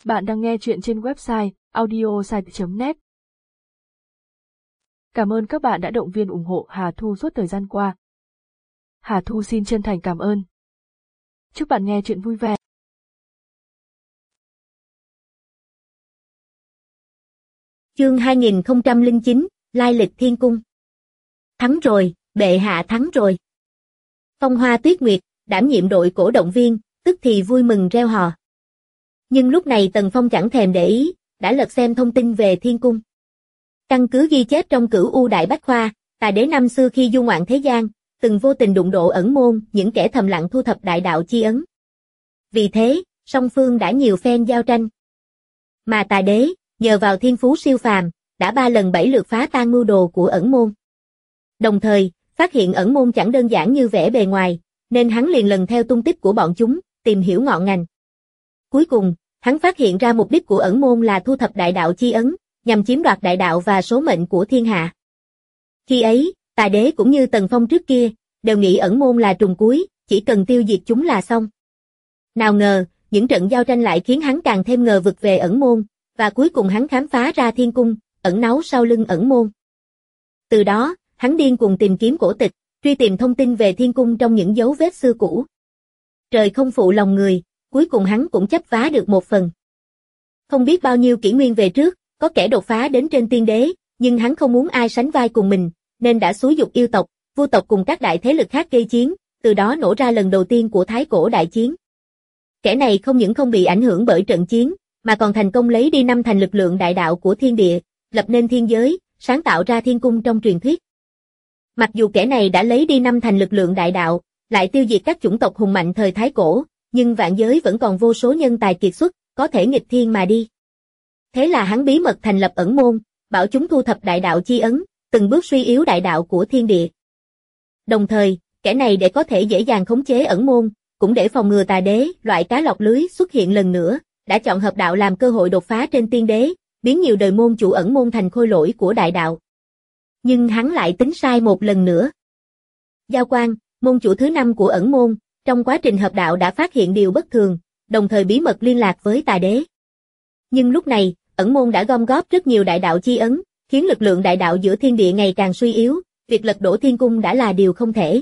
Bạn đang nghe chuyện trên website audiosite.net. Cảm ơn các bạn đã động viên ủng hộ Hà Thu suốt thời gian qua. Hà Thu xin chân thành cảm ơn. Chúc bạn nghe chuyện vui vẻ. Chương 2009, Lai lịch thiên cung. Thắng rồi, bệ hạ thắng rồi. Phong Hoa Tuyết Nguyệt, đảm nhiệm đội cổ động viên, tức thì vui mừng reo hò. Nhưng lúc này Tần Phong chẳng thèm để ý, đã lật xem thông tin về thiên cung. Căn cứ ghi chép trong Cửu U Đại Bách Khoa, Tà Đế năm xưa khi du ngoạn thế gian, từng vô tình đụng độ Ẩn Môn, những kẻ thầm lặng thu thập đại đạo chi ấn. Vì thế, song phương đã nhiều phen giao tranh. Mà Tà Đế, nhờ vào thiên phú siêu phàm, đã 3 lần 7 lượt phá tan mưu đồ của Ẩn Môn. Đồng thời, phát hiện Ẩn Môn chẳng đơn giản như vẻ bề ngoài, nên hắn liền lần theo tung tích của bọn chúng, tìm hiểu ngọn ngành. Cuối cùng, hắn phát hiện ra mục đích của Ẩn Môn là thu thập đại đạo chi ấn, nhằm chiếm đoạt đại đạo và số mệnh của thiên hạ. Khi ấy, Tà Đế cũng như Tần Phong trước kia, đều nghĩ Ẩn Môn là trùng cuối, chỉ cần tiêu diệt chúng là xong. Nào ngờ, những trận giao tranh lại khiến hắn càng thêm ngờ vực về Ẩn Môn, và cuối cùng hắn khám phá ra thiên cung, ẩn náu sau lưng Ẩn Môn. Từ đó, hắn điên cuồng tìm kiếm cổ tịch, truy tìm thông tin về thiên cung trong những dấu vết xưa cũ. Trời không phụ lòng người, cuối cùng hắn cũng chấp vá được một phần. Không biết bao nhiêu kỷ nguyên về trước, có kẻ đột phá đến trên tiên đế, nhưng hắn không muốn ai sánh vai cùng mình, nên đã xúi giục yêu tộc, vu tộc cùng các đại thế lực khác gây chiến, từ đó nổ ra lần đầu tiên của Thái Cổ đại chiến. Kẻ này không những không bị ảnh hưởng bởi trận chiến, mà còn thành công lấy đi 5 thành lực lượng đại đạo của thiên địa, lập nên thiên giới, sáng tạo ra thiên cung trong truyền thuyết. Mặc dù kẻ này đã lấy đi 5 thành lực lượng đại đạo, lại tiêu diệt các chủng tộc hùng mạnh thời Thái Cổ, nhưng vạn giới vẫn còn vô số nhân tài kiệt xuất, có thể nghịch thiên mà đi. Thế là hắn bí mật thành lập Ẩn Môn, bảo chúng thu thập đại đạo chi ấn, từng bước suy yếu đại đạo của thiên địa. Đồng thời, kẻ này để có thể dễ dàng khống chế Ẩn Môn, cũng để phòng ngừa Tà Đế, loại cá lọt lưới xuất hiện lần nữa, đã chọn hợp đạo làm cơ hội đột phá trên tiên đế, biến nhiều đời môn chủ Ẩn Môn thành khôi lỗi của đại đạo. Nhưng hắn lại tính sai một lần nữa. Giao Quang, môn chủ thứ 5 của Ẩn Môn, trong quá trình hợp đạo đã phát hiện điều bất thường, đồng thời bí mật liên lạc với Tà Đế. Nhưng lúc này, Ẩn Môn đã gom góp rất nhiều đại đạo chi ấn, khiến lực lượng đại đạo giữa thiên địa ngày càng suy yếu, việc lật đổ thiên cung đã là điều không thể.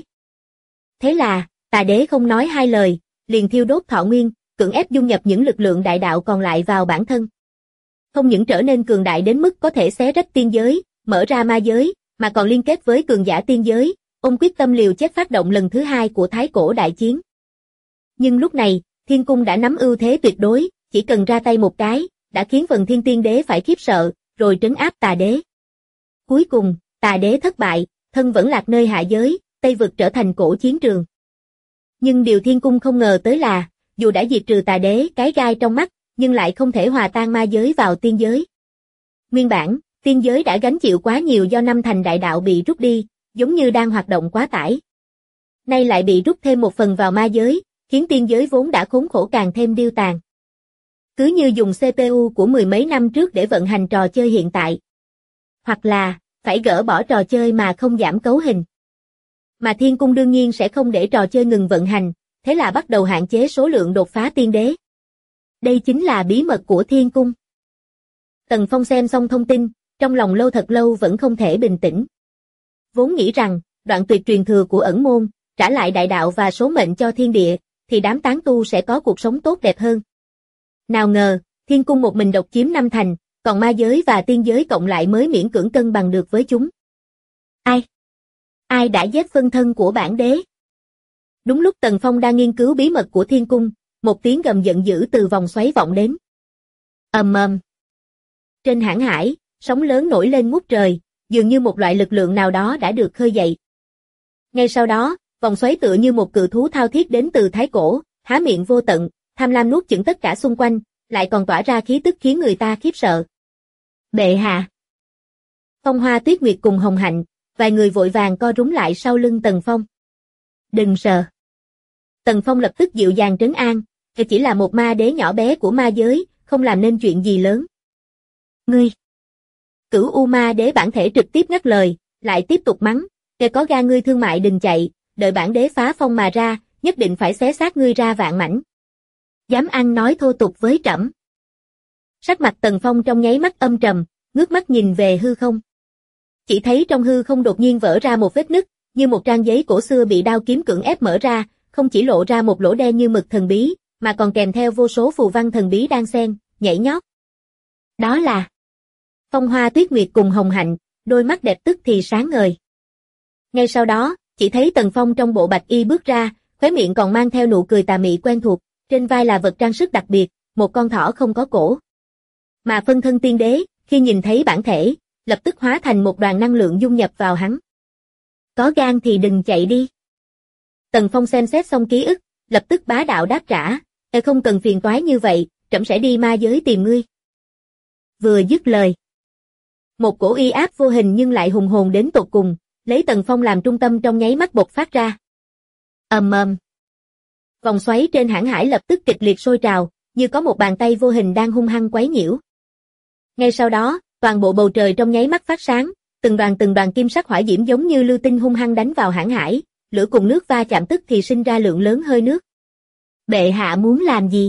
Thế là, Tà Đế không nói hai lời, liền thiêu đốt thọ nguyên, cưỡng ép dung nhập những lực lượng đại đạo còn lại vào bản thân. Không những trở nên cường đại đến mức có thể xé rách tiên giới, mở ra ma giới, mà còn liên kết với cường giả tiên giới, ông quyết tâm liều chết phát động lần thứ 2 của Thái Cổ đại chiến. Nhưng lúc này, thiên cung đã nắm ưu thế tuyệt đối, chỉ cần ra tay một cái, đã khiến phần thiên tiên đế phải khiếp sợ, rồi trấn áp Tà Đế. Cuối cùng, Tà Đế thất bại, thân vẫn lạc nơi hạ giới, Tây Vực trở thành cổ chiến trường. Nhưng điều thiên cung không ngờ tới là, dù đã diệt trừ Tà Đế cái gai trong mắt, nhưng lại không thể hòa tan ma giới vào tiên giới. Nguyên bản, tiên giới đã gánh chịu quá nhiều do 5 thành đại đạo bị rút đi, giống như đang hoạt động quá tải. Nay lại bị rút thêm một phần vào ma giới, khiến tiên giới vốn đã khốn khổ càng thêm điêu tàn. Cứ như dùng CPU của 10 mấy năm trước để vận hành trò chơi hiện tại. Hoặc là, phải gỡ bỏ trò chơi mà không giảm cấu hình. Mà thiên cung đương nhiên sẽ không để trò chơi ngừng vận hành, thế là bắt đầu hạn chế số lượng đột phá tiên đế. Đây chính là bí mật của thiên cung. Tần Phong xem xong thông tin, trong lòng lâu thật lâu vẫn không thể bình tĩnh. Vốn nghĩ rằng, đoạn tuyệt truyền thừa của Ẩn Môn, trả lại đại đạo và số mệnh cho thiên địa, thì đám tán tu sẽ có cuộc sống tốt đẹp hơn. Nào ngờ, thiên cung một mình độc chiếm 5 thành, còn ma giới và tiên giới cộng lại mới miễn cưỡng cân bằng được với chúng. Ai? Ai đã giết phân thân của bản đế? Đúng lúc Tần Phong đang nghiên cứu bí mật của thiên cung, một tiếng gầm giận dữ từ vòng xoáy vọng đến. Ầm ầm. Trên hãn hải, sóng lớn nổi lên ngút trời, dường như một loại lực lượng nào đó đã được khơi dậy. Ngay sau đó, vòng xoáy tựa như một cự thú thao thiết đến từ Thái Cổ, há miệng vô tận, tham lam nuốt chửng tất cả xung quanh, lại còn tỏa ra khí tức khiến người ta khiếp sợ. Bệ hạ. Phong Hoa Tuyết Nguyệt cùng Hồng Hạnh, vài người vội vàng co rúm lại sau lưng Tần Phong. Đừng sợ. Tần Phong lập tức dịu dàng trấn an, chỉ là một ma đế nhỏ bé của ma giới, không làm nên chuyện gì lớn. Ngươi. Cửu U Ma Đế bản thể trực tiếp ngắt lời, lại tiếp tục mắng, kẻ có gan ngươi thương mại đừng chạy, đợi bản đế phá phong mà ra, nhất định phải xé xác ngươi ra vạn mảnh. Dám ăn nói thô tục với trẫm. Sắc mặt Tần Phong trong nháy mắt âm trầm, ngước mắt nhìn về hư không. Chỉ thấy trong hư không đột nhiên vỡ ra một vết nứt, như một trang giấy cổ xưa bị đao kiếm cưỡng ép mở ra, không chỉ lộ ra một lỗ đen như mực thần bí, mà còn kèm theo vô số phù văn thần bí đan xen, nhảy nhót. Đó là Phong Hoa Tuyết Nguyệt cùng Hồng Hạnh, đôi mắt đẹp tức thì sáng ngời. Ngay sau đó, chỉ thấy Tần Phong trong bộ bạch y bước ra, khóe miệng còn mang theo nụ cười tà mị quen thuộc, trên vai là vật trang sức đặc biệt, một con thỏ không có cổ. Mà phân thân tiên đế, khi nhìn thấy bản thể, lập tức hóa thành một đoàn năng lượng dung nhập vào hắn. Có gan thì đừng chạy đi. Tần Phong xem xét xong ký ức, lập tức bá đạo đáp trả, không cần phiền toái như vậy, trẫm sẽ đi ma giới tìm ngươi. Vừa dứt lời, một cổ uy áp vô hình nhưng lại hùng hồn đến tột cùng, lấy Tần Phong làm trung tâm trong nháy mắt bộc phát ra. Ầm ầm. Vòng xoáy trên hãn hải lập tức kịch liệt sôi trào, như có một bàn tay vô hình đang hung hăng quấy nhiễu. Ngay sau đó, toàn bộ bầu trời trong nháy mắt phát sáng, từng đoàn kim sắc hỏa diễm giống như lưu tinh hung hăng đánh vào hãn hải, lửa cùng nước va chạm tức thì sinh ra lượng lớn hơi nước. Bệ hạ muốn làm gì?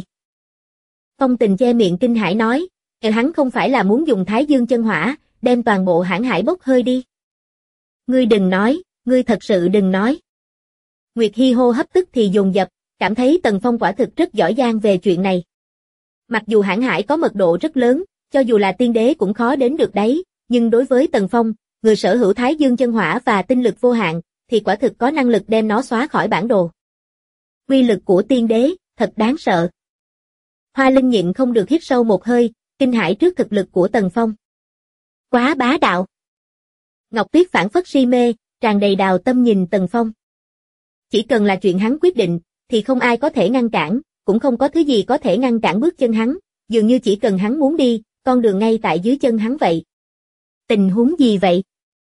Phong Tình che miệng kinh hãi nói, hắn không phải là muốn dùng Thái Dương chân hỏa, đem toàn bộ hãn hải bốc hơi đi. Ngươi đừng nói, ngươi thật sự đừng nói. Nguyệt Hi hô hấp tức thì dồn dập, cảm thấy Tần Phong quả thực rất giỏi giang về chuyện này. Mặc dù hãn hải có mật độ rất lớn, cho dù là tiên đế cũng khó đến được đấy, nhưng đối với Tần Phong, người sở hữu Thái Dương chân hỏa và tinh lực vô hạn, thì quả thực có năng lực đem nó xóa khỏi bản đồ. Uy lực của tiên đế, thật đáng sợ. Hoa Linh nhịn không được hít sâu một hơi, kinh hãi trước thực lực của Tần Phong. Quá bá đạo. Ngọc Tuyết phảng phất si mê, tràn đầy đào tâm nhìn Tần Phong. Chỉ cần là chuyện hắn quyết định, thì không ai có thể ngăn cản, cũng không có thứ gì có thể ngăn cản bước chân hắn, dường như chỉ cần hắn muốn đi, con đường ngay tại dưới chân hắn vậy. Tình huống gì vậy?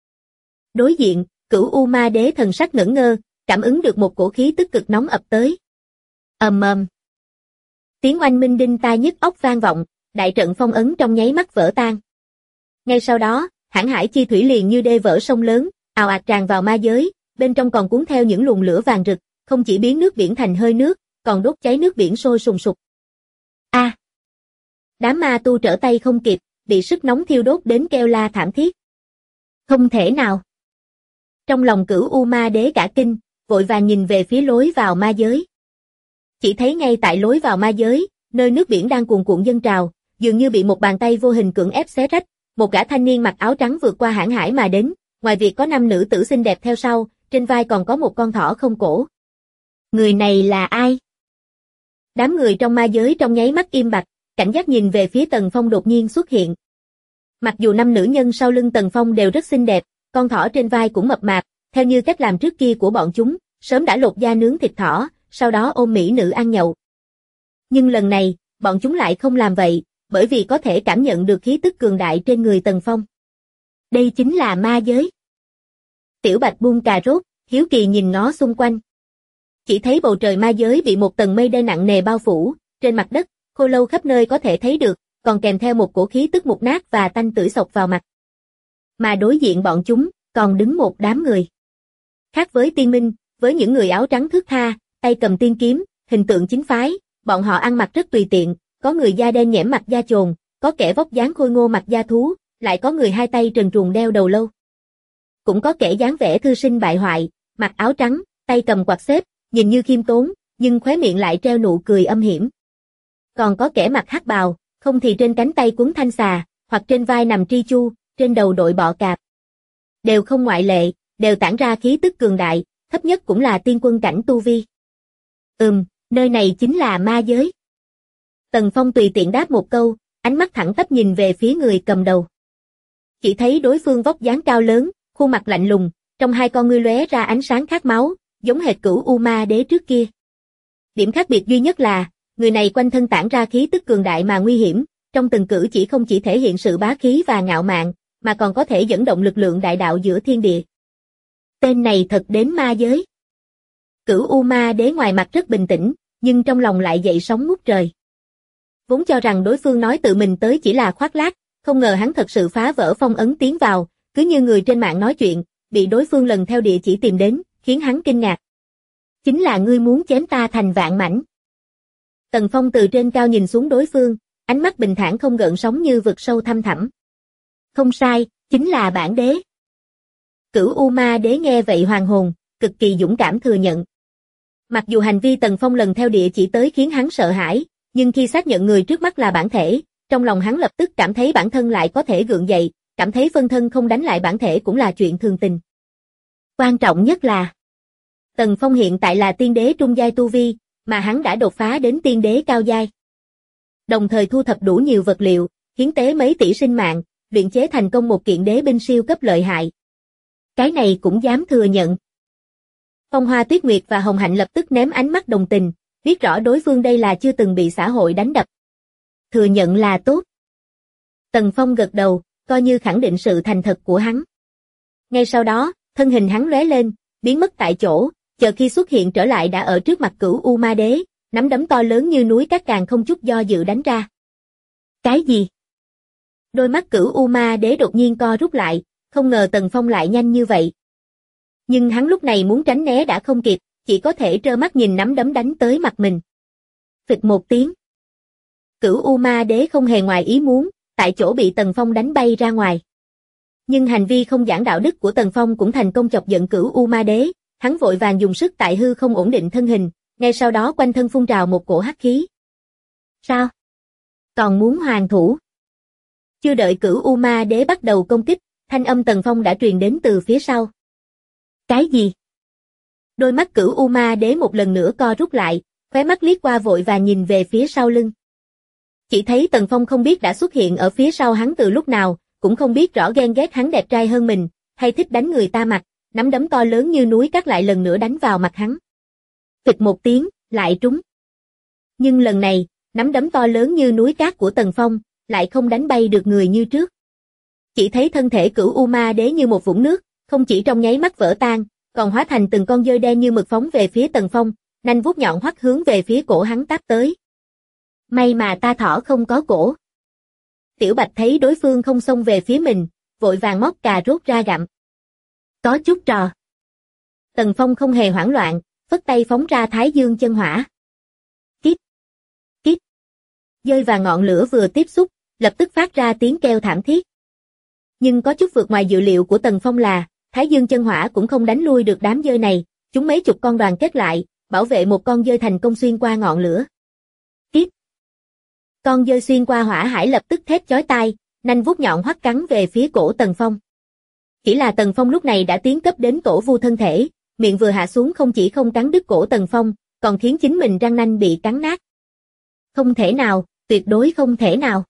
Đối diện, Cửu U Ma Đế thần sắc ngẩn ngơ, cảm ứng được một cổ khí tức cực nóng ập tới. Ầm ầm. Tiếng oanh minh đinh tai nhức óc vang vọng, đại trận phong ấn trong nháy mắt vỡ tan. Ngay sau đó, hãn hải chi thủy liền như đê vỡ sông lớn, ào ạt tràn vào ma giới, bên trong còn cuốn theo những luồng lửa vàng rực, không chỉ biến nước biển thành hơi nước, còn đốt cháy nước biển sôi sùng sục. A! Đám ma tu trở tay không kịp, bị sức nóng thiêu đốt đến kêu la thảm thiết. Không thể nào! Trong lòng Cửu U Ma Đế cả kinh, vội vàng nhìn về phía lối vào ma giới. Chỉ thấy ngay tại lối vào ma giới, nơi nước biển đang cuồn cuộn dâng trào, dường như bị một bàn tay vô hình cưỡng ép xé rách, một gã thanh niên mặc áo trắng vượt qua hãn hải mà đến, ngoài việc có 5 nữ tử xinh đẹp theo sau, trên vai còn có một con thỏ không cổ. Người này là ai? Đám người trong ma giới trong nháy mắt im bặt, cảnh giác nhìn về phía Tần Phong đột nhiên xuất hiện. Mặc dù 5 nữ nhân sau lưng Tần Phong đều rất xinh đẹp, con thỏ trên vai cũng mập mạp, theo như cách làm trước kia của bọn chúng, sớm đã lột da nướng thịt thỏ, sau đó ôm mỹ nữ ăn nhậu. Nhưng lần này, bọn chúng lại không làm vậy, bởi vì có thể cảm nhận được khí tức cường đại trên người Tần Phong. Đây chính là ma giới. Tiểu Bạch buông cà rốt, hiếu kỳ nhìn ngó xung quanh. Chỉ thấy bầu trời ma giới bị một tầng mây đen nặng nề bao phủ, trên mặt đất, khô lâu khắp nơi có thể thấy được, còn kèm theo một cổ khí tức mục nát và tanh tưởi xộc vào mặt. Mà đối diện bọn chúng, còn đứng một đám người. Khác với tiên minh, với những người áo trắng thướt tha, tay cầm tiên kiếm, hình tượng chính phái, bọn họ ăn mặc rất tùy tiện, có người da đen nhẽm mặt da chồn, có kẻ vóc dáng khôi ngô mặt da thú, lại có người hai tay trần truồng đeo đầu lâu. Cũng có kẻ dáng vẻ thư sinh bại hoại, mặc áo trắng, tay cầm quạt xếp, nhìn như khiêm tốn, nhưng khóe miệng lại treo nụ cười âm hiểm. Còn có kẻ mặc hắc bào, không thì trên cánh tay quấn thanh xà, hoặc trên vai nằm tri chu, trên đầu đội bọ cạp. Đều không ngoại lệ, đều tản ra khí tức cường đại, thấp nhất cũng là tiên quân cảnh tu vi. Nơi này chính là ma giới. Tần Phong tùy tiện đáp một câu, ánh mắt thẳng tắp nhìn về phía người cầm đầu. Chỉ thấy đối phương vóc dáng cao lớn, khuôn mặt lạnh lùng, trong hai con ngươi lóe ra ánh sáng khát máu, giống hệt Cửu U Ma Đế trước kia. Điểm khác biệt duy nhất là, người này quanh thân tản ra khí tức cường đại mà nguy hiểm, trong từng cử chỉ không chỉ thể hiện sự bá khí và ngạo mạn, mà còn có thể dẫn động lực lượng đại đạo giữa thiên địa. Tên này thật đến ma giới. Cửu U Ma Đế ngoài mặt rất bình tĩnh, nhưng trong lòng lại dậy sóng ngút trời. Vốn cho rằng đối phương nói tự mình tới chỉ là khoác lác, không ngờ hắn thật sự phá vỡ phong ấn tiến vào, cứ như người trên mạng nói chuyện, bị đối phương lần theo địa chỉ tìm đến, khiến hắn kinh ngạc. Chính là ngươi muốn chém ta thành vạn mảnh. Tần Phong từ trên cao nhìn xuống đối phương, ánh mắt bình thản không gợn sóng như vực sâu thăm thẳm. Không sai, chính là bản đế. Cửu U Ma Đế nghe vậy hoàn hồn, cực kỳ dũng cảm thừa nhận. Mặc dù hành vi Tần Phong lần theo địa chỉ tới khiến hắn sợ hãi, nhưng khi xác nhận người trước mắt là bản thể, trong lòng hắn lập tức cảm thấy bản thân lại có thể gượng dậy, cảm thấy phân thân không đánh lại bản thể cũng là chuyện thường tình. Quan trọng nhất là, Tần Phong hiện tại là tiên đế trung giai tu vi, mà hắn đã đột phá đến tiên đế cao giai. Đồng thời thu thập đủ nhiều vật liệu, hiến tế mấy tỷ sinh mạng, luyện chế thành công một kiện đế binh siêu cấp lợi hại. Cái này cũng dám thừa nhận. Phong Hoa Tuyết Nguyệt và Hồng Hạnh lập tức ném ánh mắt đồng tình, biết rõ đối phương đây là chưa từng bị xã hội đánh đập. Thừa nhận là tốt. Tần Phong gật đầu, coi như khẳng định sự thành thật của hắn. Ngay sau đó, thân hình hắn lóe lên, biến mất tại chỗ, chờ khi xuất hiện trở lại đã ở trước mặt Cửu U Ma Đế, nắm đấm to lớn như núi cát càng không chút do dự đánh ra. Cái gì? Đôi mắt Cửu U Ma Đế đột nhiên co rút lại, không ngờ Tần Phong lại nhanh như vậy. Nhưng hắn lúc này muốn tránh né đã không kịp, chỉ có thể trơ mắt nhìn nắm đấm đánh tới mặt mình. Phịch một tiếng. Cửu U Ma Đế không hề ngoài ý muốn, tại chỗ bị Tần Phong đánh bay ra ngoài. Nhưng hành vi không giảng đạo đức của Tần Phong cũng thành công chọc giận Cửu U Ma Đế, hắn vội vàng dùng sức tại hư không ổn định thân hình, ngay sau đó quanh thân phun trào một cổ hắc khí. Sao? Còn muốn hoàn thủ? Chưa đợi Cửu U Ma Đế bắt đầu công kích, thanh âm Tần Phong đã truyền đến từ phía sau. Cái gì? Đôi mắt Cửu U Ma Đế một lần nữa co rút lại, khóe mắt liếc qua vội và nhìn về phía sau lưng. Chỉ thấy Tần Phong không biết đã xuất hiện ở phía sau hắn từ lúc nào, cũng không biết rõ ghen ghét hắn đẹp trai hơn mình, hay thích đánh người ta mặt, nắm đấm to lớn như núi cát lại lần nữa đánh vào mặt hắn. Phịch một tiếng, lại trúng. Nhưng lần này, nắm đấm to lớn như núi cát của Tần Phong, lại không đánh bay được người như trước. Chỉ thấy thân thể Cửu U Ma Đế như một vũng nước, không chỉ trong nháy mắt vỡ tan, còn hóa thành từng con dơi đen như mực phóng về phía Tần Phong, nanh vuốt nhọn hoắt hướng về phía cổ hắn táp tới. May mà ta thỏ không có cổ. Tiểu Bạch thấy đối phương không xông về phía mình, vội vàng móc cà rốt ra gặm. Có chút trò. Tần Phong không hề hoảng loạn, phất tay phóng ra Thái Dương chân hỏa. Kíp. Kíp. Dơi và ngọn lửa vừa tiếp xúc, lập tức phát ra tiếng kêu thảm thiết. Nhưng có chút vượt ngoài dự liệu của Tần Phong là, Thái Dương chân hỏa cũng không đánh lui được đám dơi này, chúng mấy chục con đoàn kết lại, bảo vệ một con dơi thành công xuyên qua ngọn lửa. Kíp. Con dơi xuyên qua hỏa hải lập tức thét chói tai, nanh vuốt nhọn hoắt cắn về phía cổ Tần Phong. Chỉ là Tần Phong lúc này đã tiến cấp đến tổ vu thân thể, miệng vừa hạ xuống không chỉ không cắn đứt cổ Tần Phong, còn khiến chính mình răng nanh bị cắn nát. Không thể nào, tuyệt đối không thể nào.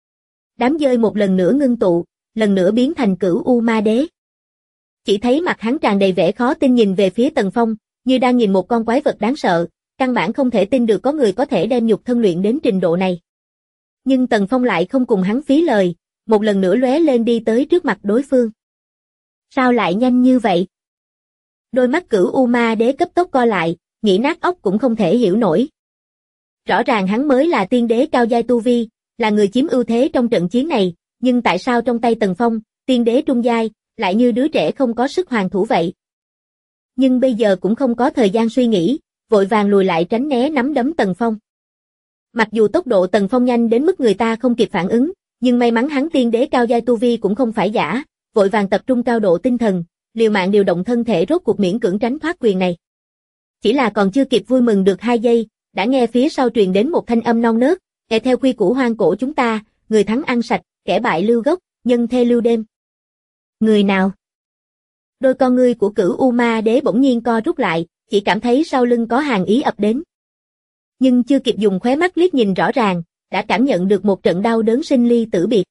Đám dơi một lần nữa ngưng tụ, lần nữa biến thành Cửu U Ma Đế. Chỉ thấy mặt hắn tràn đầy vẻ khó tin nhìn về phía Tần Phong, như đang nhìn một con quái vật đáng sợ, căn bản không thể tin được có người có thể đem nhục thân luyện đến trình độ này. Nhưng Tần Phong lại không cùng hắn phí lời, một lần nữa lóe lên đi tới trước mặt đối phương. Sao lại nhanh như vậy? Đôi mắt Cửu U Ma Đế cấp tốc co lại, nghĩ nát óc cũng không thể hiểu nổi. Rõ ràng hắn mới là tiên đế cao giai tu vi, là người chiếm ưu thế trong trận chiến này, nhưng tại sao trong tay Tần Phong, tiên đế trung giai, lại như đứa trẻ không có sức hoàn thủ vậy? Nhưng bây giờ cũng không có thời gian suy nghĩ, vội vàng lùi lại tránh né nắm đấm Tần Phong. Mặc dù tốc độ Tần Phong nhanh đến mức người ta không kịp phản ứng, nhưng may mắn hắn tiên đế cao giai tu vi cũng không phải giả, vội vàng tập trung cao độ tinh thần, liều mạng điều động thân thể rốt cuộc miễn cưỡng tránh thoát quyền này. Chỉ là còn chưa kịp vui mừng được 2 giây, đã nghe phía sau truyền đến một thanh âm non nớt, "Kể theo quy củ hoang cổ chúng ta, người thắng ăn sạch, kẻ bại lưu gốc, nhân thê lưu đêm." Người nào? Đôi con ngươi của Cửu U Ma Đế bỗng nhiên co rút lại, chỉ cảm thấy sau lưng có hàn ý ập đến. Nhưng chưa kịp dùng khóe mắt liếc nhìn rõ ràng, đã cảm nhận được một trận đau đớn sinh ly tử biệt.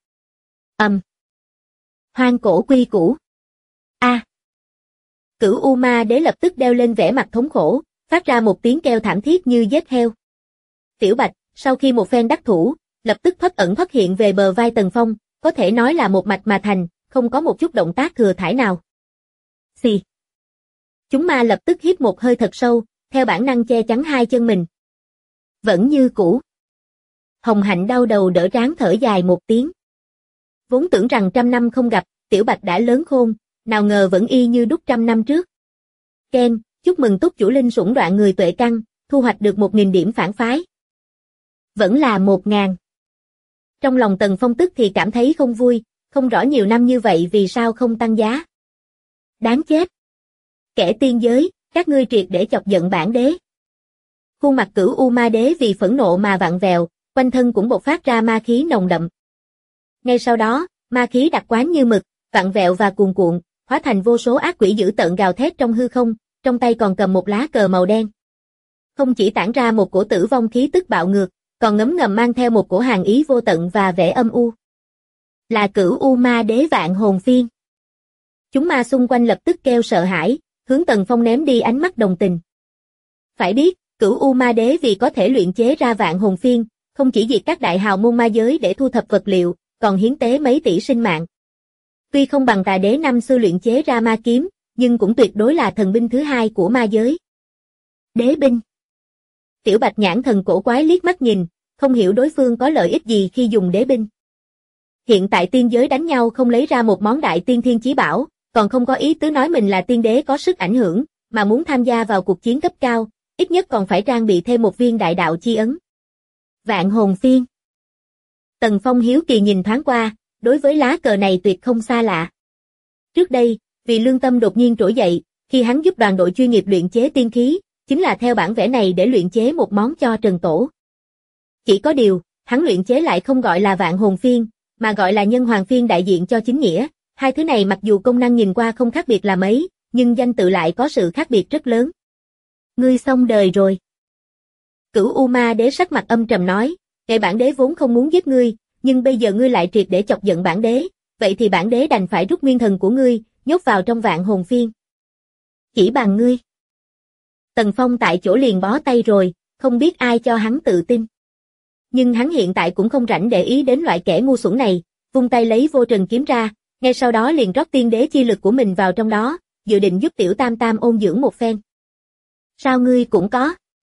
Hoang cổ quy củ. A. Cửu U Ma Đế lập tức đeo lên vẻ mặt thống khổ, phát ra một tiếng kêu thảm thiết như giết heo. Tiểu Bạch, sau khi một phen đắc thủ, lập tức thoát ẩn thoát hiện về bờ vai Tần Phong, có thể nói là một mạch mà thành, không có một chút động tác thừa thãi nào. Xì. Chúng ma lập tức hít một hơi thật sâu, theo bản năng che chắn hai chân mình. Vẫn như cũ. Hồng Hạnh đau đầu đỡ ráng thở dài một tiếng. Vốn tưởng rằng 100 năm không gặp, Tiểu Bạch đã lớn khôn, nào ngờ vẫn y như đúc 100 năm trước. Ken, chúc mừng túc chủ linh sủng đoạn người tuệ căn, thu hoạch được 1000 điểm phản phái. Vẫn là 1000. Trong lòng Tần Phong tức thì cảm thấy không vui, không rõ nhiều năm như vậy vì sao không tăng giá. Đáng chết! Kẻ tiên giới, các ngươi triệt để chọc giận bản đế. Khuôn mặt Cửu U Ma Đế vì phẫn nộ mà vặn vẹo, quanh thân cũng bộc phát ra ma khí nồng đậm. Ngay sau đó, ma khí đặc quán như mực, vặn vẹo và cuồn cuộn, hóa thành vô số ác quỷ dữ tợn gào thét trong hư không, trong tay còn cầm một lá cờ màu đen. Không chỉ tản ra một cổ tử vong khí tức bạo ngược, còn ngấm ngầm mang theo một cổ hàn ý vô tận và vẻ âm u. Là Cửu U Ma Đế Vạn Hồn Phiên. Chúng ma xung quanh lập tức kêu sợ hãi, hướng Tần Phong ném đi ánh mắt đồng tình. Phải biết, Cửu U Ma Đế vì có thể luyện chế ra Vạn Hồn Phiên, không chỉ diệt các đại hào môn ma giới để thu thập vật liệu, còn hiến tế mấy tỷ sinh mạng. Tuy không bằng Tà Đế năm xưa luyện chế ra ma kiếm, nhưng cũng tuyệt đối là thần binh thứ hai của ma giới. Đế binh. Tiểu Bạch Nhãn Thần cổ quái liếc mắt nhìn, không hiểu đối phương có lợi ích gì khi dùng đế binh. Hiện tại tiên giới đánh nhau không lấy ra một món đại tiên thiên chí bảo, còn không có ý tứ nói mình là tiên đế có sức ảnh hưởng, mà muốn tham gia vào cuộc chiến cấp cao, ít nhất còn phải trang bị thêm một viên đại đạo chi ấn. Vạn Hồn Phiên. Tần Phong hiếu kỳ nhìn thoáng qua, đối với lá cờ này tuyệt không xa lạ. Trước đây, vì lương tâm đột nhiên trỗi dậy, khi hắn giúp đoàn đội chuyên nghiệp luyện chế tiên khí, chính là theo bản vẽ này để luyện chế một món cho Trần Tổ. Chỉ có điều, hắn luyện chế lại không gọi là Vạn Hồn Phiên, mà gọi là Nhân Hoàng Phiên đại diện cho chính nghĩa. Hai thứ này mặc dù công năng nhìn qua không khác biệt là mấy, nhưng danh tự lại có sự khác biệt rất lớn. Ngươi xong đời rồi. Cửu U Ma Đế sắc mặt âm trầm nói, kệ bản đế vốn không muốn giết ngươi, nhưng bây giờ ngươi lại triệt để chọc giận bản đế, vậy thì bản đế đành phải rút nguyên thần của ngươi, nhốt vào trong Vạn Hồn Phiên. Chỉ bằng ngươi. Tần Phong tại chỗ liền bó tay rồi, không biết ai cho hắn tự tin. Nhưng hắn hiện tại cũng không rảnh để ý đến loại kẻ ngu xuẩn này, vung tay lấy vô trần kiếm ra, ngay sau đó liền rót tiên đế chi lực của mình vào trong đó, dự định giúp Tiểu Tam Tam ôn dưỡng một phen. Sao ngươi cũng có?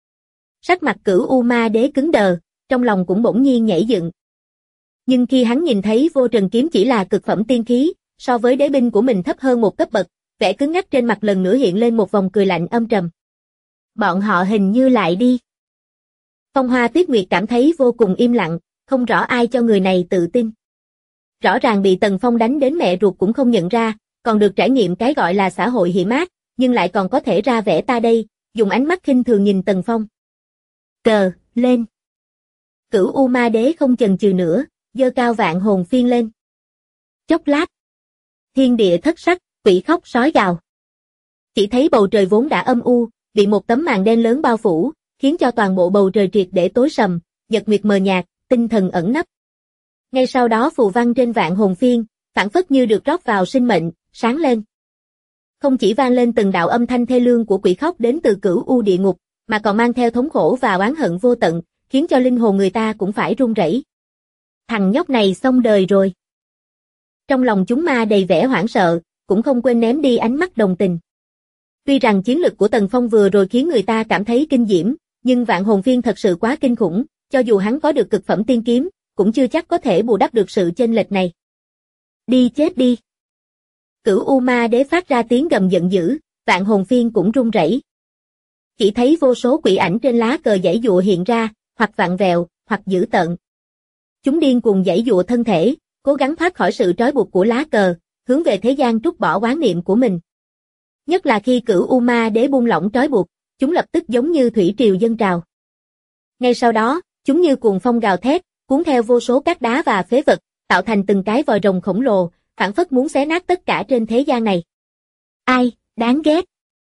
Sắc mặt Cửu U Ma Đế cứng đờ, trong lòng cũng bỗng nhiên nhảy dựng. Nhưng khi hắn nhìn thấy vô trần kiếm chỉ là cực phẩm tiên khí, so với đế binh của mình thấp hơn một cấp bậc, vẻ cứng ngắc trên mặt lần nữa hiện lên một vòng cười lạnh âm trầm. Bọn họ hình như lại đi. Phong Hoa Tuyết Nguyệt cảm thấy vô cùng im lặng, không rõ ai cho người này tự tin. Rõ ràng bị Tần Phong đánh đến mẹ ruột cũng không nhận ra, còn được trải nghiệm cái gọi là xã hội hiểm ác, nhưng lại còn có thể ra vẻ ta đây, dùng ánh mắt khinh thường nhìn Tần Phong. Cờ, lên. Cửu U Ma Đế không chần chừ nữa, giơ cao Vạn Hồn Phiên lên. Chốc lát. Thiên địa thất sắc, quỷ khóc sói gào. Chỉ thấy bầu trời vốn đã âm u, bị một tấm màn đen lớn bao phủ, khiến cho toàn bộ bầu trời triệt để tối sầm, nhật nguyệt mờ nhạt, tinh thần ẩn nấp. Ngay sau đó phù văn trên Vạn Hồn Phiên, phảng phất như được rót vào sinh mệnh, sáng lên. Không chỉ vang lên từng đạo âm thanh thê lương của quỷ khóc đến từ Cửu U địa ngục, mà còn mang theo thống khổ và oán hận vô tận, khiến cho linh hồn người ta cũng phải run rẩy. Thằng nhóc này xong đời rồi. Trong lòng chúng ma đầy vẻ hoảng sợ, cũng không quên ném đi ánh mắt đồng tình. Tuy rằng chiến lực của Tần Phong vừa rồi khiến người ta cảm thấy kinh diễm, nhưng Vạn Hồn Phiên thật sự quá kinh khủng, cho dù hắn có được cực phẩm tiên kiếm, cũng chưa chắc có thể bù đắp được sự chênh lệch này. Đi chết đi. Cửu U Ma Đế phát ra tiếng gầm giận dữ, Vạn Hồn Phiên cũng run rẩy. Chỉ thấy vô số quỷ ảnh trên lá cờ giãy giụa hiện ra, hoặc vặn vẹo, hoặc dữ tợn. Chúng điên cuồng giãy giụa thân thể, cố gắng thoát khỏi sự trói buộc của lá cờ, hướng về thế gian trút bỏ oán niệm của mình. Nhất là khi Cửu U Ma Đế buông lỏng trói buộc, chúng lập tức giống như thủy triều dâng trào. Ngay sau đó, chúng như cuồng phong gào thét, cuốn theo vô số cát đá và phế vật, tạo thành từng cái vòi rồng khổng lồ, phảng phất muốn xé nát tất cả trên thế gian này. Ai, đáng ghét.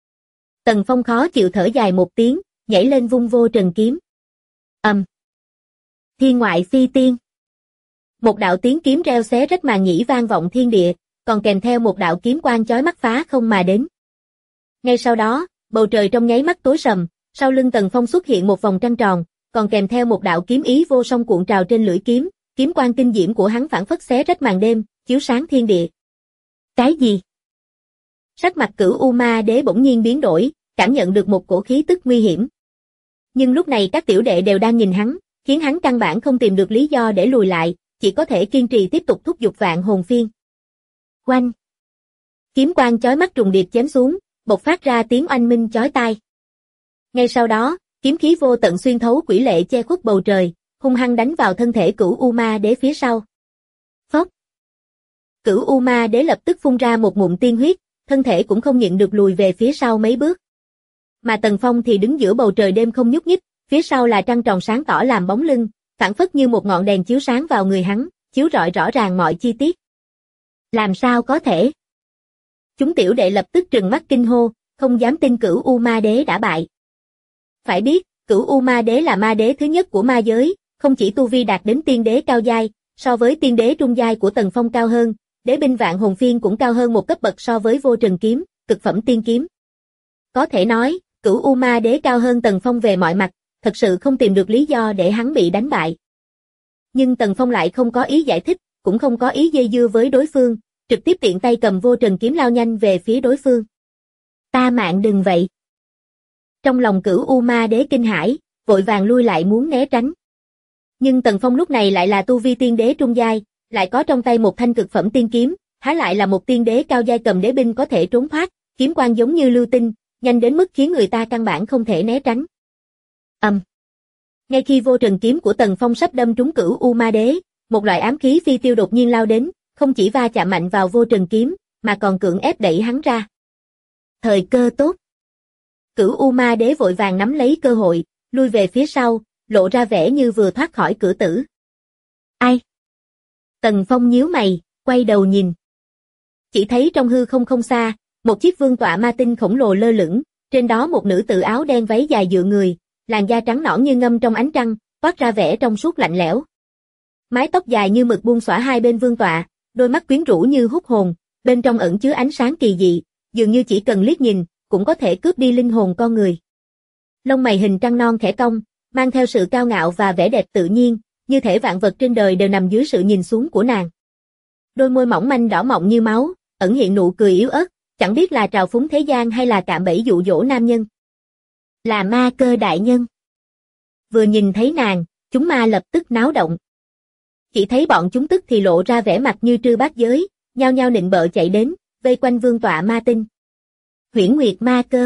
Tần Phong khó chịu thở dài một tiếng, nhảy lên vung vô trần kiếm. Thiên ngoại phi tiên. Một đạo tiếng kiếm reo xé rách màn nhĩ vang vọng thiên địa, còn kèm theo một đạo kiếm quang chói mắt phá không mà đến. Ngay sau đó, bầu trời trong nháy mắt tối sầm, sau lưng Tần Phong xuất hiện một vòng trăng tròn, còn kèm theo một đạo kiếm ý vô song cuộn trào trên lưỡi kiếm, kiếm quang kinh diễm của hắn phảng phất xé rách màn đêm, chiếu sáng thiên địa. Cái gì? Sắc mặt Cửu U Ma Đế bỗng nhiên biến đổi, cảm nhận được một cổ khí tức nguy hiểm. Nhưng lúc này các tiểu đệ đều đang nhìn hắn, khiến hắn căn bản không tìm được lý do để lùi lại, chỉ có thể kiên trì tiếp tục thúc giục Vạn Hồn Phiên. Oanh! Kiếm quang chói mắt trùng điệp chém xuống, bộc phát ra tiếng oanh minh chói tai. Ngay sau đó, kiếm khí vô tận xuyên thấu quỷ lệ che khuất bầu trời, hung hăng đánh vào thân thể Cửu U Ma Đế phía sau. Phốc. Cửu U Ma Đế lập tức phun ra một ngụm tiên huyết, thân thể cũng không nhịn được lùi về phía sau mấy bước. Mà Tần Phong thì đứng giữa bầu trời đêm không nhúc nhích, phía sau là trăng tròn sáng tỏ làm bóng lưng, phảng phất như một ngọn đèn chiếu sáng vào người hắn, chiếu rọi rõ ràng mọi chi tiết. Làm sao có thể? Chúng tiểu đệ lập tức trừng mắt kinh hô, không dám tin Cửu U Ma Đế đã bại. Phải biết, Cửu U Ma Đế là ma đế thứ nhất của ma giới, không chỉ tu vi đạt đến tiên đế cao giai, so với tiên đế trung giai của Tần Phong cao hơn, đế binh Vạn Hồn Phiên cũng cao hơn một cấp bậc so với Vô Trần kiếm, cực phẩm tiên kiếm. Có thể nói, Cửu U Ma Đế cao hơn Tần Phong về mọi mặt, thật sự không tìm được lý do để hắn bị đánh bại. Nhưng Tần Phong lại không có ý giải thích, cũng không có ý dây dưa với đối phương, trực tiếp tiện tay cầm Vô Trần kiếm lao nhanh về phía đối phương. Ta mạng đừng vậy. Trong lòng Cửu U Ma Đế kinh hãi, vội vàng lui lại muốn né tránh. Nhưng Tần Phong lúc này lại là tu vi tiên đế trung giai, lại có trong tay một thanh cực phẩm tiên kiếm, há lại là một tiên đế cao giai cầm đế binh có thể trốn thoát, kiếm quang giống như lưu tinh, nhanh đến mức khiến người ta căn bản không thể né tránh. Ngay khi Vô Trần kiếm của Tần Phong sắp đâm trúng Cửu U Ma Đế, một loại ám khí phi tiêu đột nhiên lao đến, không chỉ va chạm mạnh vào Vô Trần kiếm, mà còn cưỡng ép đẩy hắn ra. Thời cơ tốt. Cửu U Ma Đế vội vàng nắm lấy cơ hội, lui về phía sau, lộ ra vẻ như vừa thoát khỏi cửa tử. Ai? Tần Phong nhíu mày, quay đầu nhìn. Chỉ thấy trong hư không không xa, một chiếc vương tọa ma tinh khổng lồ lơ lửng, trên đó một nữ tử áo đen váy dài dựa người, làn da trắng nõn như ngâm trong ánh trăng, toát ra vẻ trong suốt lạnh lẽo. Mái tóc dài như mực buông xõa hai bên vương tọa, đôi mắt quyến rũ như hút hồn, bên trong ẩn chứa ánh sáng kỳ dị, dường như chỉ cần liếc nhìn, cũng có thể cướp đi linh hồn con người. Lông mày hình trăng non khẽ cong, mang theo sự cao ngạo và vẻ đẹp tự nhiên, như thể vạn vật trên đời đều nằm dưới sự nhìn xuống của nàng. Đôi môi mỏng manh đỏ mọng như máu, ẩn hiện nụ cười yếu ớt, chẳng biết là trào phúng thế gian hay là cạm bẫy dụ dỗ nam nhân. Là Ma Cơ đại nhân. Vừa nhìn thấy nàng, chúng ma lập tức náo động. Chỉ thấy bọn chúng tức thì lộ ra vẻ mặt như trư bát giới, nhao nhao nịnh bợ chạy đến, vây quanh vương tọa ma tinh. Huyễn Nguyệt Ma Cơ.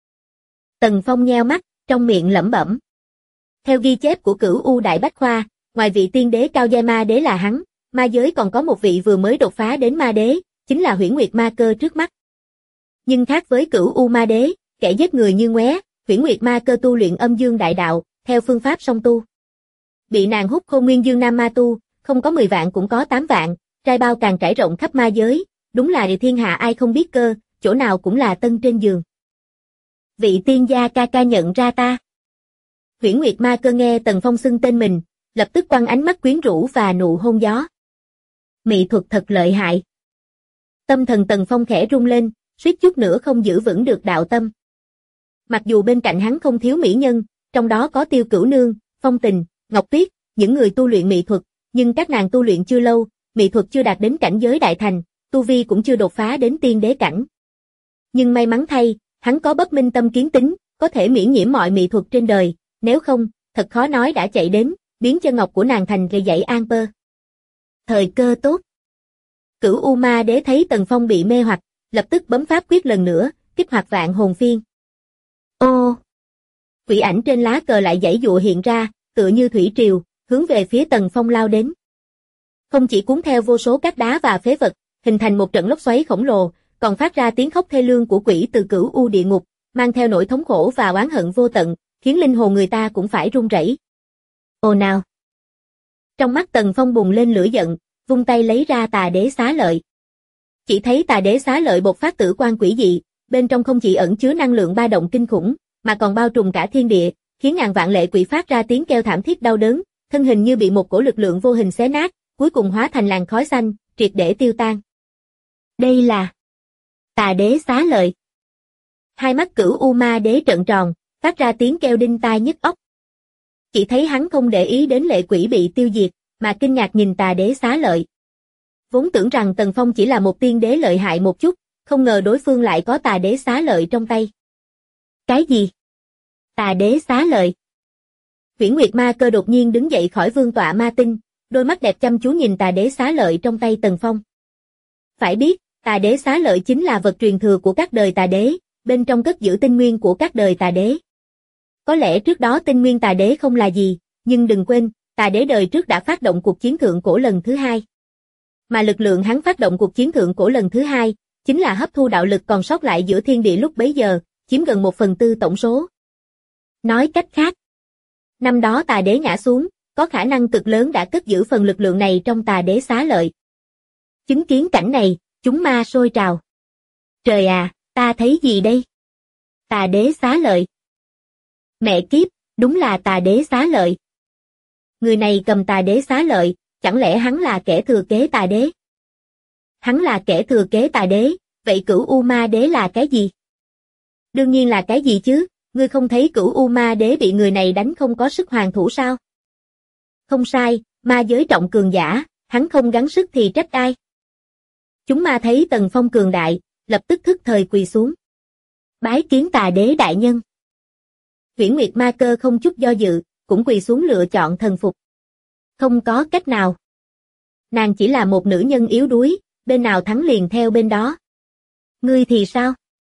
Tần Phong nheo mắt, trong miệng lẩm bẩm. Theo ghi chép của Cửu U Đại Bách Khoa, ngoài vị tiên đế cao giai ma đế là hắn, ma giới còn có một vị vừa mới đột phá đến ma đế, chính là Huyễn Nguyệt Ma Cơ trước mắt. Nhưng khác với Cửu U Ma Đế, kẻ giết người như ngoé, Huyễn Nguyệt Ma Cơ tu luyện âm dương đại đạo, theo phương pháp song tu. Bị nàng hút Khôn Nguyên Dương Nam Ma tu, không có 10 vạn cũng có 8 vạn, trai bao càng trải rộng khắp ma giới, đúng là thiên hạ ai không biết cơ, chỗ nào cũng là tân trên giường. Vị tiên gia ca ca nhận ra ta. Huyễn Nguyệt Ma Cơ nghe Tần Phong xưng tên mình, lập tức quăng ánh mắt quyến rũ và nụ hôn gió. Mỹ thuật thật lợi hại. Tâm thần Tần Phong khẽ rung lên, suýt chút nữa không giữ vững được đạo tâm. Mặc dù bên cạnh hắn không thiếu mỹ nhân, trong đó có Tiêu Cửu Nương, Phong Tình, Ngọc Tuyết, những người tu luyện mỹ thuật, nhưng các nàng tu luyện chưa lâu, mỹ thuật chưa đạt đến cảnh giới đại thành, tu vi cũng chưa đột phá đến tiên đế cảnh. Nhưng may mắn thay, hắn có Bất Minh Tâm Kiến Tính, có thể miễn nhiễm mọi mỹ thuật trên đời, nếu không, thật khó nói đã chạy đến, biến chân ngọc của nàng thành gậy dãy an pơ. Thời cơ tốt. Cửu U Ma Đế thấy Tần Phong bị mê hoặc, lập tức bấm pháp quyết lần nữa, kích hoạt Vạn Hồn Phiên. Ô! Quỷ ảnh trên lá cờ lại giãy giụa hiện ra, tựa như thủy triều, hướng về phía Tần Phong lao đến. Không chỉ cuốn theo vô số cát đá và phế vật, hình thành một trận lốc xoáy khổng lồ, còn phát ra tiếng khóc thê lương của quỷ từ Cửu U địa ngục, mang theo nỗi thống khổ và oán hận vô tận, khiến linh hồn người ta cũng phải run rẩy. Ồ nào! Trong mắt Tần Phong bùng lên lửa giận, vung tay lấy ra Tà Đế Xá Lợi. Chỉ thấy Tà Đế Xá Lợi bộc phát tử quang quỷ dị, bên trong không chỉ ẩn chứa năng lượng ba động kinh khủng, mà còn bao trùm cả thiên địa, khiến ngàn vạn lệ quỷ phát ra tiếng kêu thảm thiết đau đớn, thân hình như bị một cổ lực lượng vô hình xé nát, cuối cùng hóa thành làn khói xanh, triệt để tiêu tan. Đây là Tà Đế Xá Lợi. Hai mắt Cửu U Ma Đế trợn tròn, phát ra tiếng kêu đinh tai nhức óc. Chỉ thấy hắn không để ý đến lệ quỷ bị tiêu diệt, mà kinh ngạc nhìn Tà Đế Xá Lợi. Vốn tưởng rằng Tần Phong chỉ là một tiên đế lợi hại một chút, không ngờ đối phương lại có Tà Đế Xá Lợi trong tay. Cái gì? Tà Đế Xá Lợi. Huyễn Nguyệt Ma Cơ đột nhiên đứng dậy khỏi vương tọa ma tinh, đôi mắt đẹp chăm chú nhìn Tà Đế Xá Lợi trong tay Tần Phong. Phải biết, Tà Đế Xá Lợi chính là vật truyền thừa của các đời Tà Đế, bên trong cất giữ tinh nguyên của các đời Tà Đế. Có lẽ trước đó tinh nguyên Tà Đế không là gì, nhưng đừng quên, tà đế đời trước đã phát động cuộc chiến thượng cổ lần thứ hai. Mà lực lượng hắn phát động cuộc chiến thượng cổ lần thứ hai, chính là hấp thu đạo lực còn sót lại giữa thiên địa lúc bấy giờ, chiếm gần 1/4 tổng số. Nói cách khác, năm đó tà đế ngã xuống, có khả năng cực lớn đã cất giữ phần lực lượng này trong tà đế xá lợi. Chứng kiến cảnh này, chúng ma sôi trào. Trời à, ta thấy gì đây? Tà đế xá lợi. Mẹ kiếp, đúng là tà đế xá lợi. Người này cầm tà đế xá lợi, chẳng lẽ hắn là kẻ thừa kế tà đế? Hắn là kẻ thừa kế tà đế, vậy Cửu U Ma Đế là cái gì? Đương nhiên là cái gì chứ, ngươi không thấy Cửu U Ma Đế bị người này đánh không có sức hoàn thủ sao? Không sai, ma giới trọng cường giả, hắn không gắng sức thì trách ai? Chúng ma thấy Tần Phong cường đại, lập tức thức thời quỳ xuống. Bái kiến tà đế đại nhân. Huyễn Nguyệt Ma Cơ không chút do dự, cũng quỳ xuống lựa chọn thần phục. Không có cách nào. Nàng chỉ là một nữ nhân yếu đuối, bên nào thắng liền theo bên đó. Ngươi thì sao?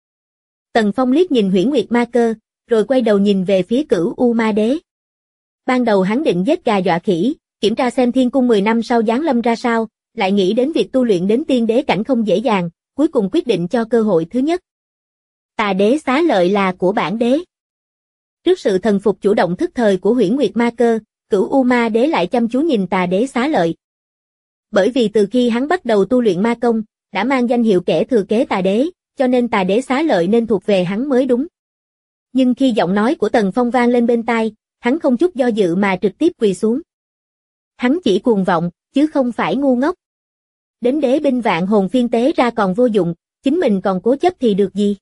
Tần Phong liếc nhìn Huyễn Nguyệt Ma Cơ, rồi quay đầu nhìn về phía Cửu U Ma Đế. Ban đầu hắn định giết gà dọa khỉ, kiểm tra xem thiên cung 10 năm sau giáng lâm ra sao, lại nghĩ đến việc tu luyện đến tiên đế cảnh không dễ dàng, cuối cùng quyết định cho cơ hội thứ nhất. Tà đế xá lợi là của bản đế. Trước sự thần phục chủ động thức thời của Huyễn Nguyệt Ma Cơ, Cửu U Ma Đế lại chăm chú nhìn tà đế xá lợi. Bởi vì từ khi hắn bắt đầu tu luyện ma công, đã mang danh hiệu kẻ thừa kế tà đế, cho nên tà đế xá lợi nên thuộc về hắn mới đúng. Nhưng khi giọng nói của Tần Phong vang lên bên tai, hắn không chút do dự mà trực tiếp quỳ xuống. Hắn chỉ cuồng vọng, chứ không phải ngu ngốc. Đến đế binh vạn hồn phiên tế ra còn vô dụng, chính mình còn cố chấp thì được gì?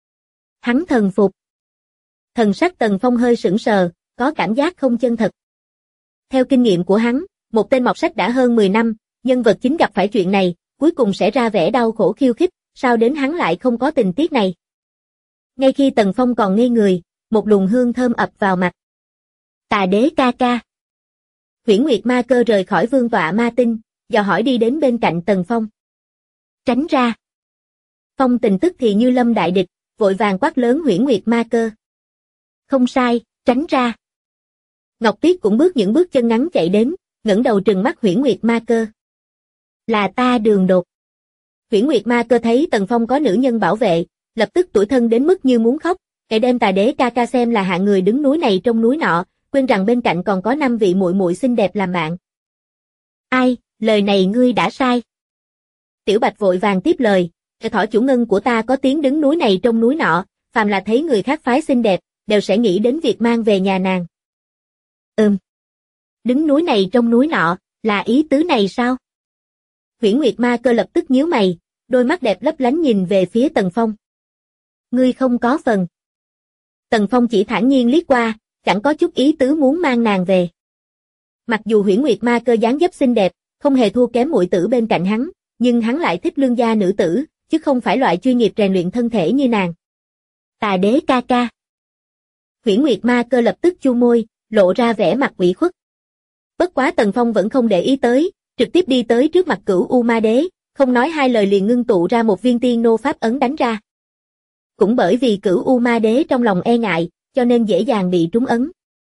Hắn thần phục. Thần sắc Tần Phong hơi sững sờ, có cảm giác không chân thật. Theo kinh nghiệm của hắn, một tên mọt sách đã hơn 10 năm, nhân vật chính gặp phải chuyện này, cuối cùng sẽ ra vẻ đau khổ khiêu khích, sao đến hắn lại không có tình tiết này? Ngay khi Tần Phong còn ngây người, một luồng hương thơm ập vào mặt. Tà đế ca ca. Huyễn Nguyệt Ma Cơ rời khỏi vương tọa ma tinh, dò hỏi đi đến bên cạnh Tần Phong. Tránh ra. Phong Tình tức thì như lâm đại địch, vội vàng quát lớn Huyễn Nguyệt Ma Cơ. Không sai, tránh ra. Ngọc Tuyết cũng bước những bước chân ngắn chạy đến, ngẩng đầu trừng mắt Huyễn Nguyệt Ma Cơ. Là ta Đường Đột. Huyễn Nguyệt Ma Cơ thấy Tần Phong có nữ nhân bảo vệ, lập tức tủi thân đến mức như muốn khóc, kẻ đem tà đế ca ca xem là hạng người đứng núi này trong núi nọ, quên rằng bên cạnh còn có 5 vị muội muội xinh đẹp làm bạn. Ai, lời này ngươi đã sai. Tiểu Bạch vội vàng tiếp lời, thỏ chủ ngân của ta có tiếng đứng núi này trong núi nọ, phàm là thấy người khác phái xinh đẹp, đều sẽ nghĩ đến việc mang về nhà nàng. Đứng núi này trong núi nọ, là ý tứ này sao? Huyễn Nguyệt Ma Cơ lập tức nhíu mày, đôi mắt đẹp lấp lánh nhìn về phía Tần Phong. Ngươi không có phần. Tần Phong chỉ thản nhiên liếc qua, chẳng có chút ý tứ muốn mang nàng về. Mặc dù Huyễn Nguyệt Ma Cơ dáng dấp xinh đẹp, không hề thua kém muội tử bên cạnh hắn, nhưng hắn lại thích lương gia nữ tử, chứ không phải loại chuyên nghiệp rèn luyện thân thể như nàng. Tà đế ca ca. Huyễn Nguyệt Ma Cơ lập tức chu môi, lộ ra vẻ mặt ủy khuất. Bất quá Tần Phong vẫn không để ý tới, trực tiếp đi tới trước mặt Cửu U Ma Đế, không nói hai lời liền ngưng tụ ra một viên tiên nô pháp ấn đánh ra. Cũng bởi vì Cửu U Ma Đế trong lòng e ngại, cho nên dễ dàng bị trúng ấn.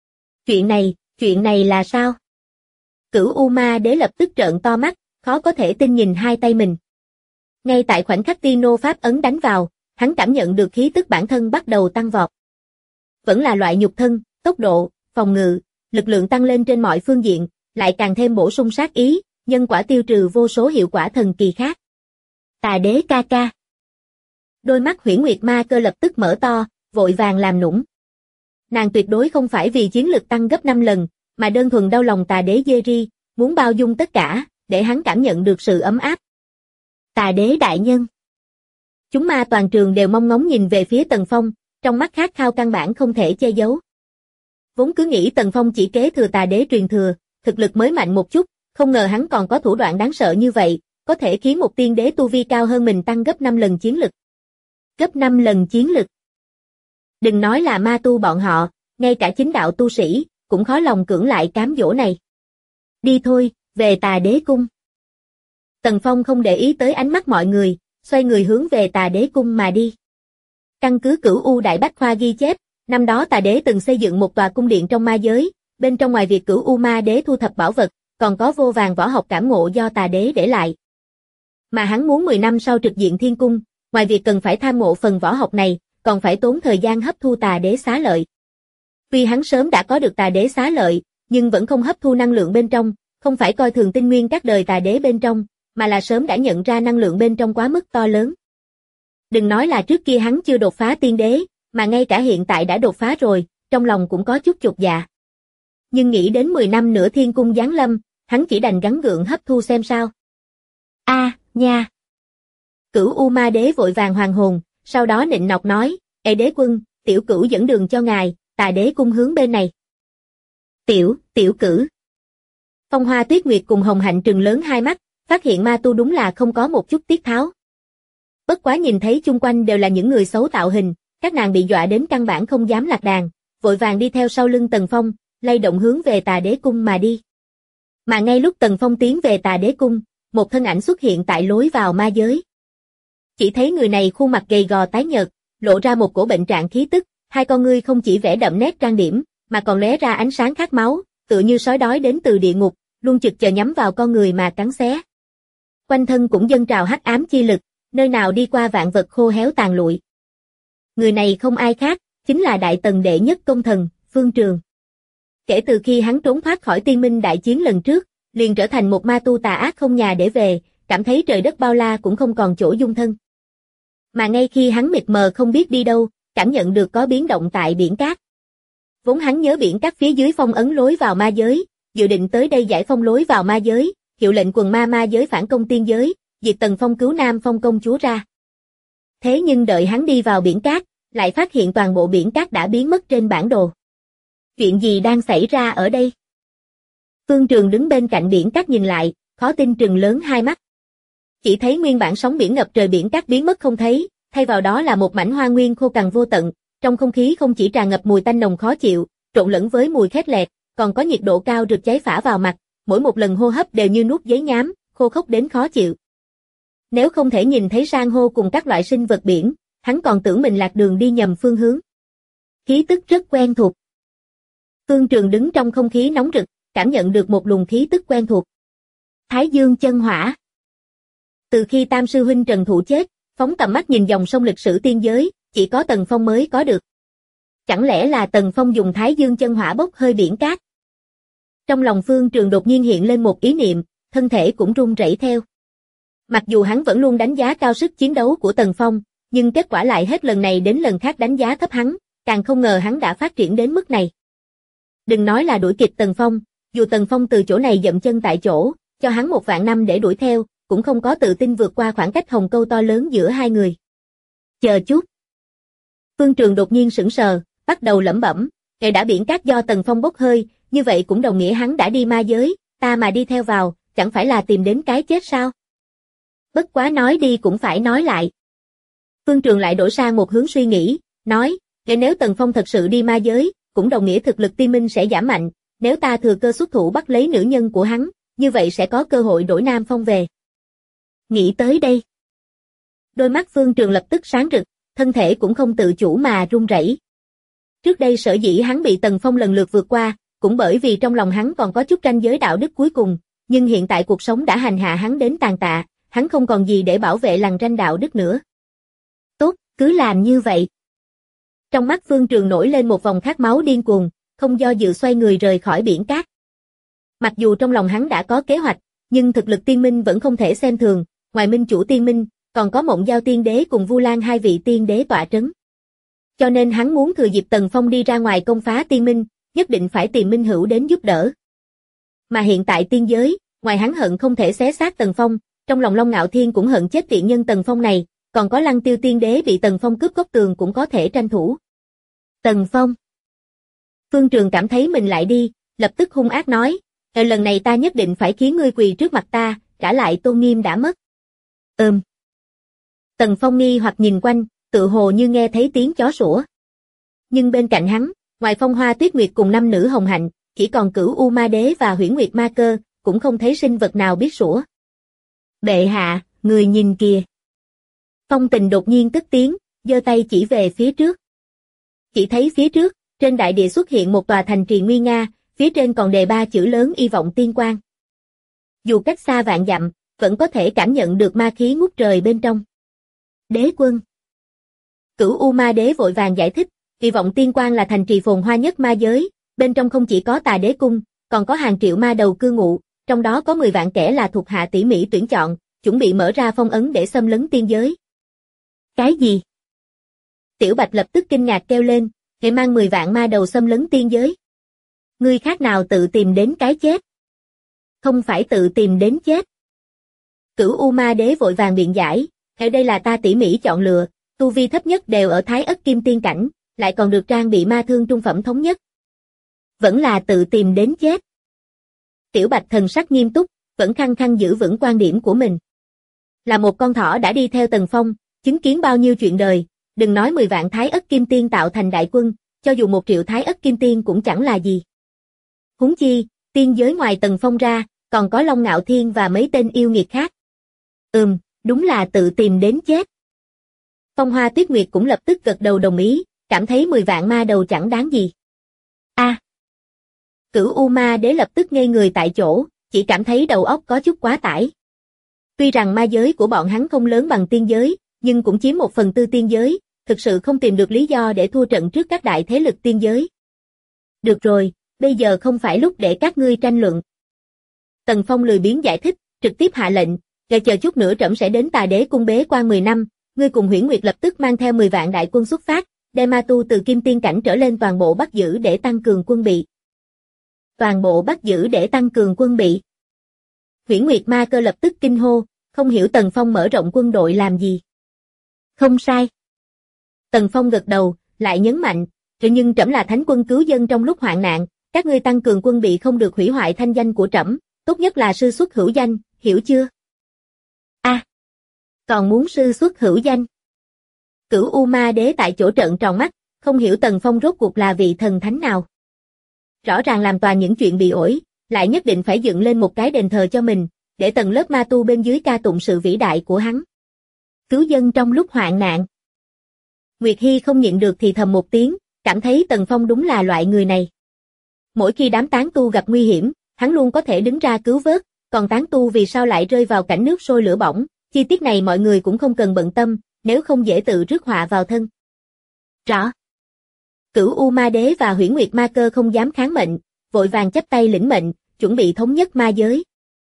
Chuyện này là sao? Cửu U Ma Đế lập tức trợn to mắt, khó có thể tin nhìn hai tay mình. Ngay tại khoảnh khắc tiên nô pháp ấn đánh vào, hắn cảm nhận được khí tức bản thân bắt đầu tăng vọt. Vẫn là loại nhục thân, tốc độ, phòng ngự, lực lượng tăng lên trên mọi phương diện, lại càng thêm bổ sung sát ý, nhân quả tiêu trừ vô số hiệu quả thần kỳ khác. Tà đế ca ca. Đôi mắt Huyễn Nguyệt Ma Cơ lập tức mở to, vội vàng làm nũng. Nàng tuyệt đối không phải vì chiến lực tăng gấp 5 lần, mà đơn thuần đau lòng tà đế Jerry, muốn bao dung tất cả, để hắn cảm nhận được sự ấm áp. Tà đế đại nhân. Chúng ma toàn trường đều mong ngóng nhìn về phía Tần Phong, trong mắt khát khao căn bản không thể che giấu. Vốn cứ nghĩ Tần Phong chỉ kế thừa tà đế truyền thừa, thực lực mới mạnh một chút, không ngờ hắn còn có thủ đoạn đáng sợ như vậy, có thể khiến một tiên đế tu vi cao hơn mình tăng gấp 5 lần chiến lực. Gấp 5 lần chiến lực. Đừng nói là ma tu bọn họ, ngay cả chính đạo tu sĩ, cũng khó lòng cưỡng lại cám dỗ này. Đi thôi, về tà đế cung. Tần Phong không để ý tới ánh mắt mọi người, xoay người hướng về tà đế cung mà đi. Căn cứ Cửu U Đại Bách Khoa ghi chép, năm đó tà đế từng xây dựng một tòa cung điện trong ma giới, bên trong ngoài việc Cửu U Ma Đế thu thập bảo vật, còn có vô vàn võ học cảm ngộ do tà đế để lại. Mà hắn muốn 10 năm sau trực diện thiên cung, ngoài việc cần phải tham ngộ phần võ học này, còn phải tốn thời gian hấp thu tà đế xá lợi. Vì hắn sớm đã có được tà đế xá lợi, nhưng vẫn không hấp thu năng lượng bên trong, không phải coi thường tinh nguyên các đời tà đế bên trong, mà là sớm đã nhận ra năng lượng bên trong quá mức to lớn. Đừng nói là trước kia hắn chưa đột phá tiên đế, mà ngay cả hiện tại đã đột phá rồi, trong lòng cũng có chút chột dạ. Nhưng nghĩ đến 10 năm nữa thiên cung giáng lâm, hắn chỉ đành gắng gượng hấp thu xem sao. Nha! Cửu U Ma Đế vội vàng hoàn hồn, sau đó nịnh nọt nói, Ê đế quân, tiểu cửu dẫn đường cho ngài, tà đế cung hướng bên này. Tiểu cửu. Phong Hoa Tuyết Nguyệt cùng Hồng Hạnh trừng lớn hai mắt, phát hiện ma tu đúng là không có một chút tiết tháo. Bất quá nhìn thấy chung quanh đều là những người xấu tạo hình, các nàng bị dọa đến căn bản không dám lạc đàn, vội vàng đi theo sau lưng Tần Phong, lay động hướng về tà đế cung mà đi. Mà ngay lúc Tần Phong tiến về tà đế cung, một thân ảnh xuất hiện tại lối vào ma giới. Chỉ thấy người này khuôn mặt gầy gò tái nhợt, lộ ra một cổ bệnh trạng khí tức, hai con ngươi không chỉ vẽ đậm nét trang điểm, mà còn lóe ra ánh sáng khát máu, tựa như sói đói đến từ địa ngục, luôn trực chờ nhắm vào con người mà cắn xé. Quanh thân cũng dâng trào hắc ám chi lực, nơi nào đi qua vạn vật khô héo tàn lụi. Người này không ai khác, chính là đại tần đệ nhất công thần, Phương Trường. Kể từ khi hắn trốn thoát khỏi tiên minh đại chiến lần trước, liền trở thành một ma tu tà ác không nhà để về, cảm thấy trời đất bao la cũng không còn chỗ dung thân. Mà ngay khi hắn mịt mờ không biết đi đâu, cảm nhận được có biến động tại biển cát. Vốn hắn nhớ biển cát phía dưới phong ấn lối vào ma giới, dự định tới đây giải phong lối vào ma giới, hiệu lệnh quần ma giới phản công tiên giới, diệt Tần Phong cứu Nam Phong công chúa ra. Thế nhưng đợi hắn đi vào biển cát, lại phát hiện toàn bộ biển cát đã biến mất trên bản đồ. Chuyện gì đang xảy ra ở đây? Phương Trường đứng bên cạnh biển cát nhìn lại, khó tin trừng lớn hai mắt. Chỉ thấy nguyên bản sóng biển ngập trời biển cát biến mất không thấy, thay vào đó là một mảnh hoa nguyên khô cằn vô tận, trong không khí không chỉ tràn ngập mùi tanh nồng khó chịu, trộn lẫn với mùi khét lẹt, còn có nhiệt độ cao rực cháy phả vào mặt, mỗi một lần hô hấp đều như nuốt giấy nhám, khô khốc đến khó chịu. Nếu không thể nhìn thấy san hô cùng các loại sinh vật biển, hắn còn tưởng mình lạc đường đi nhầm phương hướng. Khí tức rất quen thuộc. Phương Trường đứng trong không khí nóng rực, cảm nhận được một luồng khí tức quen thuộc. Thái Dương chân hỏa. Từ khi Tam sư huynh Trần Thụ chết, phóng tầm mắt nhìn dòng sông lịch sử tiên giới, chỉ có Tần Phong mới có được. Chẳng lẽ là Tần Phong dùng Thái Dương chân hỏa bốc hơi biển cát? Trong lòng Phương Trường đột nhiên hiện lên một ý niệm, thân thể cũng run rẩy theo. Mặc dù hắn vẫn luôn đánh giá cao sức chiến đấu của Tần Phong, nhưng kết quả lại hết lần này đến lần khác đánh giá thấp hắn, càng không ngờ hắn đã phát triển đến mức này. Đừng nói là đuổi kịp Tần Phong, dù Tần Phong từ chỗ này dậm chân tại chỗ, cho hắn 1.000 năm để đuổi theo, cũng không có tự tin vượt qua khoảng cách hồng câu to lớn giữa hai người. Chờ chút. Phương Trường đột nhiên sững sờ, bắt đầu lẩm bẩm, ngày đã biển cát do Tần Phong bốc hơi, như vậy cũng đồng nghĩa hắn đã đi ma giới, ta mà đi theo vào, chẳng phải là tìm đến cái chết sao? Bất quá nói đi cũng phải nói lại. Phương Trường lại đổi sang một hướng suy nghĩ, nói, nếu Tần Phong thật sự đi ma giới, cũng đồng nghĩa thực lực tiên minh sẽ giảm mạnh, nếu ta thừa cơ xuất thủ bắt lấy nữ nhân của hắn, như vậy sẽ có cơ hội đổi Nam Phong về. Nghĩ tới đây. Đôi mắt Phương Trường lập tức sáng rực, thân thể cũng không tự chủ mà run rẩy. Trước đây sở dĩ hắn bị Tần Phong lần lượt vượt qua, cũng bởi vì trong lòng hắn còn có chút ranh giới đạo đức cuối cùng, nhưng hiện tại cuộc sống đã hành hạ hắn đến tàn tạ, hắn không còn gì để bảo vệ lằn ranh đạo đức nữa. Tốt, cứ làm như vậy. Trong mắt Phương Trường nổi lên một vòng khát máu điên cuồng, không do dự xoay người rời khỏi biển cát. Mặc dù trong lòng hắn đã có kế hoạch, nhưng thực lực tiên minh vẫn không thể xem thường, ngoài minh chủ tiên minh, còn có Mộng Giao tiên đế cùng Vu Lan hai vị tiên đế tọa trấn. Cho nên hắn muốn thừa dịp Tần Phong đi ra ngoài công phá tiên minh, nhất định phải tìm minh hữu đến giúp đỡ. Mà hiện tại tiên giới, ngoài hắn hận không thể xé xác Tần Phong, trong lòng Long Ngạo Thiên cũng hận chết tiện nhân Tần Phong này, còn có Lăng Tiêu tiên đế bị Tần Phong cướp góc tường cũng có thể tranh thủ. Tần Phong. Phương Trường cảm thấy mình lại đi, lập tức hung ác nói, lần này ta nhất định phải khiến ngươi quỳ trước mặt ta, trả lại tôn nghiêm đã mất. Tần Phong nghi hoặc nhìn quanh, tự hồ như nghe thấy tiếng chó sủa. Nhưng bên cạnh hắn, ngoài Phong Hoa Tuyết Nguyệt cùng 5 nữ Hồng Hạnh, chỉ còn Cửu U Ma Đế và Huyễn Nguyệt Ma Cơ, cũng không thấy sinh vật nào biết sủa. Bệ hạ, người nhìn kìa. Phong Tình đột nhiên cất tiếng, giơ tay chỉ về phía trước. Chỉ thấy phía trước, trên đại địa xuất hiện một tòa thành trì nguy nga, phía trên còn đề 3 chữ lớn Y vọng tiên quang. Dù cách xa vạn dặm, vẫn có thể cảm nhận được ma khí ngút trời bên trong. Đế quân. Cửu U Ma Đế vội vàng giải thích, Y vọng tiên quang là thành trì phồn hoa nhất ma giới, bên trong không chỉ có Tà Đế cung, còn có hàng triệu ma đầu cư ngụ, trong đó có 10 vạn kẻ là thuộc hạ tỉ mỉ tuyển chọn, chuẩn bị mở ra phong ấn để xâm lấn tiên giới. Cái gì? Tiểu Bạch lập tức kinh ngạc kêu lên, hệ mang 10 vạn ma đầu xâm lấn tiên giới. Ngươi khác nào tự tìm đến cái chết? Không phải tự tìm đến chết. Cửu U Ma Đế vội vàng biện giải, ở đây là ta tỉ mỉ chọn lựa, tu vi thấp nhất đều ở Thái Ất Kim Tiên cảnh, lại còn được trang bị ma thương trung phẩm thống nhất. Vẫn là tự tìm đến chết. Tiểu Bạch thần sắc nghiêm túc, vẫn khăng khăng giữ vững quan điểm của mình. Là một con thỏ đã đi theo Tần Phong, chứng kiến bao nhiêu chuyện đời, đừng nói 10 vạn Thái Ất Kim Tiên tạo thành đại quân, cho dù 1 triệu Thái Ất Kim Tiên cũng chẳng là gì. Huống chi, tiên giới ngoài Tần Phong ra, còn có Long Ngạo Thiên và mấy tên yêu nghiệt khác. Đúng là tự tìm đến chết. Phong Hoa Tuyết Nguyệt cũng lập tức gật đầu đồng ý, cảm thấy 10 vạn ma đầu chẳng đáng gì. Cửu U Ma Đế lập tức ngây người tại chỗ, chỉ cảm thấy đầu óc có chút quá tải. Tuy rằng ma giới của bọn hắn không lớn bằng tiên giới, nhưng cũng chiếm 1/4 tiên giới, thực sự không tìm được lý do để thua trận trước các đại thế lực tiên giới. Được rồi, bây giờ không phải lúc để các ngươi tranh luận. Tần Phong lười biếng giải thích, trực tiếp hạ lệnh, chờ chút nữa trẫm sẽ đến Tà Đế cung bế quan 10 năm, ngươi cùng Huyễn Nguyệt lập tức mang theo 10 vạn đại quân xuất phát, đem ma tu từ Kim Tiên cảnh trở lên toàn bộ bắt giữ để tăng cường quân bị. Toàn bộ bắt giữ để tăng cường quân bị. Huyễn Nguyệt Ma Cơ lập tức kinh hô, không hiểu Tần Phong mở rộng quân đội làm gì. Không sai. Tần Phong gật đầu, lại nhấn mạnh, nhưng trẫm là thánh quân cứu dân trong lúc hoạn nạn, các ngươi tăng cường quân bị không được hủy hoại thanh danh của trẫm, tốt nhất là sư xuất hữu danh, hiểu chưa? Còn muốn sư xuất hữu danh. Cửu U Ma Đế tại chỗ trợn tròn mắt, không hiểu Tần Phong rốt cuộc là vị thần thánh nào. Rõ ràng làm toàn những chuyện bị ổi, lại nhất định phải dựng lên một cái đền thờ cho mình, để tầng lớp ma tu bên dưới ca tụng sự vĩ đại của hắn. Cứu dân trong lúc hoạn nạn. Nguyệt Hy không nhịn được thì thầm một tiếng, cảm thấy Tần Phong đúng là loại người này. Mỗi khi đám tán tu gặp nguy hiểm, hắn luôn có thể đứng ra cứu vớt, còn tán tu vì sao lại rơi vào cảnh nước sôi lửa bỏng, chi tiết này mọi người cũng không cần bận tâm, nếu không dễ tự rước họa vào thân. Rõ. Cửu U Ma Đế và Huyễn Nguyệt Ma Cơ không dám kháng mệnh, vội vàng chắp tay lĩnh mệnh, chuẩn bị thống nhất ma giới.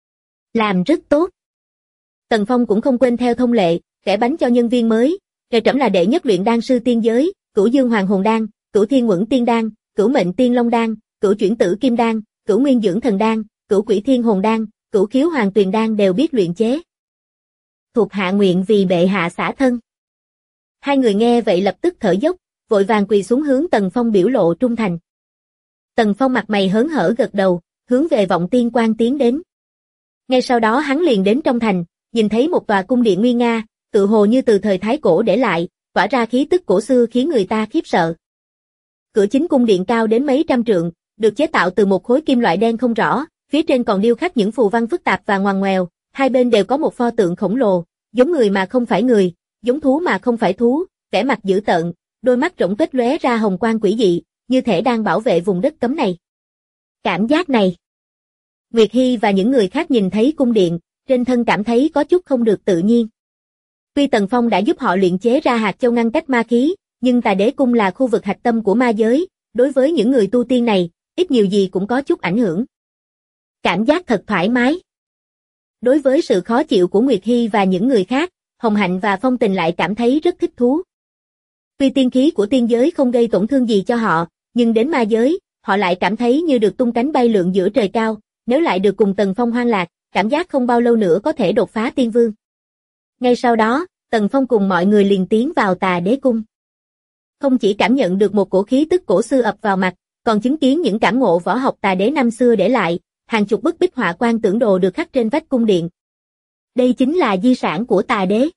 Làm rất tốt. Tần Phong cũng không quên theo thông lệ, vẽ bánh cho nhân viên mới, trẫm là đệ nhất luyện đan sư tiên giới, Cửu Dương Hoàng Hồn Đan, Cửu Thiên Uẩn Tiên Đan, Cửu Mệnh Tiên Long Đan, Cửu Chuyển Tử Kim Đan, Cửu Nguyên Dưỡng Thần Đan, Cửu Quỷ Thiên Hồn Đan, Cửu Khiếu Hoàng Tuyền Đan đều biết luyện chế. Thuộc hạ nguyện vì bệ hạ xả thân. Hai người nghe vậy lập tức thở dốc, vội vàng quỳ xuống hướng Tần Phong biểu lộ trung thành. Tần Phong mặt mày hớn hở gật đầu, hướng về Vọng Tiên Quan tiến đến. Ngay sau đó hắn liền đến trong thành, nhìn thấy một tòa cung điện nguy nga, tự hồ như từ thời Thái Cổ để lại, tỏa ra khí tức cổ xưa khiến người ta khiếp sợ. Cửa chính cung điện cao đến mấy trăm trượng, được chế tạo từ một khối kim loại đen không rõ, phía trên còn điêu khắc những phù văn phức tạp và ngoằn ngoèo, hai bên đều có một pho tượng khổng lồ, giống người mà không phải người, giống thú mà không phải thú, vẻ mặt dữ tợn, đôi mắt rỗng tuếch lóe ra hồng quang quỷ dị, như thể đang bảo vệ vùng đất cấm này. Cảm giác này. Nguyệt Hy và những người khác nhìn thấy cung điện, trên thân cảm thấy có chút không được tự nhiên. Tuy Tần Phong đã giúp họ luyện chế ra hạt châu ngăn cách ma khí, nhưng Tà Đế cung là khu vực hạch tâm của ma giới, đối với những người tu tiên này, ít nhiều gì cũng có chút ảnh hưởng. Cảm giác thật thoải mái. Đối với sự khó chịu của Nguyệt Hy và những người khác, Hồng Hạnh và Phong Tình lại cảm thấy rất thích thú. Tuy tiên khí của tiên giới không gây tổn thương gì cho họ, nhưng đến ma giới, họ lại cảm thấy như được tung cánh bay lượn giữa trời cao, nếu lại được cùng Tần Phong hoang lạc, cảm giác không bao lâu nữa có thể đột phá tiên vương. Ngay sau đó, Tần Phong cùng mọi người liền tiến vào Tà Đế cung. Không chỉ cảm nhận được một cổ khí tức cổ xưa ập vào mặt, còn chứng kiến những cảm ngộ võ học Tà Đế năm xưa để lại, hàng chục bức bích họa quan tưởng đồ được khắc trên vách cung điện. Đây chính là di sản của Tà Đế.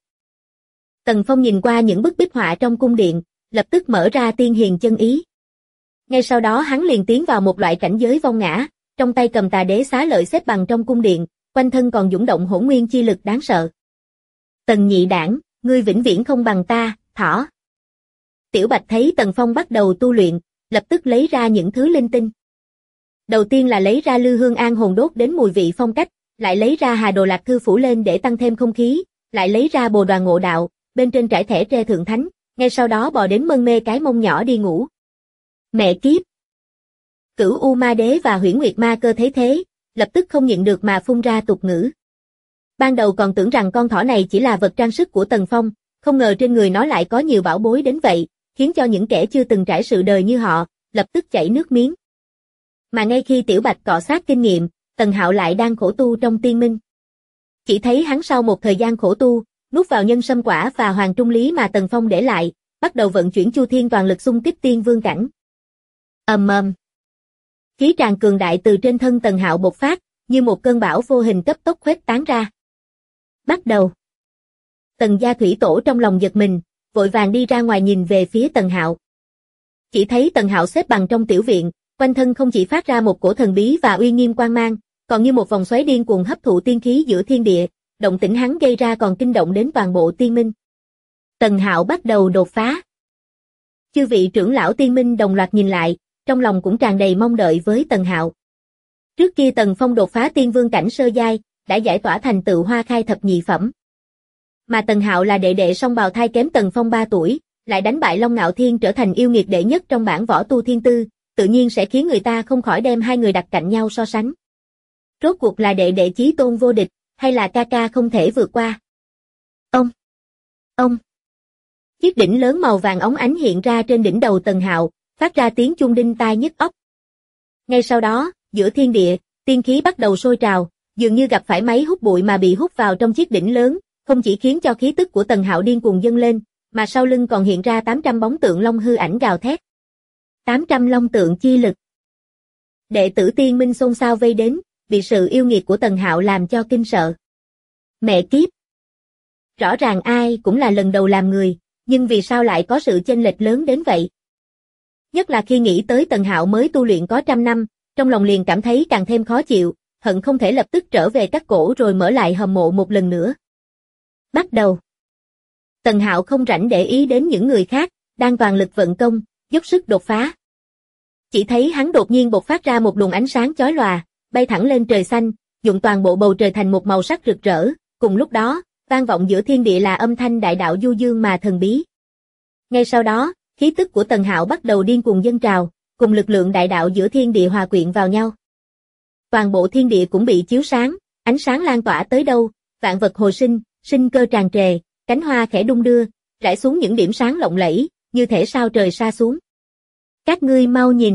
Tần Phong nhìn qua những bức bích họa trong cung điện, lập tức mở ra tiên hiền chân ý. Ngay sau đó hắn liền tiến vào một loại cảnh giới vong ngã, trong tay cầm Tà Đế xá lợi xếp bằng trong cung điện, quanh thân còn dũng động hỗn nguyên chi lực đáng sợ. Tần nhị đảng, ngươi vĩnh viễn không bằng ta, thỏ. Tiểu Bạch thấy Tần Phong bắt đầu tu luyện, lập tức lấy ra những thứ linh tinh. Đầu tiên là lấy ra lư hương an hồn đốt đến mùi vị phong cách, lại lấy ra hà đồ lạc thư phủ lên để tăng thêm không khí, lại lấy ra bồ đoàn ngộ đạo, bên trên trải thẻ tre thượng thánh, ngay sau đó bò đến mân mê cái mông nhỏ đi ngủ. Mẹ kiếp! Cửu U Ma Đế và Huyễn Nguyệt Ma Cơ thấy thế, lập tức không nhịn được mà phun ra tục ngữ. Ban đầu còn tưởng rằng con thỏ này chỉ là vật trang sức của Tần Phong, không ngờ trên người nó lại có nhiều bảo bối đến vậy, khiến cho những kẻ chưa từng trải sự đời như họ, lập tức chảy nước miếng. Mà ngay khi Tiểu Bạch cọ sát kinh nghiệm, Tần Hạo lại đang khổ tu trong tiên minh. Chỉ thấy hắn sau một thời gian khổ tu, nuốt vào nhân sâm quả và hoàng trung lý mà Tần Phong để lại, bắt đầu vận chuyển Chu Thiên toàn lực xung kích tiên vương cảnh. Ầm ầm. Khí tràn cường đại từ trên thân Tần Hạo bộc phát, như một cơn bão vô hình cấp tốc khuếch tán ra. Bắt đầu. Tần Gia Thủy Tổ trong lòng giật mình, vội vàng đi ra ngoài nhìn về phía Tần Hạo. Chỉ thấy Tần Hạo xếp bằng trong tiểu viện, quanh thân không chỉ phát ra một cổ thần bí và uy nghiêm quang mang, còn như một vòng xoáy điên cuồng hấp thụ tiên khí giữa thiên địa, động tĩnh hắn gây ra còn kinh động đến toàn bộ tiên minh. Tần Hạo bắt đầu đột phá. Chư vị trưởng lão tiên minh đồng loạt nhìn lại, trong lòng cũng tràn đầy mong đợi với Tần Hạo. Trước kia Tần Phong đột phá tiên vương cảnh sơ giai, đã giải tỏa thành tựu hoa khai thập nhị phẩm. Mà Tần Hạo là đệ đệ song bào thai kém Tần Phong 3 tuổi, lại đánh bại Long Ngạo Thiên trở thành yêu nghiệt đệ nhất trong bảng võ tu thiên tư, tự nhiên sẽ khiến người ta không khỏi đem hai người đặt cạnh nhau so sánh. Rốt cuộc là đệ đệ chí tôn vô địch, hay là ca ca không thể vượt qua? Ông! Chiếc đỉnh lớn màu vàng óng ánh hiện ra trên đỉnh đầu Tần Hạo, phát ra tiếng chuông đinh tai nhức óc. Ngay sau đó, giữa thiên địa, tiên khí bắt đầu sôi trào, dường như gặp phải máy hút bụi mà bị hút vào trong chiếc đỉnh lớn, không chỉ khiến cho khí tức của Tần Hạo điên cuồng dâng lên, mà sau lưng còn hiện ra 800 bóng tượng long hư ảnh gào thét. 800 long tượng chi lực. Đệ tử tiên minh xôn xao vây đến, bị sự yêu nghiệt của Tần Hạo làm cho kinh sợ. Mẹ kiếp! Rõ ràng ai cũng là lần đầu làm người, nhưng vì sao lại có sự chênh lệch lớn đến vậy? Nhất là khi nghĩ tới Tần Hạo mới tu luyện có 100 năm, trong lòng liền cảm thấy càng thêm khó chịu, hận không thể lập tức trở về cắt cổ rồi mở lại hầm mộ một lần nữa. Bắt đầu. Tần Hạo không rảnh để ý đến những người khác, đang toàn lực vận công, dốc sức đột phá. Chỉ thấy hắn đột nhiên bộc phát ra một luồng ánh sáng chói lòa, bay thẳng lên trời xanh, nhuộm toàn bộ bầu trời thành một màu sắc rực rỡ, cùng lúc đó, vang vọng giữa thiên địa là âm thanh đại đạo du dương mà thần bí. Ngay sau đó, khí tức của Tần Hạo bắt đầu điên cuồng dâng trào, cùng lực lượng đại đạo giữa thiên địa hòa quyện vào nhau. Toàn bộ thiên địa cũng bị chiếu sáng, ánh sáng lan tỏa tới đâu, vạn vật hồi sinh, sinh cơ tràn trề, cánh hoa khẽ đung đưa, rải xuống những điểm sáng lộng lẫy, như thể sao trời sa xuống. Các ngươi mau nhìn.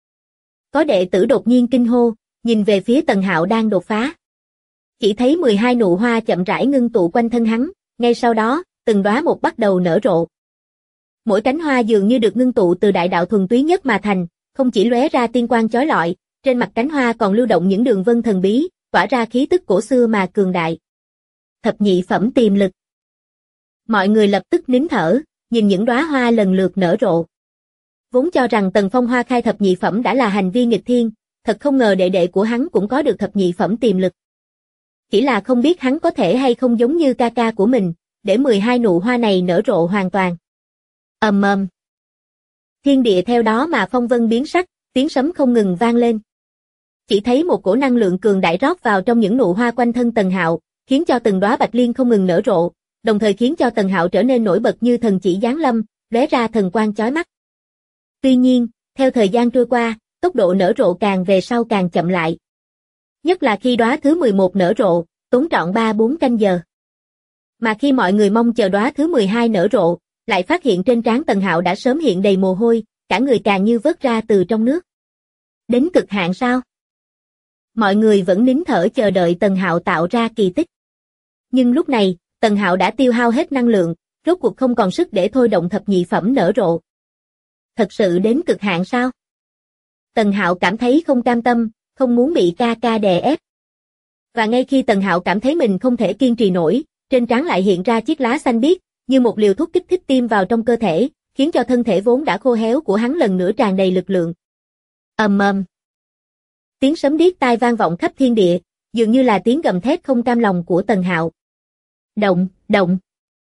Có đệ tử đột nhiên kinh hô, nhìn về phía Tần Hạo đang đột phá. Chỉ thấy 12 nụ hoa chậm rãi ngưng tụ quanh thân hắn, ngay sau đó, từng đóa một bắt đầu nở rộ. Mỗi cánh hoa dường như được ngưng tụ từ đại đạo thuần túy nhất mà thành, không chỉ lóe ra tiên quang chói lọi, trên mặt cánh hoa còn lưu động những đường vân thần bí, tỏa ra khí tức cổ xưa mà cường đại. Thập nhị phẩm tiềm lực. Mọi người lập tức nín thở, nhìn những đóa hoa lần lượt nở rộ. Vốn cho rằng Tần Phong hoa khai thập nhị phẩm đã là hành vi nghịch thiên, thật không ngờ đệ đệ của hắn cũng có được thập nhị phẩm tiềm lực. Chỉ là không biết hắn có thể hay không giống như ca ca của mình, để 12 nụ hoa này nở rộ hoàn toàn. Ầm ầm. Thiên địa theo đó mà phong vân biến sắc, tiếng sấm không ngừng vang lên. Chỉ thấy một cổ năng lượng cường đại rót vào trong những nụ hoa quanh thân Tần Hạo, khiến cho từng đóa bạch liên không ngừng nở rộ, đồng thời khiến cho Tần Hạo trở nên nổi bật như thần chỉ giáng lâm, lóe ra thần quang chói mắt. Tuy nhiên, theo thời gian trôi qua, tốc độ nở rộ càng về sau càng chậm lại. Nhất là khi đóa thứ 11 nở rộ, tốn trọn 3-4 canh giờ. Mà khi mọi người mong chờ đóa thứ 12 nở rộ, lại phát hiện trên trán Tần Hạo đã sớm hiện đầy mồ hôi, cả người càng như vớt ra từ trong nước. Đến cực hạn sao? Mọi người vẫn nín thở chờ đợi Tần Hạo tạo ra kỳ tích. Nhưng lúc này, Tần Hạo đã tiêu hao hết năng lượng, rốt cuộc không còn sức để thôi động thập nhị phẩm nở rộ. Thật sự đến cực hạn sao? Tần Hạo cảm thấy không cam tâm, không muốn bị ca ca đè ép. Và ngay khi Tần Hạo cảm thấy mình không thể kiên trì nổi, trên trán lại hiện ra chiếc lá xanh biếc, như một liều thuốc kích thích tiêm vào trong cơ thể, khiến cho thân thể vốn đã khô héo của hắn lần nữa tràn đầy lực lượng. Ầm ầm. Tiếng sấm điếc tai vang vọng khắp thiên địa, dường như là tiếng gầm thét không cam lòng của Tần Hạo. Động, động.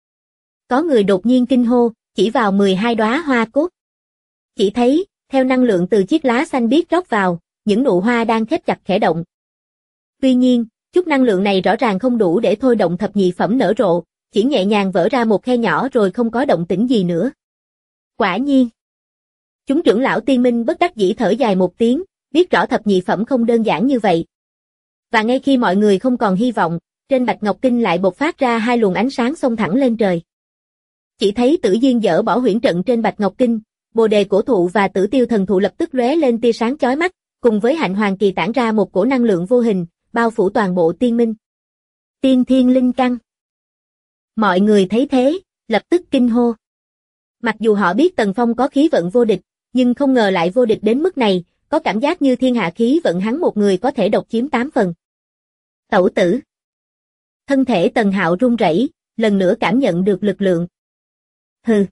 Có người đột nhiên kinh hô, chỉ vào 12 đóa hoa cốt. Chỉ thấy, theo năng lượng từ chiếc lá xanh biếc rót vào, những nụ hoa đang khép chặt khẽ động. Tuy nhiên, chút năng lượng này rõ ràng không đủ để thôi động thập nhị phẩm nở rộ, chỉ nhẹ nhàng vỡ ra một khe nhỏ rồi không có động tĩnh gì nữa. Quả nhiên. Chúng trưởng lão tiên minh bất đắc dĩ thở dài một tiếng, biết rõ thập nhị phẩm không đơn giản như vậy. Và ngay khi mọi người không còn hy vọng, trên Bạch Ngọc Kinh lại bộc phát ra hai luồng ánh sáng xông thẳng lên trời. Chỉ thấy Tử Diên dỡ bỏ huyễn trận trên Bạch Ngọc Kinh, Bồ Đề cổ thụ và Tử Tiêu thần thụ lập tức lóe lên tia sáng chói mắt, cùng với Hạnh Hoàng kỳ tản ra một cổ năng lượng vô hình, bao phủ toàn bộ tiên minh. Tiên Thiên Linh Căn. Mọi người thấy thế, lập tức kinh hô. Mặc dù họ biết Tần Phong có khí vận vô địch, nhưng không ngờ lại vô địch đến mức này, có cảm giác như thiên hạ khí vận hắn một người có thể độc chiếm 8 phần. Tẩu tử. Thân thể Tần Hạo run rẩy, lần nữa cảm nhận được lực lượng. Hừ.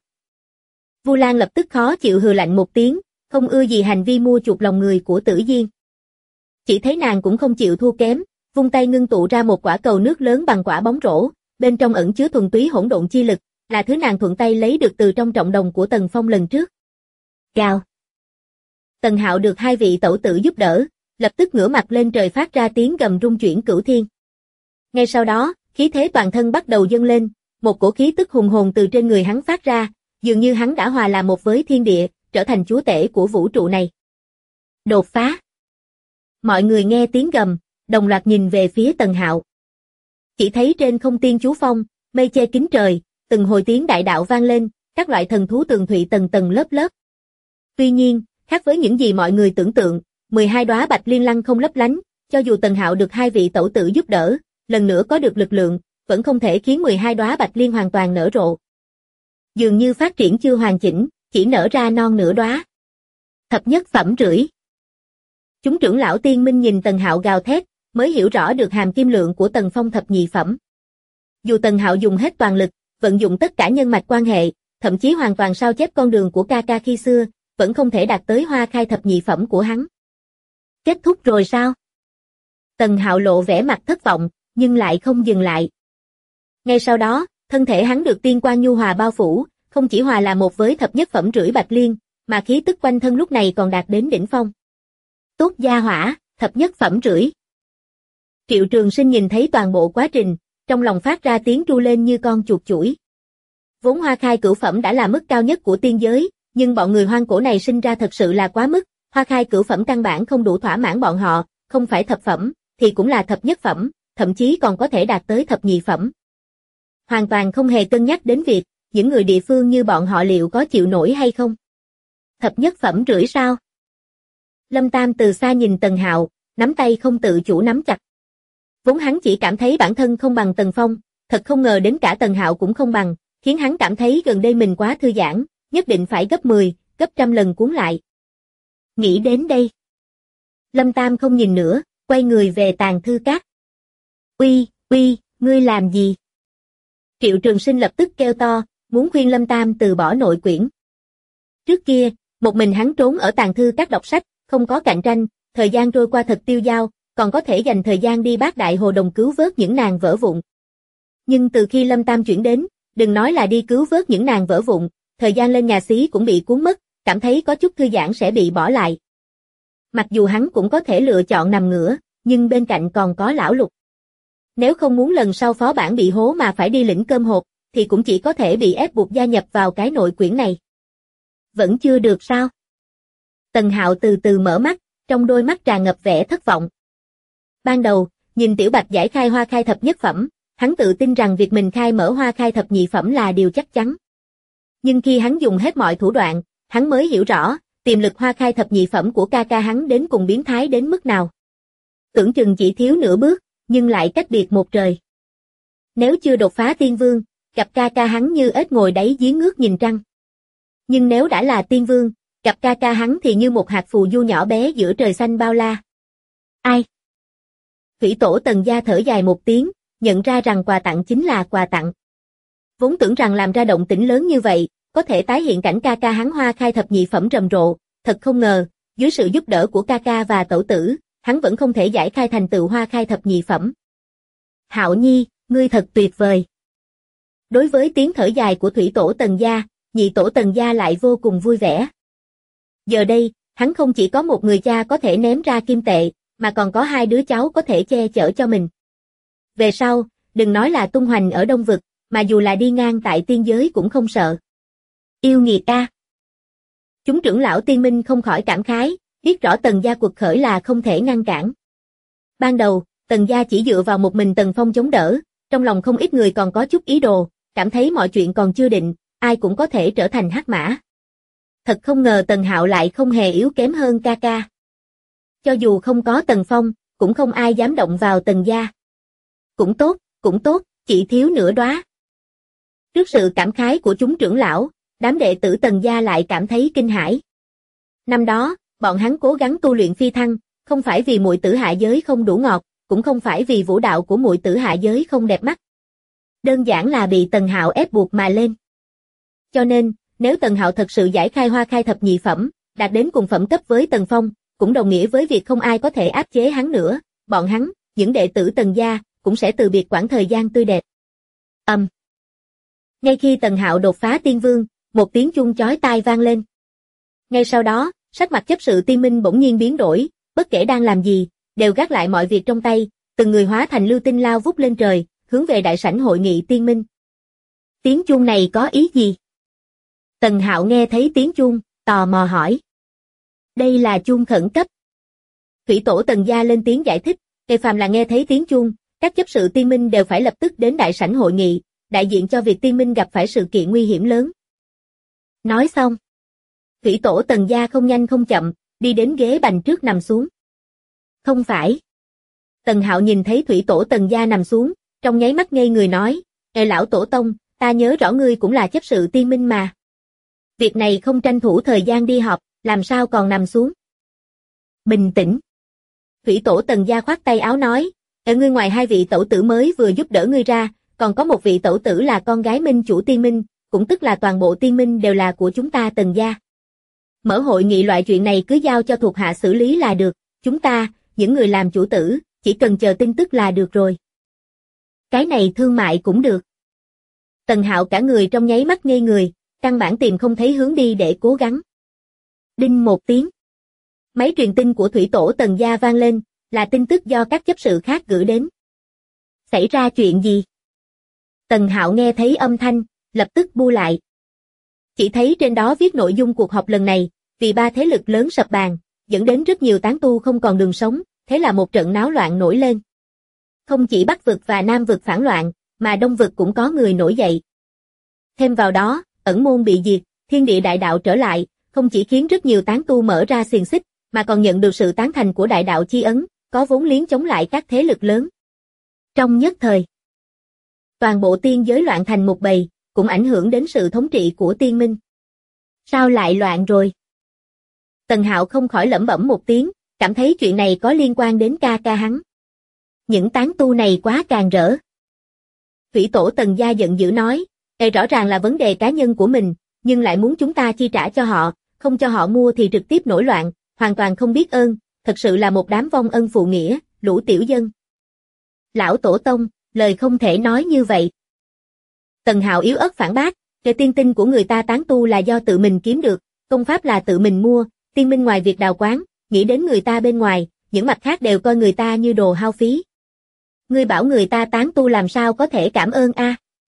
Vu Lan lập tức khó chịu hừ lạnh một tiếng, không ưa gì hành vi mua chuộc lòng người của Tử Diên. Chỉ thấy nàng cũng không chịu thua kém, vung tay ngưng tụ ra một quả cầu nước lớn bằng quả bóng rổ, bên trong ẩn chứa thuần túy hỗn độn chi lực, là thứ nàng thuận tay lấy được từ trong trọng đồng của Tần Phong lần trước. Gào. Tần Hạo được hai vị tẩu tử giúp đỡ, lập tức ngửa mặt lên trời phát ra tiếng gầm rung chuyển cửu thiên. Ngay sau đó, khí thế toàn thân bắt đầu dâng lên, một cổ khí tức hùng hồn từ trên người hắn phát ra, dường như hắn đã hòa làm một với thiên địa, trở thành chúa tể của vũ trụ này. Đột phá. Mọi người nghe tiếng gầm, đồng loạt nhìn về phía Tần Hạo. Chỉ thấy trên không tiên chú phong, mây che kín trời, từng hồi tiếng đại đạo vang lên, các loại thần thú tường thụy tầng tầng lớp lớp. Tuy nhiên, khác với những gì mọi người tưởng tượng, 12 đóa bạch liên lăng không lấp lánh, cho dù Tần Hạo được hai vị tẩu tử giúp đỡ, lần nữa có được lực lượng, vẫn không thể khiến 12 đóa bạch liên hoàn toàn nở rộ. Dường như phát triển chưa hoàn chỉnh, chỉ nở ra non nửa đóa. Thập nhất phẩm rưỡi. Chúng trưởng lão tiên minh nhìn Tần Hạo gào thét, mới hiểu rõ được hàm kim lượng của Tần Phong thập nhị phẩm. Dù Tần Hạo dùng hết toàn lực, vận dụng tất cả nhân mạch quan hệ, thậm chí hoàn toàn sao chép con đường của ca ca khi xưa, vẫn không thể đạt tới hoa khai thập nhị phẩm của hắn. Kết thúc rồi sao? Tần Hạo lộ vẻ mặt thất vọng, nhưng lại không dừng lại. Ngay sau đó, thân thể hắn được tiên quang nhu hòa bao phủ, không chỉ hòa là một với thập nhất phẩm rưỡi bạch liên, mà khí tức quanh thân lúc này còn đạt đến đỉnh phong. Tốt gia hỏa, thập nhất phẩm rưỡi. Triệu Trường Sinh nhìn thấy toàn bộ quá trình, trong lòng phát ra tiếng tru lên như con chuột chủi. Vốn hoa khai cửu phẩm đã là mức cao nhất của tiên giới, nhưng bọn người hoang cổ này sinh ra thật sự là quá mức, hoa khai cửu phẩm căn bản không đủ thỏa mãn bọn họ, không phải thập phẩm, thì cũng là thập nhất phẩm, thậm chí còn có thể đạt tới thập nhị phẩm. Hoàn toàn không hề cân nhắc đến việc, những người địa phương như bọn họ liệu có chịu nổi hay không. Thập nhất phẩm rưỡi sao? Lâm Tam từ xa nhìn Tần Hạo, nắm tay không tự chủ nắm chặt. Vốn hắn chỉ cảm thấy bản thân không bằng Tần Phong, thật không ngờ đến cả Tần Hạo cũng không bằng, khiến hắn cảm thấy gần đây mình quá thư giãn, nhất định phải gấp 10, gấp trăm lần cuốn lại. Nghĩ đến đây. Lâm Tam không nhìn nữa, quay người về tàng thư các. Uy, ngươi làm gì? Triệu Trường Sinh lập tức kêu to, muốn khuyên Lâm Tam từ bỏ nội quyển. Trước kia, một mình hắn trốn ở tàng thư các đọc sách, không có cạnh tranh, thời gian trôi qua thật tiêu dao, còn có thể dành thời gian đi Bát Đại Hồ Đồng cứu vớt những nàng vỡ vụn. Nhưng từ khi Lâm Tam chuyển đến, đừng nói là đi cứu vớt những nàng vỡ vụn, thời gian lên nhà xí cũng bị cuốn mất, cảm thấy có chút thư giãn sẽ bị bỏ lại. Mặc dù hắn cũng có thể lựa chọn nằm ngửa, nhưng bên cạnh còn có lão Lục. Nếu không muốn lần sau phó bản bị hố mà phải đi lĩnh cơm hộp, thì cũng chỉ có thể bị ép buộc gia nhập vào cái nội quyển này. Vẫn chưa được sao? Tần Hạo từ từ mở mắt, trong đôi mắt tràn ngập vẻ thất vọng. Ban đầu, nhìn Tiểu Bạch giải khai hoa khai thập nhất phẩm, hắn tự tin rằng việc mình khai mở hoa khai thập nhị phẩm là điều chắc chắn. Nhưng khi hắn dùng hết mọi thủ đoạn, hắn mới hiểu rõ, tiềm lực hoa khai thập nhị phẩm của ca ca hắn đến cùng biến thái đến mức nào. Tưởng chừng chỉ thiếu nửa bước, nhưng lại cách biệt một trời. Nếu chưa đột phá tiên vương, gặp ca ca hắn như ếch ngồi đáy giếng ngước nhìn trăng. Nhưng nếu đã là tiên vương, gặp ca ca hắn thì như một hạt phù du nhỏ bé giữa trời xanh bao la. Ai? Thủy tổ Tần gia thở dài một tiếng, nhận ra rằng quà tặng chính là quà tặng. Vốn tưởng rằng làm ra động tĩnh lớn như vậy, có thể tái hiện cảnh ca ca hắn hoa khai thập nhị phẩm rầm rộ, thật không ngờ, dưới sự giúp đỡ của ca ca và tẩu tử, hắn vẫn không thể giải khai thành tựu hoa khai thập nhị phẩm. Hạo Nhi, ngươi thật tuyệt vời. Đối với tiếng thở dài của thủy tổ Tần gia, nhị tổ Tần gia lại vô cùng vui vẻ. Giờ đây, hắn không chỉ có một người cha có thể ném ra kim tệ, mà còn có hai đứa cháu có thể che chở cho mình. Về sau, đừng nói là tung hoành ở Đông Vực, mà dù là đi ngang tại tiên giới cũng không sợ. Yêu nghiệt a! Chúng trưởng lão tiên minh không khỏi cảm khái, biết rõ Tần gia cuộc khởi là không thể ngăn cản. Ban đầu, Tần gia chỉ dựa vào một mình Tần Phong chống đỡ, trong lòng không ít người còn có chút ý đồ, cảm thấy mọi chuyện còn chưa định, ai cũng có thể trở thành hắc mã. Thật không ngờ Tần Hạo lại không hề yếu kém hơn ca ca. Cho dù không có Tần Phong, cũng không ai dám động vào Tần gia. Cũng tốt, chỉ thiếu nửa đóa. Trước sự cảm khái của chúng trưởng lão, đám đệ tử Tần gia lại cảm thấy kinh hãi. Năm đó, bọn hắn cố gắng tu luyện phi thăng, không phải vì muội tử hạ giới không đủ ngọt, cũng không phải vì vũ đạo của muội tử hạ giới không đẹp mắt. Đơn giản là bị Tần Hạo ép buộc mà lên. Cho nên, nếu Tần Hạo thật sự giải khai hoa khai thập nhị phẩm, đạt đến cùng phẩm cấp với Tần Phong, cũng đồng nghĩa với việc không ai có thể áp chế hắn nữa, bọn hắn, những đệ tử Tần gia, cũng sẽ từ biệt quãng thời gian tươi đẹp. Ngay khi Tần Hạo đột phá tiên vương, một tiếng chuông chói tai vang lên. Ngay sau đó, sắc mặt chấp sự tiên minh bỗng nhiên biến đổi, bất kể đang làm gì, đều gác lại mọi việc trong tay, từng người hóa thành lưu tinh lao vút lên trời, hướng về đại sảnh hội nghị tiên minh. Tiếng chuông này có ý gì? Tần Hạo nghe thấy tiếng chuông, tò mò hỏi. Đây là chuông khẩn cấp. Thủy tổ Tần gia lên tiếng giải thích, phàm là nghe thấy tiếng chuông, các chấp sự tiên minh đều phải lập tức đến đại sảnh hội nghị, đại diện cho việc tiên minh gặp phải sự kiện nguy hiểm lớn. Nói xong, Thủy tổ Tần gia không nhanh không chậm, đi đến ghế bành trước nằm xuống. Không phải. Tần Hạo nhìn thấy Thủy tổ Tần gia nằm xuống, trong nháy mắt ngây người nói, lão tổ tông, ta nhớ rõ ngươi cũng là chấp sự tiên minh mà. Việc này không tranh thủ thời gian đi họp, làm sao còn nằm xuống. Bình tĩnh. Thủy tổ Tần gia khoát tay áo nói, ngươi ngoài hai vị tẩu tử mới vừa giúp đỡ ngươi ra, còn có một vị tẩu tử là con gái minh chủ tiên minh, cũng tức là toàn bộ tiên minh đều là của chúng ta Tần gia. Mở hội nghị loại chuyện này cứ giao cho thuộc hạ xử lý là được, chúng ta, những người làm chủ tử, chỉ cần chờ tin tức là được rồi. Cái này thương mại cũng được. Tần Hạo cả người trong nháy mắt ngây người, căn bản tìm không thấy hướng đi để cố gắng. Đinh một tiếng. Máy truyền tin của Thủy tổ Tần gia vang lên, là tin tức do các chấp sự khác gửi đến. Xảy ra chuyện gì? Tần Hạo nghe thấy âm thanh, lập tức bu lại. Chỉ thấy trên đó viết nội dung cuộc họp lần này, vì ba thế lực lớn sập bàn, dẫn đến rất nhiều tán tu không còn đường sống, thế là một trận náo loạn nổi lên. Không chỉ Bắc vực và Nam vực phản loạn, mà Đông vực cũng có người nổi dậy. Thêm vào đó, ẩn môn bị diệt, thiên địa đại đạo trở lại, không chỉ khiến rất nhiều tán tu mở ra xiềng xích, mà còn nhận được sự tán thành của đại đạo chi ấn, có vốn liếng chống lại các thế lực lớn. Trong nhất thời, toàn bộ tiên giới loạn thành một bầy, cũng ảnh hưởng đến sự thống trị của tiên minh. Sao lại loạn rồi? Tần Hạo không khỏi lẩm bẩm một tiếng, cảm thấy chuyện này có liên quan đến ca ca hắn. Những tán tu này quá càn rỡ. Thủy tổ Tần gia giận dữ nói, rõ ràng là vấn đề cá nhân của mình, nhưng lại muốn chúng ta chi trả cho họ, không cho họ mua thì trực tiếp nổi loạn, hoàn toàn không biết ơn, thật sự là một đám vong ân phụ nghĩa, lũ tiểu dân. Lão tổ tông, lời không thể nói như vậy. Tần Hạo yếu ớt phản bác, tiên tinh của người ta tán tu là do tự mình kiếm được, công pháp là tự mình mua, tiên minh ngoài việc đào quán, nghĩ đến người ta bên ngoài, những mặt khác đều coi người ta như đồ hao phí. Ngươi bảo người ta tán tu làm sao có thể cảm ơn a?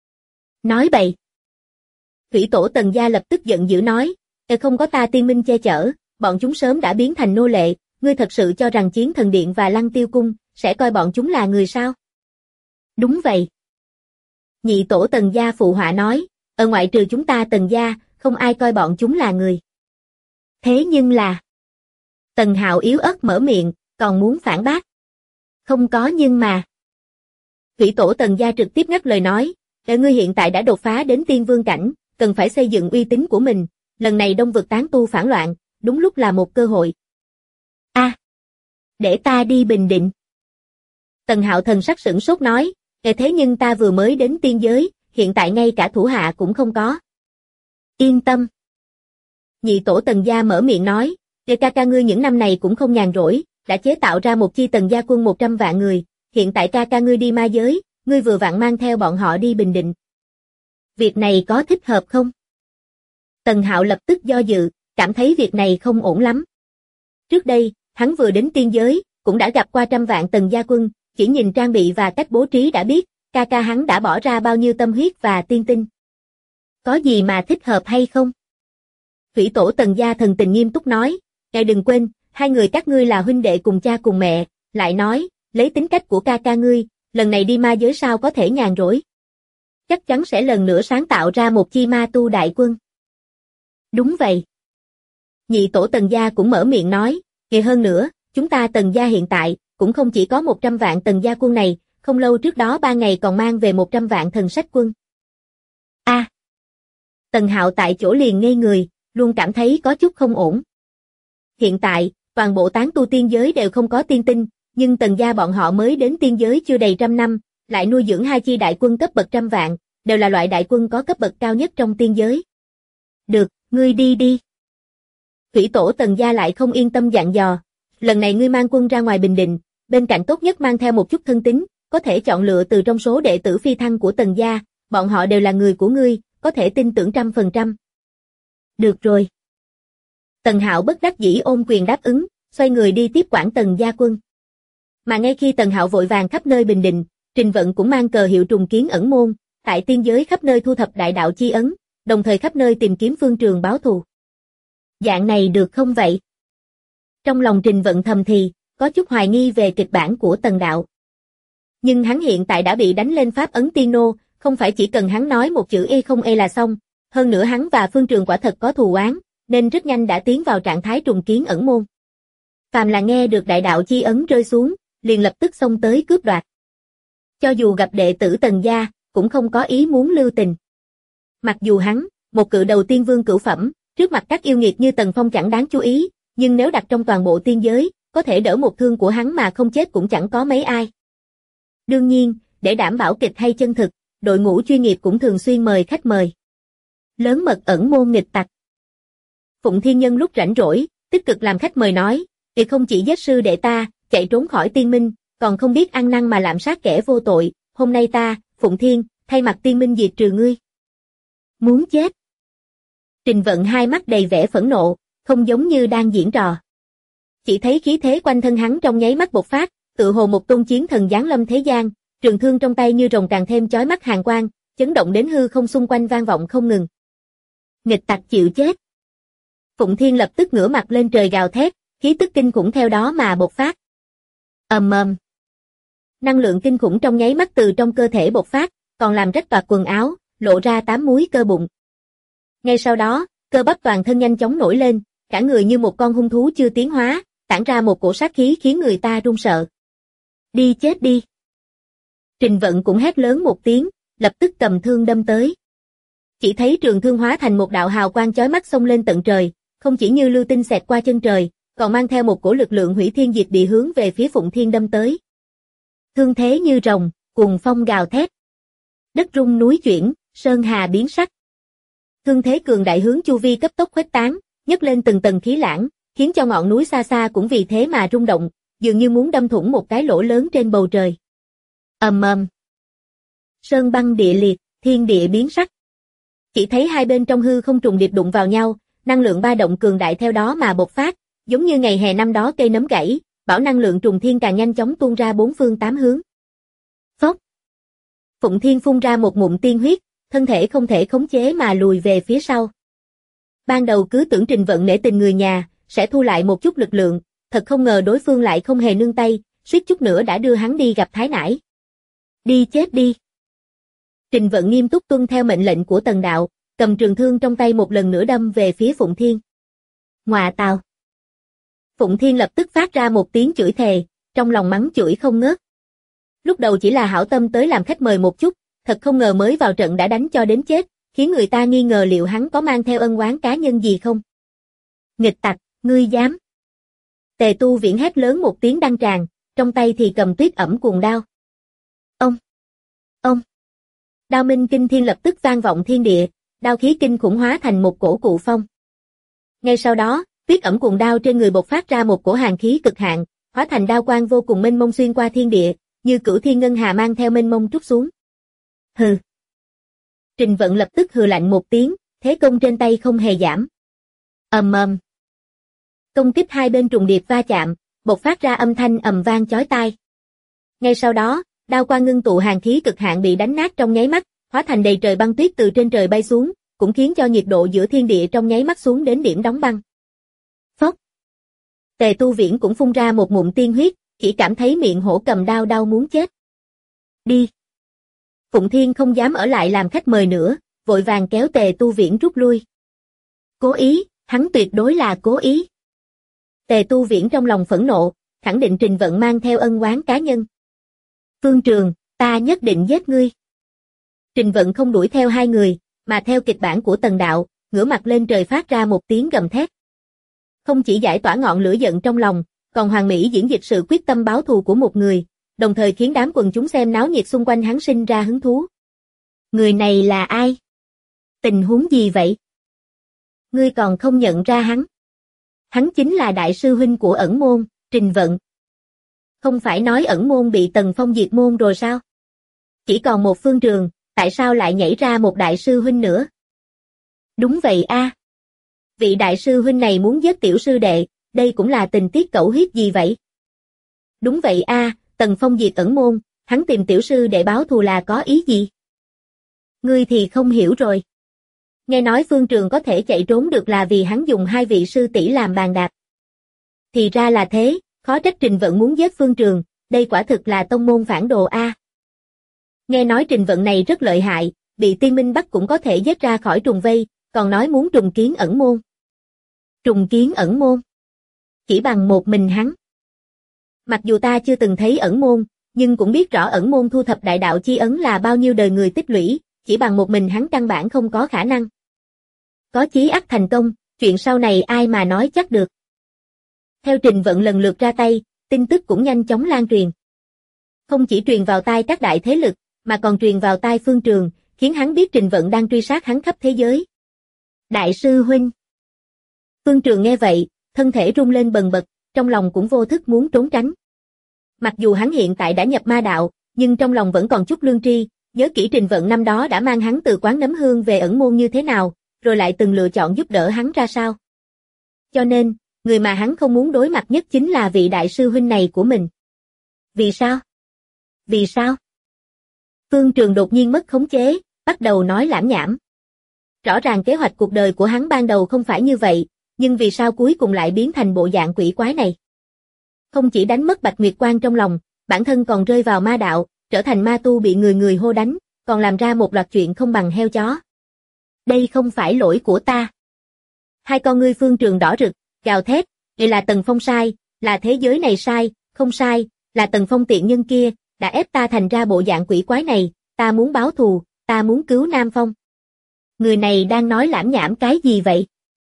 Nói bậy. Thủy tổ Tần gia lập tức giận dữ nói, không có ta tiên minh che chở, bọn chúng sớm đã biến thành nô lệ, ngươi thật sự cho rằng Chiến Thần Điện và Lăng Tiêu Cung sẽ coi bọn chúng là người sao? Đúng vậy. Nhị tổ Tần gia phụ họa nói, ở ngoại trừ chúng ta Tần gia, không ai coi bọn chúng là người. Thế nhưng là... Tần Hạo yếu ớt mở miệng, còn muốn phản bác. Không có nhưng mà... Thủy tổ Tần gia trực tiếp ngắt lời nói, ngươi hiện tại đã đột phá đến tiên vương cảnh, cần phải xây dựng uy tín của mình, lần này Đông vực tán tu phản loạn, đúng lúc là một cơ hội. Để ta đi Bình Định. Tần Hạo thần sắc sửng sốt nói, thế nhưng ta vừa mới đến tiên giới, hiện tại ngay cả thủ hạ cũng không có. Yên tâm. Nhị tổ Tần gia mở miệng nói, ca ca ngươi những năm này cũng không nhàn rỗi, đã chế tạo ra một chi Tần gia quân 100 vạn người, hiện tại ca ca ngươi đi ma giới, ngươi vừa vặn mang theo bọn họ đi Bình Định. Việc này có thích hợp không? Tần Hạo lập tức do dự, cảm thấy việc này không ổn lắm. Trước đây, hắn vừa đến tiên giới, cũng đã gặp qua trăm vạn Tần gia quân, chỉ nhìn trang bị và cách bố trí đã biết, ca ca hắn đã bỏ ra bao nhiêu tâm huyết và tiên tinh. Có gì mà thích hợp hay không? Thủy tổ Tần gia thần tình nghiêm túc nói, ngài đừng quên, hai người các ngươi là huynh đệ cùng cha cùng mẹ, lại nói, lấy tính cách của ca ca ngươi, lần này đi ma giới sao có thể nhàn rỗi. Chắc chắn sẽ lần nữa sáng tạo ra một chi ma tu đại quân. Đúng vậy. Nhị tổ Tần gia cũng mở miệng nói, kìa hơn nữa, chúng ta Tần gia hiện tại, cũng không chỉ có 100 vạn Tần gia quân này, không lâu trước đó 3 ngày còn mang về 100 vạn thần sách quân. Tần Hạo tại chỗ liền ngây người, luôn cảm thấy có chút không ổn. Hiện tại, toàn bộ tán tu tiên giới đều không có tiên tinh, nhưng Tần gia bọn họ mới đến tiên giới chưa đầy 100 năm, lại nuôi dưỡng hai chi đại quân cấp bậc 100 vạn, đều là loại đại quân có cấp bậc cao nhất trong tiên giới. Được, ngươi đi đi. Thủy tổ Tần gia lại không yên tâm dặn dò, lần này ngươi mang quân ra ngoài Bình Định, bên cạnh tốt nhất mang theo một chút thân tín, có thể chọn lựa từ trong số đệ tử phi thăng của Tần gia, bọn họ đều là người của ngươi, có thể tin tưởng 100%. Được rồi. Tần Hạo bất đắc dĩ ôm quyền đáp ứng, xoay người đi tiếp quản Tần gia quân. Mà ngay khi Tần Hạo vội vàng khắp nơi Bình Định, Trình Vận cũng mang cờ hiệu trùng kiến ẩn môn, tại tiên giới khắp nơi thu thập đại đạo chi ấn, đồng thời khắp nơi tìm kiếm phương trường báo thù. Dạng này được không vậy? Trong lòng Trình Vận thầm thì, có chút hoài nghi về kịch bản của Tần đạo. Nhưng hắn hiện tại đã bị đánh lên pháp ấn tiên nô, không phải chỉ cần hắn nói một chữ e không e là xong, hơn nữa hắn và phương trường quả thật có thù oán, nên rất nhanh đã tiến vào trạng thái trùng kiến ẩn môn. Phàm là nghe được đại đạo chi ấn rơi xuống, liền lập tức xông tới cướp đoạt. Cho dù gặp đệ tử Tần gia, cũng không có ý muốn lưu tình. Mặc dù hắn, một cự đầu tiên vương cửu phẩm, trước mặt các yêu nghiệt như Tần Phong chẳng đáng chú ý, nhưng nếu đặt trong toàn bộ tiên giới, có thể đỡ một thương của hắn mà không chết cũng chẳng có mấy ai. Đương nhiên, để đảm bảo kịch hay chân thực, đội ngũ chuyên nghiệp cũng thường xuyên mời khách mời. Lớn mật ẩn môn nghịch tặc. Phụng Thiên Nhân lúc rảnh rỗi, tích cực làm khách mời nói, thì không chỉ giết sư đệ ta, chạy trốn khỏi tiên minh, còn không biết ăn năn mà lạm sát kẻ vô tội, hôm nay ta, Phụng Thiên, thay mặt tiên minh diệt trừ ngươi. Muốn chết. Trình Vận hai mắt đầy vẻ phẫn nộ, không giống như đang diễn trò. Chỉ thấy khí thế quanh thân hắn trong nháy mắt bộc phát, tự hồ một tôn chiến thần giáng lâm thế gian, trường thương trong tay như rồng càng thêm chói mắt hàn quang, chấn động đến hư không xung quanh vang vọng không ngừng. Nghịch tặc chịu chết. Phụng Thiên lập tức ngửa mặt lên trời gào thét, khí tức kinh khủng theo đó mà bộc phát. Ầm ầm. Năng lượng kinh khủng trong nháy mắt từ trong cơ thể bộc phát, còn làm rách toạc quần áo, lộ ra 8 múi cơ bụng. Ngay sau đó, cơ bắp toàn thân nhanh chóng nổi lên, cả người như một con hung thú chưa tiến hóa, tản ra một cổ sát khí khiến người ta run sợ. Đi chết đi. Trình Vận cũng hét lớn một tiếng, lập tức cầm thương đâm tới. Chỉ thấy trường thương hóa thành một đạo hào quang chói mắt xông lên tận trời, không chỉ như lưu tinh xẹt qua chân trời, còn mang theo một cổ lực lượng hủy thiên diệt địa hướng về phía Phụng Thiên đâm tới. Thương thế như rồng, cuồng phong gào thét. Đất rung núi chuyển, sơn hà biến sắc. Thương thế cường đại hướng chu vi cấp tốc khuếch tán, nhấc lên từng tầng khí lãng, khiến cho ngọn núi xa xa cũng vì thế mà rung động, dường như muốn đâm thủng một cái lỗ lớn trên bầu trời. Ầm ầm. Sơn băng địa liệt, thiên địa biến sắc. Chỉ thấy hai bên trong hư không trùng điệp đụng vào nhau, năng lượng ba động cường đại theo đó mà bộc phát, giống như ngày hè năm đó cây nấm gãy, bão năng lượng trùng thiên càng nhanh chóng tuôn ra bốn phương tám hướng. Phốc. Phụng Thiên phun ra một ngụm tiên huyết, thân thể không thể khống chế mà lùi về phía sau. Ban đầu cứ tưởng Trình Vận nể tình người nhà, sẽ thu lại một chút lực lượng, thật không ngờ đối phương lại không hề nương tay, suýt chút nữa đã đưa hắn đi gặp Thái Nãi. Đi chết đi. Trình Vận nghiêm túc tuân theo mệnh lệnh của Tần đạo, cầm trường thương trong tay một lần nữa đâm về phía Phụng Thiên. Ngọa tào. Phụng Thiên lập tức phát ra một tiếng chửi thề, trong lòng mắng chửi không ngớt. Lúc đầu chỉ là hảo tâm tới làm khách mời một chút, thật không ngờ mới vào trận đã đánh cho đến chết, khiến người ta nghi ngờ liệu hắn có mang theo ân oán cá nhân gì không. Nghịch tặc, ngươi dám. Tề Tu Viễn hét lớn một tiếng đăng tràng, trong tay thì cầm tuyết ẩm cuồng đao. Ông. Đao minh kinh thiên lập tức vang vọng thiên địa, đao khí kinh khủng hóa thành một cổ cụ phong. Ngay sau đó, tuyết ẩm cuồng đao trên người bộc phát ra một cổ hàn khí cực hạn, hóa thành đao quang vô cùng mênh mông xuyên qua thiên địa, như cửu thiên ngân hà mang theo mênh mông trút xuống. Hừ. Trình Vận lập tức hừ lạnh một tiếng, thế công trên tay không hề giảm. Ầm ầm. Công kích hai bên trùng điệp va chạm, bộc phát ra âm thanh ầm vang chói tai. Ngay sau đó, đao quang ngưng tụ hàn khí cực hạn bị đánh nát trong nháy mắt, hóa thành đầy trời băng tuyết từ trên trời bay xuống, cũng khiến cho nhiệt độ giữa thiên địa trong nháy mắt xuống đến điểm đóng băng. Phốc. Tề Tu Viễn cũng phun ra một ngụm tiên huyết, chỉ cảm thấy miệng hổ cầm đao đau muốn chết. Đi. Phụng Thiên không dám ở lại làm khách mời nữa, vội vàng kéo Tề Tu Viễn rút lui. Cố ý, hắn tuyệt đối là cố ý. Tề Tu Viễn trong lòng phẫn nộ, khẳng định Trình Vận mang theo ân oán cá nhân. Phương Trường, ta nhất định giết ngươi. Trình Vận không đuổi theo hai người, mà theo kịch bản của Tần Đạo, ngửa mặt lên trời phát ra một tiếng gầm thét. Không chỉ giải tỏa ngọn lửa giận trong lòng, còn hoàn mỹ diễn dịch sự quyết tâm báo thù của một người, đồng thời khiến đám quần chúng xem náo nhiệt xung quanh hắn sinh ra hứng thú. Người này là ai? Tình huống gì vậy? Ngươi còn không nhận ra hắn? Hắn chính là đại sư huynh của ẩn môn, Trình Vận. Không phải nói ẩn môn bị Tần Phong diệt môn rồi sao? Chỉ còn một Phương Trường, tại sao lại nhảy ra một đại sư huynh nữa? Đúng vậy a. Vị đại sư huynh này muốn giết tiểu sư đệ, đây cũng là tình tiết cẩu huyết gì vậy? Đúng vậy a, Tần Phong diệt ẩn môn, hắn tìm tiểu sư đệ báo thù là có ý gì? Ngươi thì không hiểu rồi. Nghe nói Phương Trường có thể chạy trốn được là vì hắn dùng hai vị sư tỷ làm bàn đạp. Thì ra là thế, khó trách Trình Vận muốn giết Phương Trường, đây quả thực là tông môn phản đồ a. Nghe nói Trình Vận này rất lợi hại, bị Tiên Minh bắt cũng có thể giết ra khỏi trùng vây, còn nói muốn trùng kiến ẩn môn. Trùng kiến ẩn môn? Chỉ bằng một mình hắn. Mặc dù ta chưa từng thấy ẩn môn, nhưng cũng biết rõ ẩn môn thu thập đại đạo chi ấn là bao nhiêu đời người tích lũy, chỉ bằng một mình hắn căn bản không có khả năng. Có chí ắt thành công, chuyện sau này ai mà nói chắc được. Theo Trình Vận lần lượt ra tay, tin tức cũng nhanh chóng lan truyền. Không chỉ truyền vào tai các đại thế lực, mà còn truyền vào tai Phương Trường, khiến hắn biết Trình Vận đang truy sát hắn khắp thế giới. Đại sư huynh. Phương Trường nghe vậy, thân thể rung lên bần bật, trong lòng cũng vô thức muốn trốn tránh. Mặc dù hắn hiện tại đã nhập ma đạo, nhưng trong lòng vẫn còn chút lương tri, nhớ kỹ Trình Vận năm đó đã mang hắn từ quán nấm hương về ẩn môn như thế nào, rồi lại từng lựa chọn giúp đỡ hắn ra sao. Cho nên, người mà hắn không muốn đối mặt nhất chính là vị đại sư huynh này của mình. Vì sao? Vì sao? Phương Trường đột nhiên mất khống chế, bắt đầu nói lảm nhảm. Rõ ràng kế hoạch cuộc đời của hắn ban đầu không phải như vậy, nhưng vì sao cuối cùng lại biến thành bộ dạng quỷ quái này? Không chỉ đánh mất Bạch Nguyệt Quang trong lòng, bản thân còn rơi vào ma đạo, trở thành ma tu bị người người hô đánh, còn làm ra một loạt chuyện không bằng heo chó. Đây không phải lỗi của ta. Hai con ngươi Phương Trường đỏ rực, gào thét, đây là Tần Phong sai, là thế giới này sai, không sai, là Tần Phong tiện nhân kia, đã ép ta thành ra bộ dạng quỷ quái này, ta muốn báo thù, ta muốn cứu Nam Phong. Người này đang nói lảm nhảm cái gì vậy?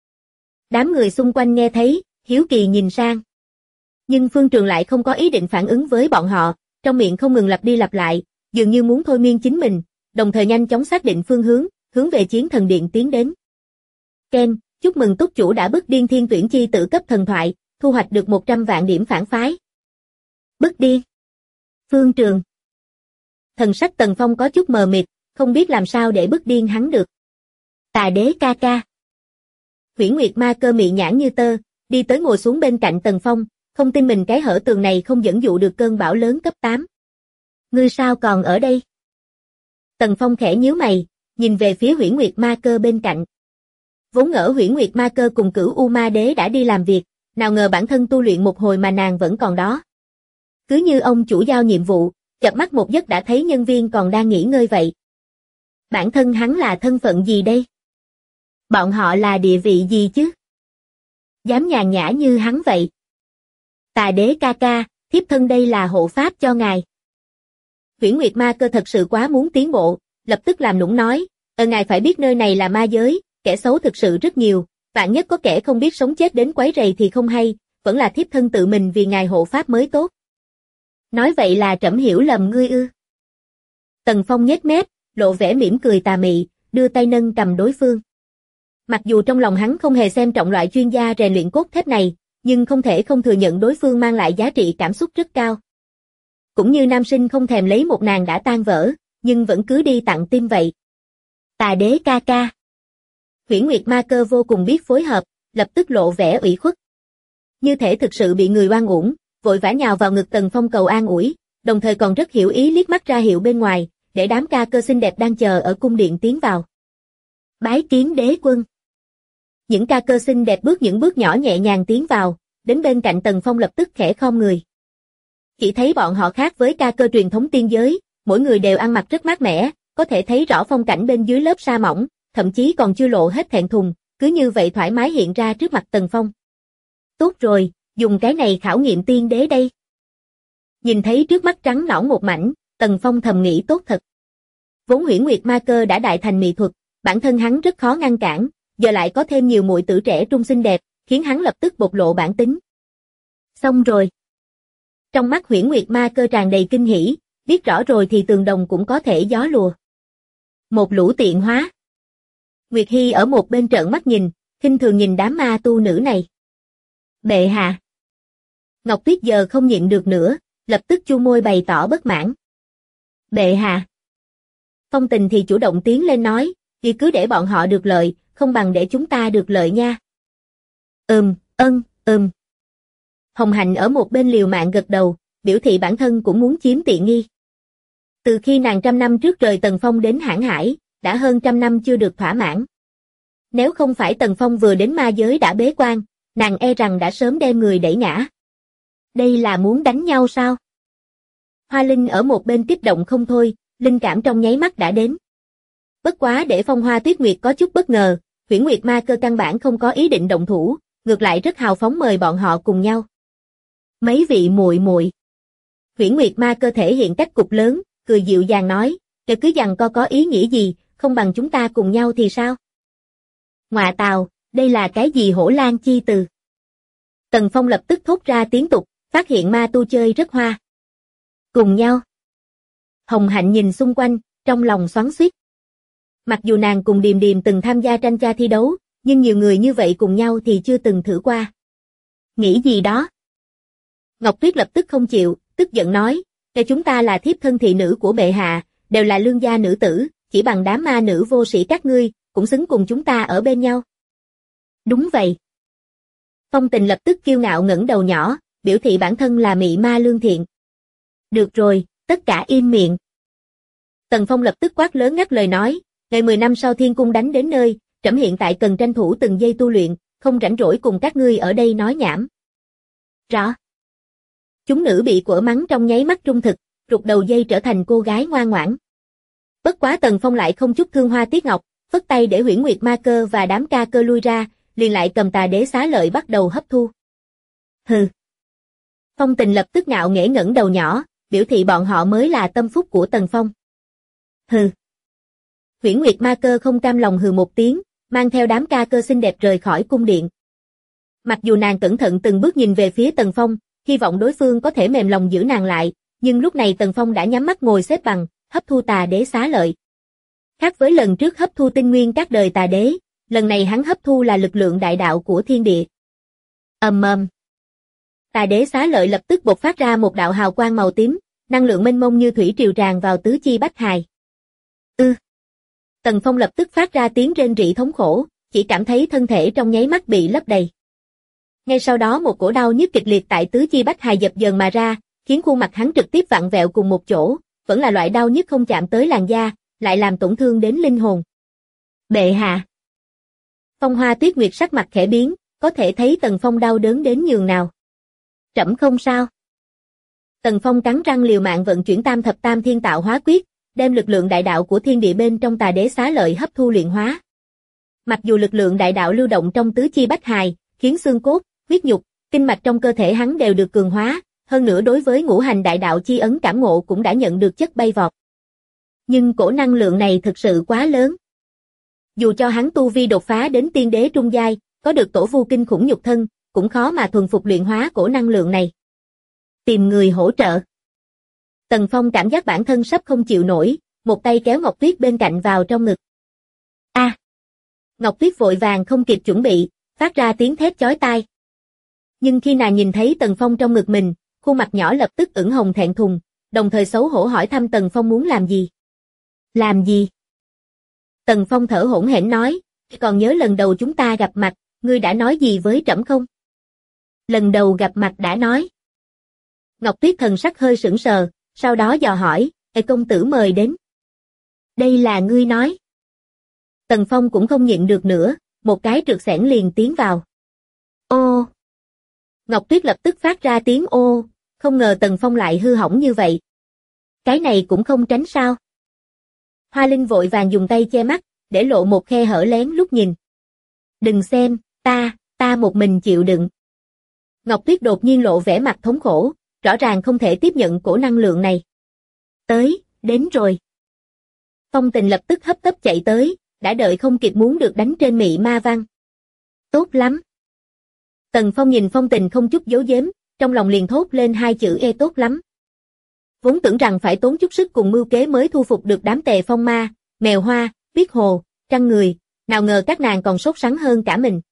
Đám người xung quanh nghe thấy, hiếu kỳ nhìn sang. Nhưng Phương Trường lại không có ý định phản ứng với bọn họ, trong miệng không ngừng lặp đi lặp lại, dường như muốn thôi miên chính mình, đồng thời nhanh chóng xác định phương hướng, hướng về Chiến Thần Điện tiến đến. Ken, chúc mừng túc chủ đã bức điên thiên tuyển chi tử cấp thần thoại, thu hoạch được 100 vạn điểm phản phái. Bức điên. Phương Trường. Thần sắc Tần Phong có chút mờ mịt, không biết làm sao để bức điên hắn được. Tà đế ca ca. Huyễn Nguyệt Ma Cơ mị nhãn như tơ, đi tới ngồi xuống bên cạnh Tần Phong, không tin mình cái hở tường này không dẫn dụ được cơn bão lớn cấp 8. Ngươi sao còn ở đây? Tần Phong khẽ nhíu mày, nhìn về phía Huyễn Nguyệt Ma Cơ bên cạnh. Vốn ngỡ Huyễn Nguyệt Ma Cơ cùng Cửu U Ma Đế đã đi làm việc, nào ngờ bản thân tu luyện một hồi mà nàng vẫn còn đó. Cứ như ông chủ giao nhiệm vụ, chợp mắt một giấc đã thấy nhân viên còn đang nghỉ ngơi vậy. Bản thân hắn là thân phận gì đây? Bọn họ là địa vị gì chứ? Dám nhàn nhã như hắn vậy. Tà đế ca ca, thiếp thân đây là hộ pháp cho ngài. Huyễn Nguyệt Ma Cơ thật sự quá muốn tiến bộ, lập tức làm nũng nói, ngài phải biết nơi này là ma giới, kẻ xấu thực sự rất nhiều, vạn nhất có kẻ không biết sống chết đến quấy rầy thì không hay, vẫn là thiếp thân tự mình vì ngài hộ pháp mới tốt. Nói vậy là trẫm hiểu lầm ngươi ư? Tần Phong nhếch mép, lộ vẻ mỉm cười tà mị, đưa tay nâng cầm đối phương. Mặc dù trong lòng hắn không hề xem trọng loại chuyên gia rèn luyện cốt thép này, nhưng không thể không thừa nhận đối phương mang lại giá trị cảm xúc rất cao. Cũng như nam sinh không thèm lấy một nàng đã tan vỡ, nhưng vẫn cứ đi tặng tim vậy. Tà đế ca ca. Huyễn Nguyệt Ma Cơ vô cùng biết phối hợp, lập tức lộ vẻ ủy khuất. Như thể thực sự bị người oan uổng, vội vã nhào vào ngực Tần Phong cầu an ủi, đồng thời còn rất hiểu ý liếc mắt ra hiệu bên ngoài, để đám ca cơ xinh đẹp đang chờ ở cung điện tiến vào. Bái kiến đế quân. Những ca cơ xinh đẹp bước những bước nhỏ nhẹ nhàng tiến vào, đến bên cạnh Tần Phong lập tức khẽ khom người. Chỉ thấy bọn họ khác với ca cơ truyền thống tiên giới, mỗi người đều ăn mặc rất mát mẻ, có thể thấy rõ phong cảnh bên dưới lớp sa mỏng, thậm chí còn chưa lộ hết thẹn thùng, cứ như vậy thoải mái hiện ra trước mặt Tần Phong. Tốt rồi, dùng cái này khảo nghiệm tiên đế đây. Nhìn thấy trước mắt trắng nõn một mảnh, Tần Phong thầm nghĩ tốt thật. Vốn Huyễn Nguyệt Ma Cơ đã đại thành mỹ thuật, bản thân hắn rất khó ngăn cản, giờ lại có thêm nhiều muội tử trẻ trung xinh đẹp, khiến hắn lập tức bộc lộ bản tính. Xong rồi. Trong mắt Huyễn Nguyệt Ma Cơ tràn đầy kinh hỉ, biết rõ rồi thì tường đồng cũng có thể gió lùa. Một lũ tiện hóa. Nguyệt Hy ở một bên trợn mắt nhìn, khinh thường nhìn đám ma tu nữ này. Bệ hạ. Ngọc Tuyết giờ không nhịn được nữa, lập tức chu môi bày tỏ bất mãn. Bệ hạ. Phong Tình thì chủ động tiến lên nói, vì cứ để bọn họ được lợi, không bằng để chúng ta được lợi nha. Hồng Hạnh ở một bên liều mạng gật đầu, biểu thị bản thân cũng muốn chiếm tiện nghi. Từ khi nàng 100 năm trước rời Tần Phong đến Hãn Hải, đã hơn 100 năm chưa được thỏa mãn. Nếu không phải Tần Phong vừa đến ma giới đã bế quan, nàng e rằng đã sớm đem người đẩy ngã. Đây là muốn đánh nhau sao? Hoa Linh ở một bên kích động không thôi, linh cảm trong nháy mắt đã đến. Bất quá để Phong Hoa Tuyết Nguyệt có chút bất ngờ, Huyễn Nguyệt Ma Cơ căn bản không có ý định động thủ, ngược lại rất hào phóng mời bọn họ cùng nhau. Mấy vị muội muội. Huyễn Nguyệt Ma Cơ thể hiện cách cục lớn, cười dịu dàng nói, "Kể cứ giằng co có ý nghĩa gì, không bằng chúng ta cùng nhau thì sao?" Ngoạ tào, đây là cái gì hổ lang chi từ? Tần Phong lập tức thốt ra tiếng tục, phát hiện ma tu chơi rất hoa. Cùng nhau. Hồng Hạnh nhìn xung quanh, trong lòng xoắn xuýt. Mặc dù nàng cùng Điềm Điềm từng tham gia tranh cha thi đấu, nhưng nhiều người như vậy cùng nhau thì chưa từng thử qua. Nghĩ gì đó? Ngọc Tuyết lập tức không chịu, tức giận nói, "Kể chúng ta là thiếp thân thị nữ của bệ hạ, đều là lương gia nữ tử, chỉ bằng đám ma nữ vô sĩ các ngươi, cũng xứng cùng chúng ta ở bên nhau." Đúng vậy. Phong Tình lập tức kiêu ngạo ngẩng đầu nhỏ, biểu thị bản thân là mị ma lương thiện. Được rồi, tất cả im miệng. Tần Phong lập tức quát lớn ngắt lời nói, ngày 10 năm sau thiên cung đánh đến nơi, trẫm hiện tại cần tranh thủ từng giây tu luyện, không rảnh rỗi cùng các ngươi ở đây nói nhảm. Rõ. Chúng nữ bị quở mắng trong nháy mắt trung thực, rụt đầu dây trở thành cô gái ngoan ngoãn. Bất quá Tần Phong lại không chút thương hoa tiếc ngọc, phất tay để Huyễn Nguyệt Ma Cơ và đám ca cơ lui ra, liền lại cầm tà đế xá lợi bắt đầu hấp thu. Hừ. Phong Tình lập tức ngạo nghễ ngẩng đầu nhỏ, biểu thị bọn họ mới là tâm phúc của Tần Phong. Hừ. Huyễn Nguyệt Ma Cơ không cam lòng hừ một tiếng, mang theo đám ca cơ xinh đẹp rời khỏi cung điện. Mặc dù nàng cẩn thận từng bước nhìn về phía Tần Phong, hy vọng đối phương có thể mềm lòng giữ nàng lại, nhưng lúc này Tần Phong đã nhắm mắt ngồi xếp bằng, hấp thu tà đế xá lợi. Khác với lần trước hấp thu tinh nguyên các đời tà đế, lần này hắn hấp thu là lực lượng đại đạo của thiên địa. Ầm ầm. Tà đế xá lợi lập tức bộc phát ra một đạo hào quang màu tím, năng lượng mênh mông như thủy triều tràn vào tứ chi bách hài. Tần Phong lập tức phát ra tiếng rên rỉ thống khổ, chỉ cảm thấy thân thể trong nháy mắt bị lấp đầy. Ngay sau đó một cổ đau nhức kịch liệt tại tứ chi bách hài dập dờn mà ra, khiến khuôn mặt hắn trực tiếp vặn vẹo cùng một chỗ, vẫn là loại đau nhức không chạm tới làn da, lại làm tổn thương đến linh hồn. Bệ hạ. Phong Hoa Tuyết Nguyệt sắc mặt khẽ biến, có thể thấy Tần Phong đau đớn đến nhường nào. Trẫm không sao. Tần Phong cắn răng liều mạng vận chuyển tam thập tam thiên tạo hóa quyết, đem lực lượng đại đạo của thiên địa bên trong tà đế xá lợi hấp thu luyện hóa. Mặc dù lực lượng đại đạo lưu động trong tứ chi bách hài, khiến xương cốt, huyết nhục, kinh mạch trong cơ thể hắn đều được cường hóa, hơn nữa đối với ngũ hành đại đạo chi ấn cảm ngộ cũng đã nhận được chất bay vọt. Nhưng cổ năng lượng này thực sự quá lớn. Dù cho hắn tu vi đột phá đến tiên đế trung giai, có được tổ vu kinh khủng nhục thân, cũng khó mà thuần phục luyện hóa cổ năng lượng này. Tìm người hỗ trợ. Tần Phong cảm giác bản thân sắp không chịu nổi, một tay kéo Ngọc Tuyết bên cạnh vào trong ngực. A! Ngọc Tuyết vội vàng không kịp chuẩn bị, phát ra tiếng thét chói tai. Nhưng khi nàng nhìn thấy Tần Phong trong ngực mình, khuôn mặt nhỏ lập tức ửng hồng thẹn thùng, đồng thời xấu hổ hỏi thăm Tần Phong muốn làm gì. Làm gì? Tần Phong thở hổn hển nói, còn nhớ lần đầu chúng ta gặp mặt, ngươi đã nói gì với trẫm không? Lần đầu gặp mặt đã nói. Ngọc Tuyết thần sắc hơi sững sờ, sau đó dò hỏi, công tử mời đến. Đây là ngươi nói. Tần Phong cũng không nhịn được nữa, một cái trượt xẻng liền tiến vào. Ô! Ngọc Tuyết lập tức phát ra tiếng ô, không ngờ Tần Phong lại hư hỏng như vậy. Cái này cũng không tránh sao. Hoa Linh vội vàng dùng tay che mắt, để lộ một khe hở lén lút nhìn. Đừng xem, ta một mình chịu đựng. Ngọc Tuyết đột nhiên lộ vẻ mặt thống khổ, rõ ràng không thể tiếp nhận cổ năng lượng này. Đến rồi. Phong Tình lập tức hấp tấp chạy tới, đã đợi không kịp muốn được đánh trên mị ma văn. Tốt lắm. Tần Phong nhìn Phong Tình không chút giấu giếm, trong lòng liền thốt lên hai chữ tốt lắm. Vốn tưởng rằng phải tốn chút sức cùng mưu kế mới thu phục được đám Tề Phong ma, Mèo Hoa, Biết Hồ, Trăng Người, nào ngờ các nàng còn sốt sắng hơn cả mình.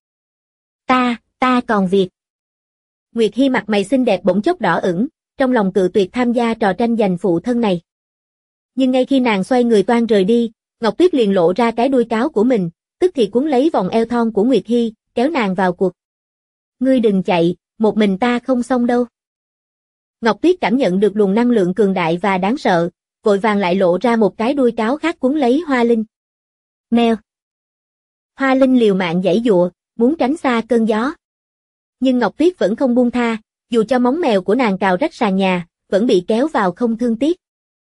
Ta còn việc. Nguyệt Hi mặt mày xinh đẹp bỗng chốc đỏ ửng, trong lòng cự tuyệt tham gia trò tranh giành phụ thân này. Nhưng ngay khi nàng xoay người toan rời đi, Ngọc Tuyết liền lộ ra cái đuôi cáo của mình, tức thì cuốn lấy vòng eo thon của Nguyệt Hi, kéo nàng vào cuộc. Ngươi đừng chạy, một mình ta không xong đâu. Ngọc Tuyết cảm nhận được luồng năng lượng cường đại và đáng sợ, vội vàng lại lộ ra một cái đuôi cáo khác cuốn lấy Hoa Linh. Mèo. Hoa Linh liều mạng giãy giụa, muốn tránh xa cơn gió. Nhưng Ngọc Tuyết vẫn không buông tha, dù cho móng mèo của nàng cào rách sàn nhà, vẫn bị kéo vào không thương tiếc.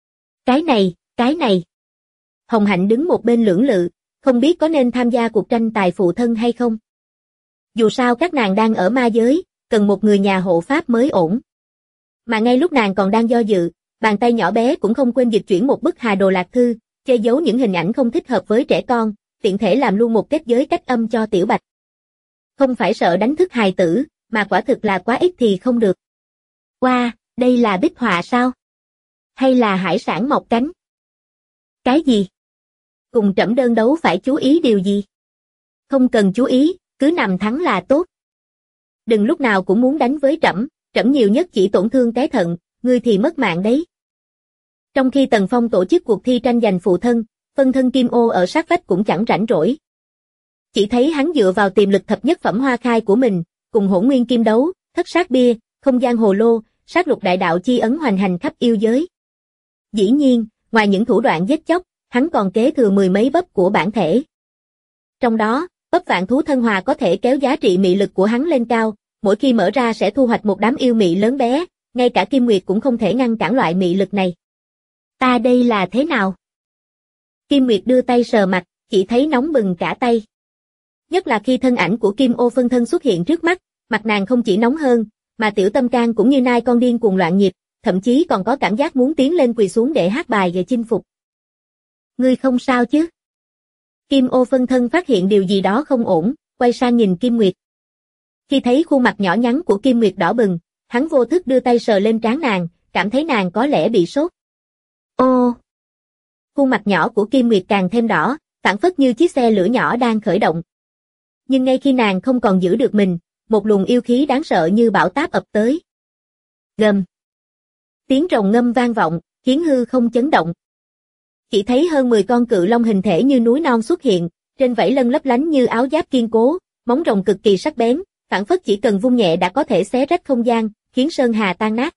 Cái này. Hồng Hạnh đứng một bên lưỡng lự, không biết có nên tham gia cuộc tranh tài phụ thân hay không. Dù sao các nàng đang ở ma giới, cần một người nhà hộ pháp mới ổn. Mà ngay lúc nàng còn đang do dự, bàn tay nhỏ bé cũng không quên dịch chuyển một bức Hà Đồ Lạc Thư, che giấu những hình ảnh không thích hợp với trẻ con, tiện thể làm luôn một kết giới cách âm cho Tiểu Bạch. Không phải sợ đánh thức hài tử, mà quả thực là quá ít thì không được. Wow, đây là bích họa sao? Hay là hải sản mọc cánh? Cái gì? Cùng trẫm đơn đấu phải chú ý điều gì? Không cần chú ý, cứ nằm thắng là tốt. Đừng lúc nào cũng muốn đánh với trẫm, trẫm nhiều nhất chỉ tổn thương cái thận, ngươi thì mất mạng đấy. Trong khi Tần Phong tổ chức cuộc thi tranh giành phụ thân, phân thân Kim Ô ở sát vách cũng chẳng rảnh rỗi. Chỉ thấy hắn dựa vào tiềm lực thập nhất phẩm hoa khai của mình, cùng Hỗn Nguyên Kim Đấu, Thất Sát Bia, Không Gian Hồ Lô, Sát Lục Đại Đạo chi ấn hoành hành khắp yêu giới. Dĩ nhiên, ngoài những thủ đoạn giết chóc, hắn còn kế thừa mười mấy bắp của bản thể. Trong đó, bắp Vạn Thú Thân Hòa có thể kéo giá trị mị lực của hắn lên cao, mỗi khi mở ra sẽ thu hoạch một đám yêu mị lớn bé, ngay cả Kim Nguyệt cũng không thể ngăn cản loại mị lực này. Ta đây là thế nào? Kim Nguyệt đưa tay sờ mặt, chỉ thấy nóng bừng cả tay. Nhất là khi thân ảnh của Kim Ô phân thân xuất hiện trước mắt, mặt nàng không chỉ nóng hơn, mà tiểu tâm can cũng như nai con điên cuồng loạn nhịp, thậm chí còn có cảm giác muốn tiến lên quỳ xuống để hát bài và chinh phục. Ngươi không sao chứ? Kim Ô phân thân phát hiện điều gì đó không ổn, quay sang nhìn Kim Nguyệt. Khi thấy khuôn mặt nhỏ nhắn của Kim Nguyệt đỏ bừng, hắn vô thức đưa tay sờ lên trán nàng, cảm thấy nàng có lẽ bị sốt. Ô! Khuôn mặt nhỏ của Kim Nguyệt càng thêm đỏ, phảng phất như chiếc xe lửa nhỏ đang khởi động. Nhưng ngay khi nàng không còn giữ được mình, một luồng yêu khí đáng sợ như bão táp ập tới. Gầm! Tiếng rồng ngâm vang vọng, khiến hư không chấn động. Chỉ thấy hơn 10 con cự long hình thể như núi non xuất hiện, trên vảy lân lấp lánh như áo giáp kiên cố, móng rồng cực kỳ sắc bén, phảng phất chỉ cần vung nhẹ đã có thể xé rách không gian, khiến sơn hà tan nát.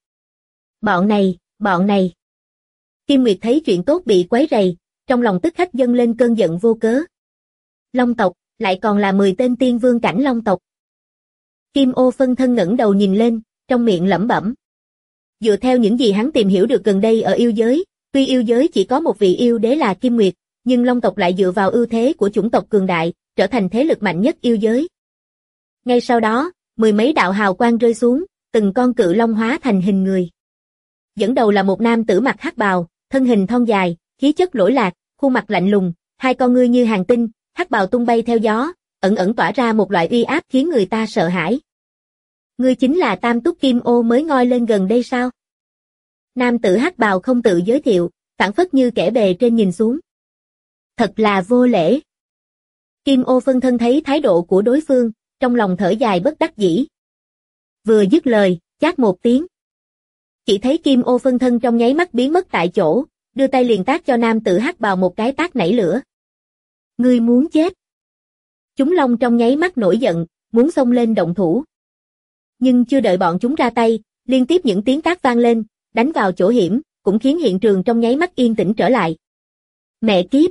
Bọn này. Kim Nguyệt thấy chuyện tốt bị quấy rầy, trong lòng tức khắc dâng lên cơn giận vô cớ. Long tộc, lại còn là 10 tên tiên vương cảnh long tộc. Kim Ô phân thân ngẩng đầu nhìn lên, trong miệng lẩm bẩm. Dựa theo những gì hắn tìm hiểu được gần đây ở yêu giới, tuy yêu giới chỉ có một vị yêu đế là Kim Nguyệt, nhưng long tộc lại dựa vào ưu thế của chủng tộc cường đại, trở thành thế lực mạnh nhất yêu giới. Ngay sau đó, mười mấy đạo hào quang rơi xuống, từng con cự long hóa thành hình người. Dẫn đầu là một nam tử mặc hắc bào, thân hình thon dài, khí chất lỗi lạc, khuôn mặt lạnh lùng, hai con ngươi như hàng tinh, hắc bào tung bay theo gió, ẩn ẩn tỏa ra một loại uy áp khiến người ta sợ hãi. Ngươi chính là Tam Túc Kim Ô mới ngoi lên gần đây sao? Nam tử hắc bào không tự giới thiệu, phảng phất như kẻ bề trên nhìn xuống. Thật là vô lễ. Kim Ô phân thân thấy thái độ của đối phương, trong lòng thở dài bất đắc dĩ. Vừa dứt lời, chát một tiếng. Chỉ thấy Kim Ô phân thân trong nháy mắt biến mất tại chỗ, đưa tay liền tát cho nam tử hắc bào một cái tát nảy lửa. Ngươi muốn chết. Chúng long trong nháy mắt nổi giận, muốn xông lên động thủ. Nhưng chưa đợi bọn chúng ra tay, liên tiếp những tiếng cát vang lên, đánh vào chỗ hiểm, cũng khiến hiện trường trong nháy mắt yên tĩnh trở lại. Mẹ kiếp!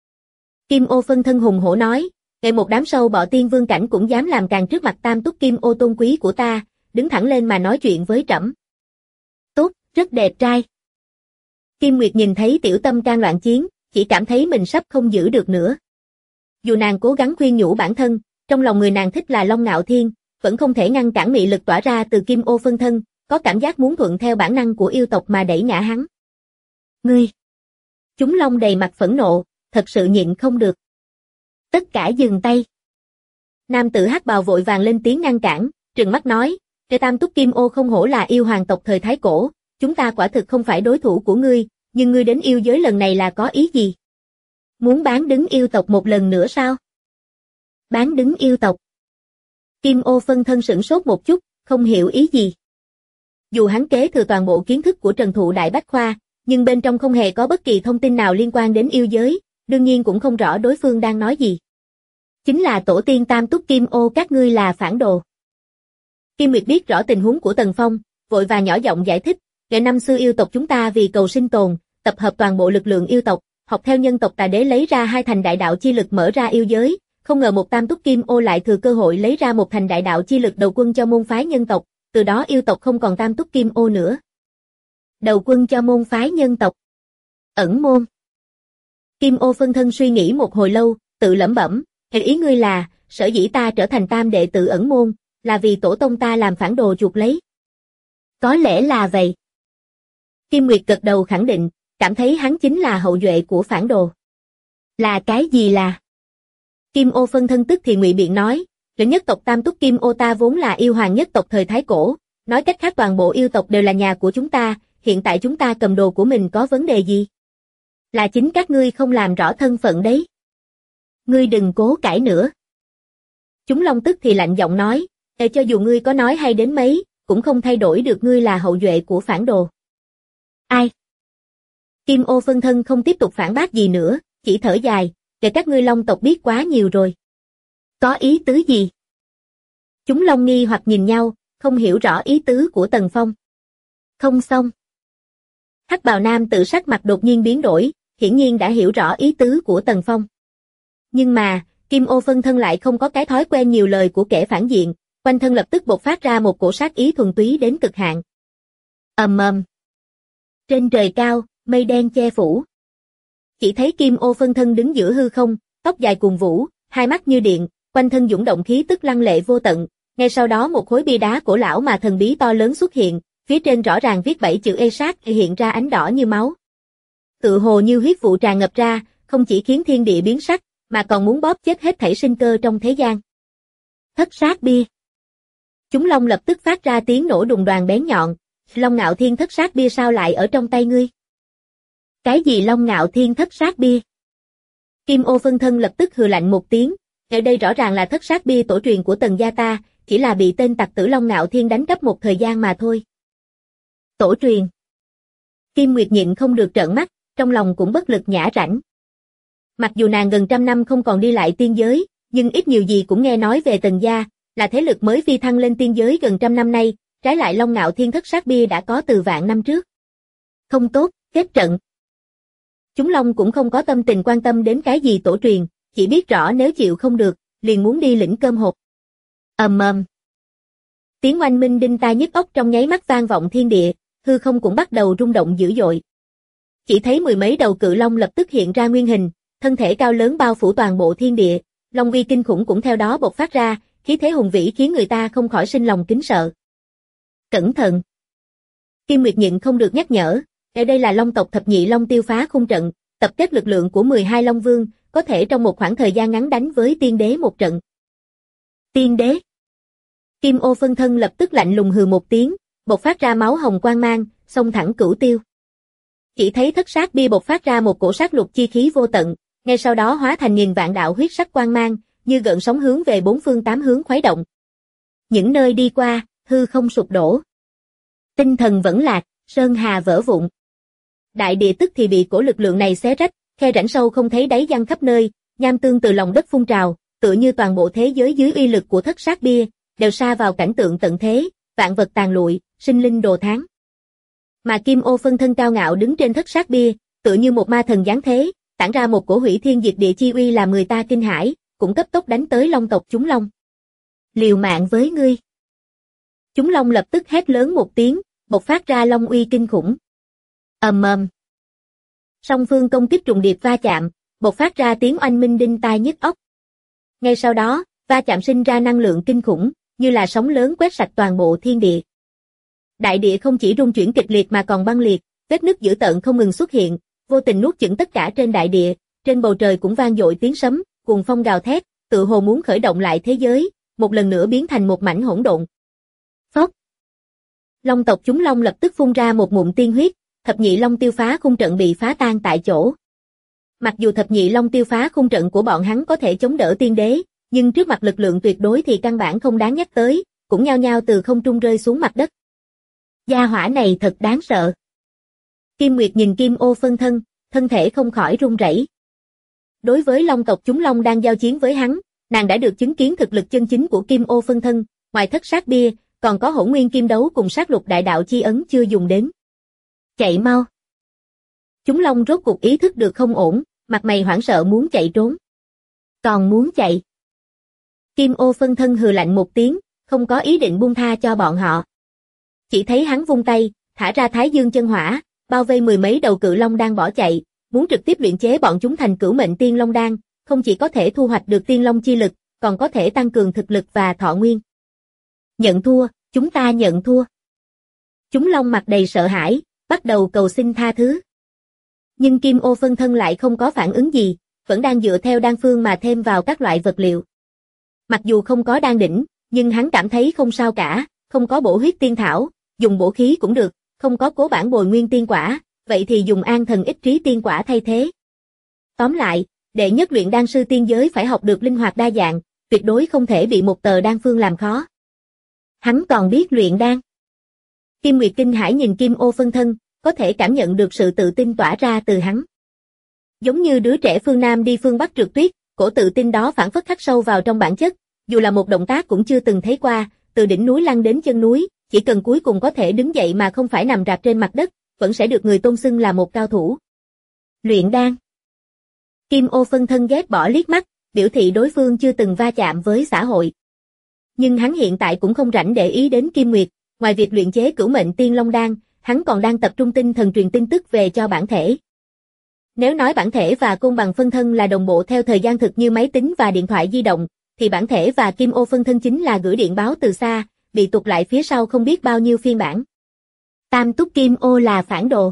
Kim ô phân thân hùng hổ nói, ngày một đám sâu bọ tiên vương cảnh cũng dám làm càn trước mặt tam túc kim ô tôn quý của ta, đứng thẳng lên mà nói chuyện với trẫm. Tốt, rất đẹp trai. Kim Nguyệt nhìn thấy tiểu tâm can loạn chiến, chỉ cảm thấy mình sắp không giữ được nữa. Dù nàng cố gắng khuyên nhủ bản thân, trong lòng người nàng thích là Long Ngạo Thiên, vẫn không thể ngăn cản mị lực tỏa ra từ kim ô phân thân, có cảm giác muốn thuận theo bản năng của yêu tộc mà đẩy ngã hắn. Ngươi! Chúng Long đầy mặt phẫn nộ, thật sự nhịn không được. Tất cả dừng tay. Nam tử hắc bào vội vàng lên tiếng ngăn cản, trừng mắt nói, cái tam túc kim ô không hổ là yêu hoàng tộc thời Thái Cổ, chúng ta quả thực không phải đối thủ của ngươi, nhưng ngươi đến yêu giới lần này là có ý gì? Muốn bán đứng yêu tộc một lần nữa sao? Bán đứng yêu tộc? Kim ô phân thân sửng sốt một chút, không hiểu ý gì. Dù hắn kế thừa toàn bộ kiến thức của Trần Thụ Đại Bách Khoa, nhưng bên trong không hề có bất kỳ thông tin nào liên quan đến yêu giới, đương nhiên cũng không rõ đối phương đang nói gì. Chính là tổ tiên tam túc kim ô các ngươi là phản đồ. Kim Nguyệt biết rõ tình huống của Tần Phong, vội vàng nhỏ giọng giải thích, ngày năm xưa yêu tộc chúng ta vì cầu sinh tồn, tập hợp toàn bộ lực lượng yêu tộc, học theo nhân tộc Tà Đế lấy ra 2 thành đại đạo chi lực mở ra yêu giới, không ngờ một tam túc kim ô lại thừa cơ hội lấy ra 1 thành đại đạo chi lực đầu quân cho môn phái nhân tộc, từ đó yêu tộc không còn tam túc kim ô nữa. Đầu quân cho môn phái nhân tộc. Ẩn môn. Kim ô phân thân suy nghĩ một hồi lâu, tự lẩm bẩm, ý ngươi là, sở dĩ ta trở thành tam đệ tử ẩn môn, là vì tổ tông ta làm phản đồ chuộc lấy. Có lẽ là vậy. Kim Nguyệt gật đầu khẳng định, cảm thấy hắn chính là hậu duệ của phản đồ. Là cái gì là? Kim ô phân thân tức thì ngụy biện nói, lớn nhất tộc tam túc kim ô ta vốn là yêu hoàng nhất tộc thời Thái Cổ, nói cách khác toàn bộ yêu tộc đều là nhà của chúng ta, hiện tại chúng ta cầm đồ của mình có vấn đề gì? Là chính các ngươi không làm rõ thân phận đấy. Ngươi đừng cố cãi nữa. Chúng Long tức thì lạnh giọng nói, cho dù ngươi có nói hay đến mấy, cũng không thay đổi được ngươi là hậu duệ của phản đồ. Ai? Kim ô phân thân không tiếp tục phản bác gì nữa, chỉ thở dài, để các ngươi Long tộc biết quá nhiều rồi. Có ý tứ gì? Chúng Long nghi hoặc nhìn nhau, không hiểu rõ ý tứ của Tần Phong. Không xong. Hắc bào nam tự sắc mặt đột nhiên biến đổi, hiển nhiên đã hiểu rõ ý tứ của Tần Phong. Nhưng mà, Kim ô phân thân lại không có cái thói quen nhiều lời của kẻ phản diện, quanh thân lập tức bộc phát ra một cổ sát ý thuần túy đến cực hạn. Ầm ầm. Trên trời cao, mây đen che phủ. Chỉ thấy Kim ô phân thân đứng giữa hư không, tóc dài cuồn vũ, hai mắt như điện, quanh thân dũng động khí tức lăng lệ vô tận. Ngay sau đó một khối bia đá cổ lão mà thần bí to lớn xuất hiện, phía trên rõ ràng viết 7 chữ E sát hiện ra ánh đỏ như máu. Tự hồ như huyết vụ tràn ngập ra, không chỉ khiến thiên địa biến sắc, mà còn muốn bóp chết hết thảy sinh cơ trong thế gian. Thất sát bia. Chúng Long lập tức phát ra tiếng nổ đùng đoàng bén nhọn, Long Ngạo Thiên thất sát bia sao lại ở trong tay ngươi? Cái gì Long Ngạo Thiên thất sát bia? Kim ô phân thân lập tức hừ lạnh một tiếng, ở đây rõ ràng là thất sát bia tổ truyền của Tần gia ta, chỉ là bị tên tặc tử Long Ngạo Thiên đánh cắp một thời gian mà thôi. Tổ truyền. Kim Nguyệt nhịn không được trợn mắt, trong lòng cũng bất lực nhả rãnh. Mặc dù nàng gần trăm năm không còn đi lại tiên giới, nhưng ít nhiều gì cũng nghe nói về Tần gia, là thế lực mới phi thăng lên tiên giới gần trăm năm nay, trái lại Long Ngạo Thiên thất sát bia đã có từ vạn năm trước. Không tốt, kết trận. Chúng Long cũng không có tâm tình quan tâm đến cái gì tổ truyền, chỉ biết rõ nếu chịu không được, liền muốn đi lĩnh cơm hộp. Ầm ầm. Tiếng oanh minh đinh tai nhức óc trong nháy mắt vang vọng thiên địa, hư không cũng bắt đầu rung động dữ dội. Chỉ thấy 10 mấy đầu cự long lập tức hiện ra nguyên hình, thân thể cao lớn bao phủ toàn bộ thiên địa, long uy kinh khủng cũng theo đó bộc phát ra, khí thế hùng vĩ khiến người ta không khỏi sinh lòng kính sợ. Cẩn thận! Kim Nguyệt nhịn không được nhắc nhở, ở đây là Long tộc thập nhị long tiêu phá khung trận, tập kết lực lượng của 12 long vương, có thể trong một khoảng thời gian ngắn đánh với tiên đế một trận. Tiên đế! Kim ô phân thân lập tức lạnh lùng hừ một tiếng, bộc phát ra máu hồng quang mang, xông thẳng cửu tiêu. Chỉ thấy thất sát bia bộc phát ra một cổ sát lục chi khí vô tận, ngay sau đó hóa thành nghìn vạn đạo huyết sắc quang mang, như gợn sóng hướng về bốn phương tám hướng khuấy động. Những nơi đi qua, hư không sụp đổ. Tinh thần vẫn lạc, sơn hà vỡ vụn. Đại địa tức thì bị cổ lực lượng này xé rách, khe rãnh sâu không thấy đáy văng khắp nơi, nham tương từ lòng đất phun trào, tựa như toàn bộ thế giới dưới uy lực của thất sát bia, đều sa vào cảnh tượng tận thế, vạn vật tàn lụi, sinh linh đồ thán. Mà Kim Ô phân thân cao ngạo đứng trên thất sát bia, tựa như một ma thần giáng thế, tản ra một cổ hủy thiên diệt địa chi uy làm người ta kinh hãi, cũng cấp tốc đánh tới Long tộc chúng Long. Liều mạng với ngươi. Chúng Long lập tức hét lớn một tiếng, bộc phát ra long uy kinh khủng. Ầm ầm. Song phương công kích trùng điệp va chạm, bộc phát ra tiếng oanh minh đinh tai nhức óc. Ngay sau đó, va chạm sinh ra năng lượng kinh khủng, như là sóng lớn quét sạch toàn bộ thiên địa. Đại địa không chỉ rung chuyển kịch liệt mà còn băng liệt, vết nứt dữ tợn không ngừng xuất hiện, vô tình nuốt chửng tất cả trên đại địa, trên bầu trời cũng vang dội tiếng sấm, cuồng phong gào thét, tựa hồ muốn khởi động lại thế giới, một lần nữa biến thành một mảnh hỗn độn. Phốc. Long tộc chúng Long lập tức phun ra một ngụm tiên huyết, thập nhị Long tiêu phá khung trận bị phá tan tại chỗ. Mặc dù thập nhị Long tiêu phá khung trận của bọn hắn có thể chống đỡ tiên đế, nhưng trước mặt lực lượng tuyệt đối thì căn bản không đáng nhắc tới, cũng nhao nhao từ không trung rơi xuống mặt đất. Gia hỏa này thật đáng sợ. Kim Nguyệt nhìn Kim Ô phân thân, thân thể không khỏi run rẩy. Đối với Long tộc chúng Long đang giao chiến với hắn, nàng đã được chứng kiến thực lực chân chính của Kim Ô phân thân, ngoài thất sát bia, còn có Hỗn Nguyên Kim Đấu cùng sát lục đại đạo chi ấn chưa dùng đến. Chạy mau. Chúng Long rốt cuộc ý thức được không ổn, mặt mày hoảng sợ muốn chạy trốn. Còn muốn chạy. Kim Ô phân thân hừ lạnh một tiếng, không có ý định buông tha cho bọn họ. Chỉ thấy hắn vung tay, thả ra Thái Dương chân hỏa, bao vây mười mấy đầu cự long đang bỏ chạy, muốn trực tiếp luyện chế bọn chúng thành cửu mệnh tiên long đan, không chỉ có thể thu hoạch được tiên long chi lực, còn có thể tăng cường thực lực và thọ nguyên. Nhận thua, chúng ta nhận thua. Chúng long mặt đầy sợ hãi, bắt đầu cầu xin tha thứ. Nhưng Kim Ô phân thân lại không có phản ứng gì, vẫn đang dựa theo đan phương mà thêm vào các loại vật liệu. Mặc dù không có đan đỉnh, nhưng hắn cảm thấy không sao cả, không có bổ huyết tiên thảo, dùng bổ khí cũng được, không có cố bản bồi nguyên tiên quả, vậy thì dùng an thần ích trí tiên quả thay thế. Tóm lại, đệ nhất luyện đan sư tiên giới phải học được linh hoạt đa dạng, tuyệt đối không thể bị một tờ đan phương làm khó. Hắn còn biết luyện đan. Kim Nguyệt kinh hãi nhìn Kim Ô phân thân, có thể cảm nhận được sự tự tin tỏa ra từ hắn. Giống như đứa trẻ phương Nam đi phương Bắc trượt tuyết, cổ tự tin đó phản phất khắc sâu vào trong bản chất, dù là một động tác cũng chưa từng thấy qua, từ đỉnh núi lăn đến chân núi, chỉ cần cuối cùng có thể đứng dậy mà không phải nằm rạp trên mặt đất, vẫn sẽ được người tôn xưng là một cao thủ. Luyện đan. Kim Ô phân thân ghét bỏ liếc mắt, biểu thị đối phương chưa từng va chạm với xã hội. Nhưng hắn hiện tại cũng không rảnh để ý đến Kim Nguyệt, ngoài việc luyện chế cửu mệnh tiên long đan, hắn còn đang tập trung tinh thần truyền tin tức về cho bản thể. Nếu nói bản thể và côn bằng phân thân là đồng bộ theo thời gian thực như máy tính và điện thoại di động, thì bản thể và Kim Ô phân thân chính là gửi điện báo từ xa, bị tụt lại phía sau không biết bao nhiêu phiên bản. Tam túc Kim Ô là phản đồ.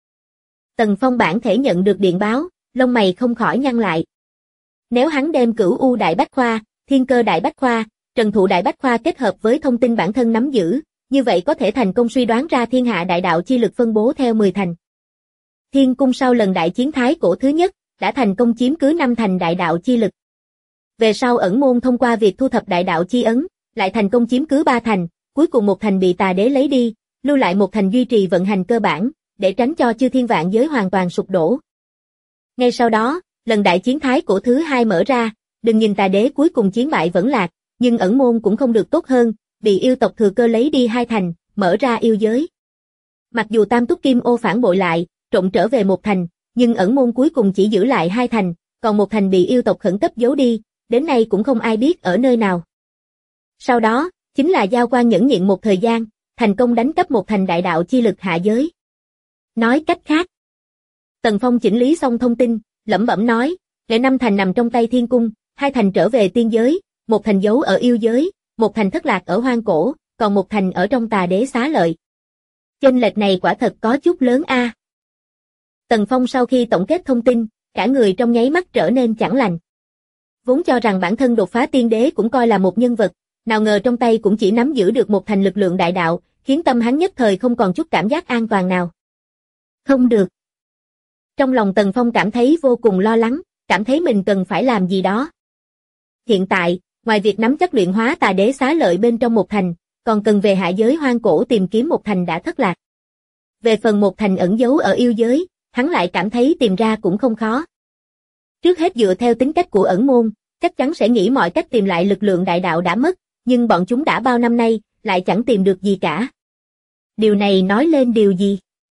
Tần Phong bản thể nhận được điện báo, lông mày không khỏi nhăn lại. Nếu hắn đem Cửu U Đại Bách Khoa, Thiên Cơ Đại Bách Khoa, Trần Thụ Đại Bách Khoa kết hợp với thông tin bản thân nắm giữ, như vậy có thể thành công suy đoán ra thiên hạ đại đạo chi lực phân bố theo 10 thành. Thiên Cung sau lần đại chiến thái cổ thứ nhất, đã thành công chiếm cứ 5 thành đại đạo chi lực. Về sau ẩn môn thông qua việc thu thập đại đạo chi ấn, lại thành công chiếm cứ 3 thành, cuối cùng một thành bị tà đế lấy đi, lưu lại một thành duy trì vận hành cơ bản, để tránh cho chư thiên vạn giới hoàn toàn sụp đổ. Ngay sau đó, lần đại chiến thái cổ thứ 2 mở ra, đừng nhìn tà đế cuối cùng chiến bại vẫn lạc, nhưng ẩn môn cũng không được tốt hơn, bị yêu tộc thừa cơ lấy đi 2 thành, mở ra yêu giới. Mặc dù Tam Túc Kim Ô phản bội lại, trộn trở về một thành, nhưng ẩn môn cuối cùng chỉ giữ lại 2 thành, còn một thành bị yêu tộc khẩn cấp giấu đi, đến nay cũng không ai biết ở nơi nào. Sau đó, chính là Giao Quan nhẫn nhịn một thời gian, thành công đánh cắp một thành đại đạo chi lực hạ giới. Nói cách khác, Tần Phong chỉnh lý xong thông tin, lẩm bẩm nói, lẽ 5 thành nằm trong tay Thiên Cung, 2 thành trở về tiên giới, một thành giấu ở yêu giới, một thành thất lạc ở hoang cổ, còn một thành ở trong tà đế xá lợi. Chênh lệch này quả thật có chút lớn a. Tần Phong sau khi tổng kết thông tin, cả người trong nháy mắt trở nên chẳng lành. Vốn cho rằng bản thân đột phá tiên đế cũng coi là một nhân vật, nào ngờ trong tay cũng chỉ nắm giữ được một thành lực lượng đại đạo, khiến tâm hắn nhất thời không còn chút cảm giác an toàn nào. Không được. Trong lòng Tần Phong cảm thấy vô cùng lo lắng, cảm thấy mình cần phải làm gì đó. Hiện tại, ngoài việc nắm chắc luyện hóa tà đế xá lợi bên trong một thành, còn cần về hạ giới hoang cổ tìm kiếm một thành đã thất lạc. Về phần một thành ẩn giấu ở yêu giới, hắn lại cảm thấy tìm ra cũng không khó. Trước hết dựa theo tính cách của ẩn môn, chắc chắn sẽ nghĩ mọi cách tìm lại lực lượng đại đạo đã mất, nhưng bọn chúng đã bao năm nay, lại chẳng tìm được gì cả. Điều này nói lên điều gì?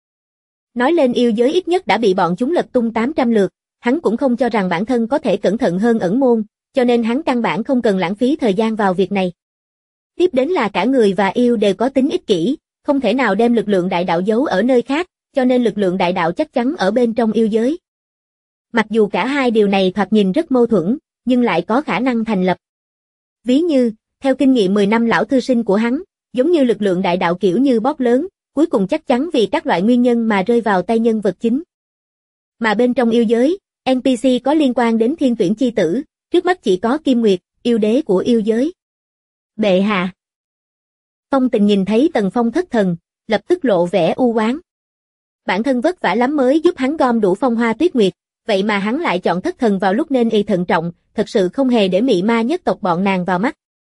Nói lên yêu giới ít nhất đã bị bọn chúng lật tung 800 lượt, hắn cũng không cho rằng bản thân có thể cẩn thận hơn ẩn môn, cho nên hắn căn bản không cần lãng phí thời gian vào việc này. Tiếp đến là cả người và yêu đều có tính ích kỷ, không thể nào đem lực lượng đại đạo giấu ở nơi khác, cho nên lực lượng đại đạo chắc chắn ở bên trong yêu giới. Mặc dù cả hai điều này thoạt nhìn rất mâu thuẫn, nhưng lại có khả năng thành lập. Ví như, theo kinh nghiệm 10 năm lão thư sinh của hắn, giống như lực lượng đại đạo kiểu như bóp lớn, cuối cùng chắc chắn vì các loại nguyên nhân mà rơi vào tay nhân vật chính. Mà bên trong yêu giới, NPC có liên quan đến Thiên Tuyển chi tử, trước mắt chỉ có Kim Nguyệt, yêu đế của yêu giới. Bệ hạ. Phong Tình nhìn thấy Tần Phong thất thần, lập tức lộ vẻ u oán. Bản thân vất vả lắm mới giúp hắn gom đủ phong hoa tuyết nguyệt, vậy mà hắn lại chọn thất thần vào lúc nên y thận trọng, thật sự không hề để mị ma nhất tộc bọn nàng vào mắt.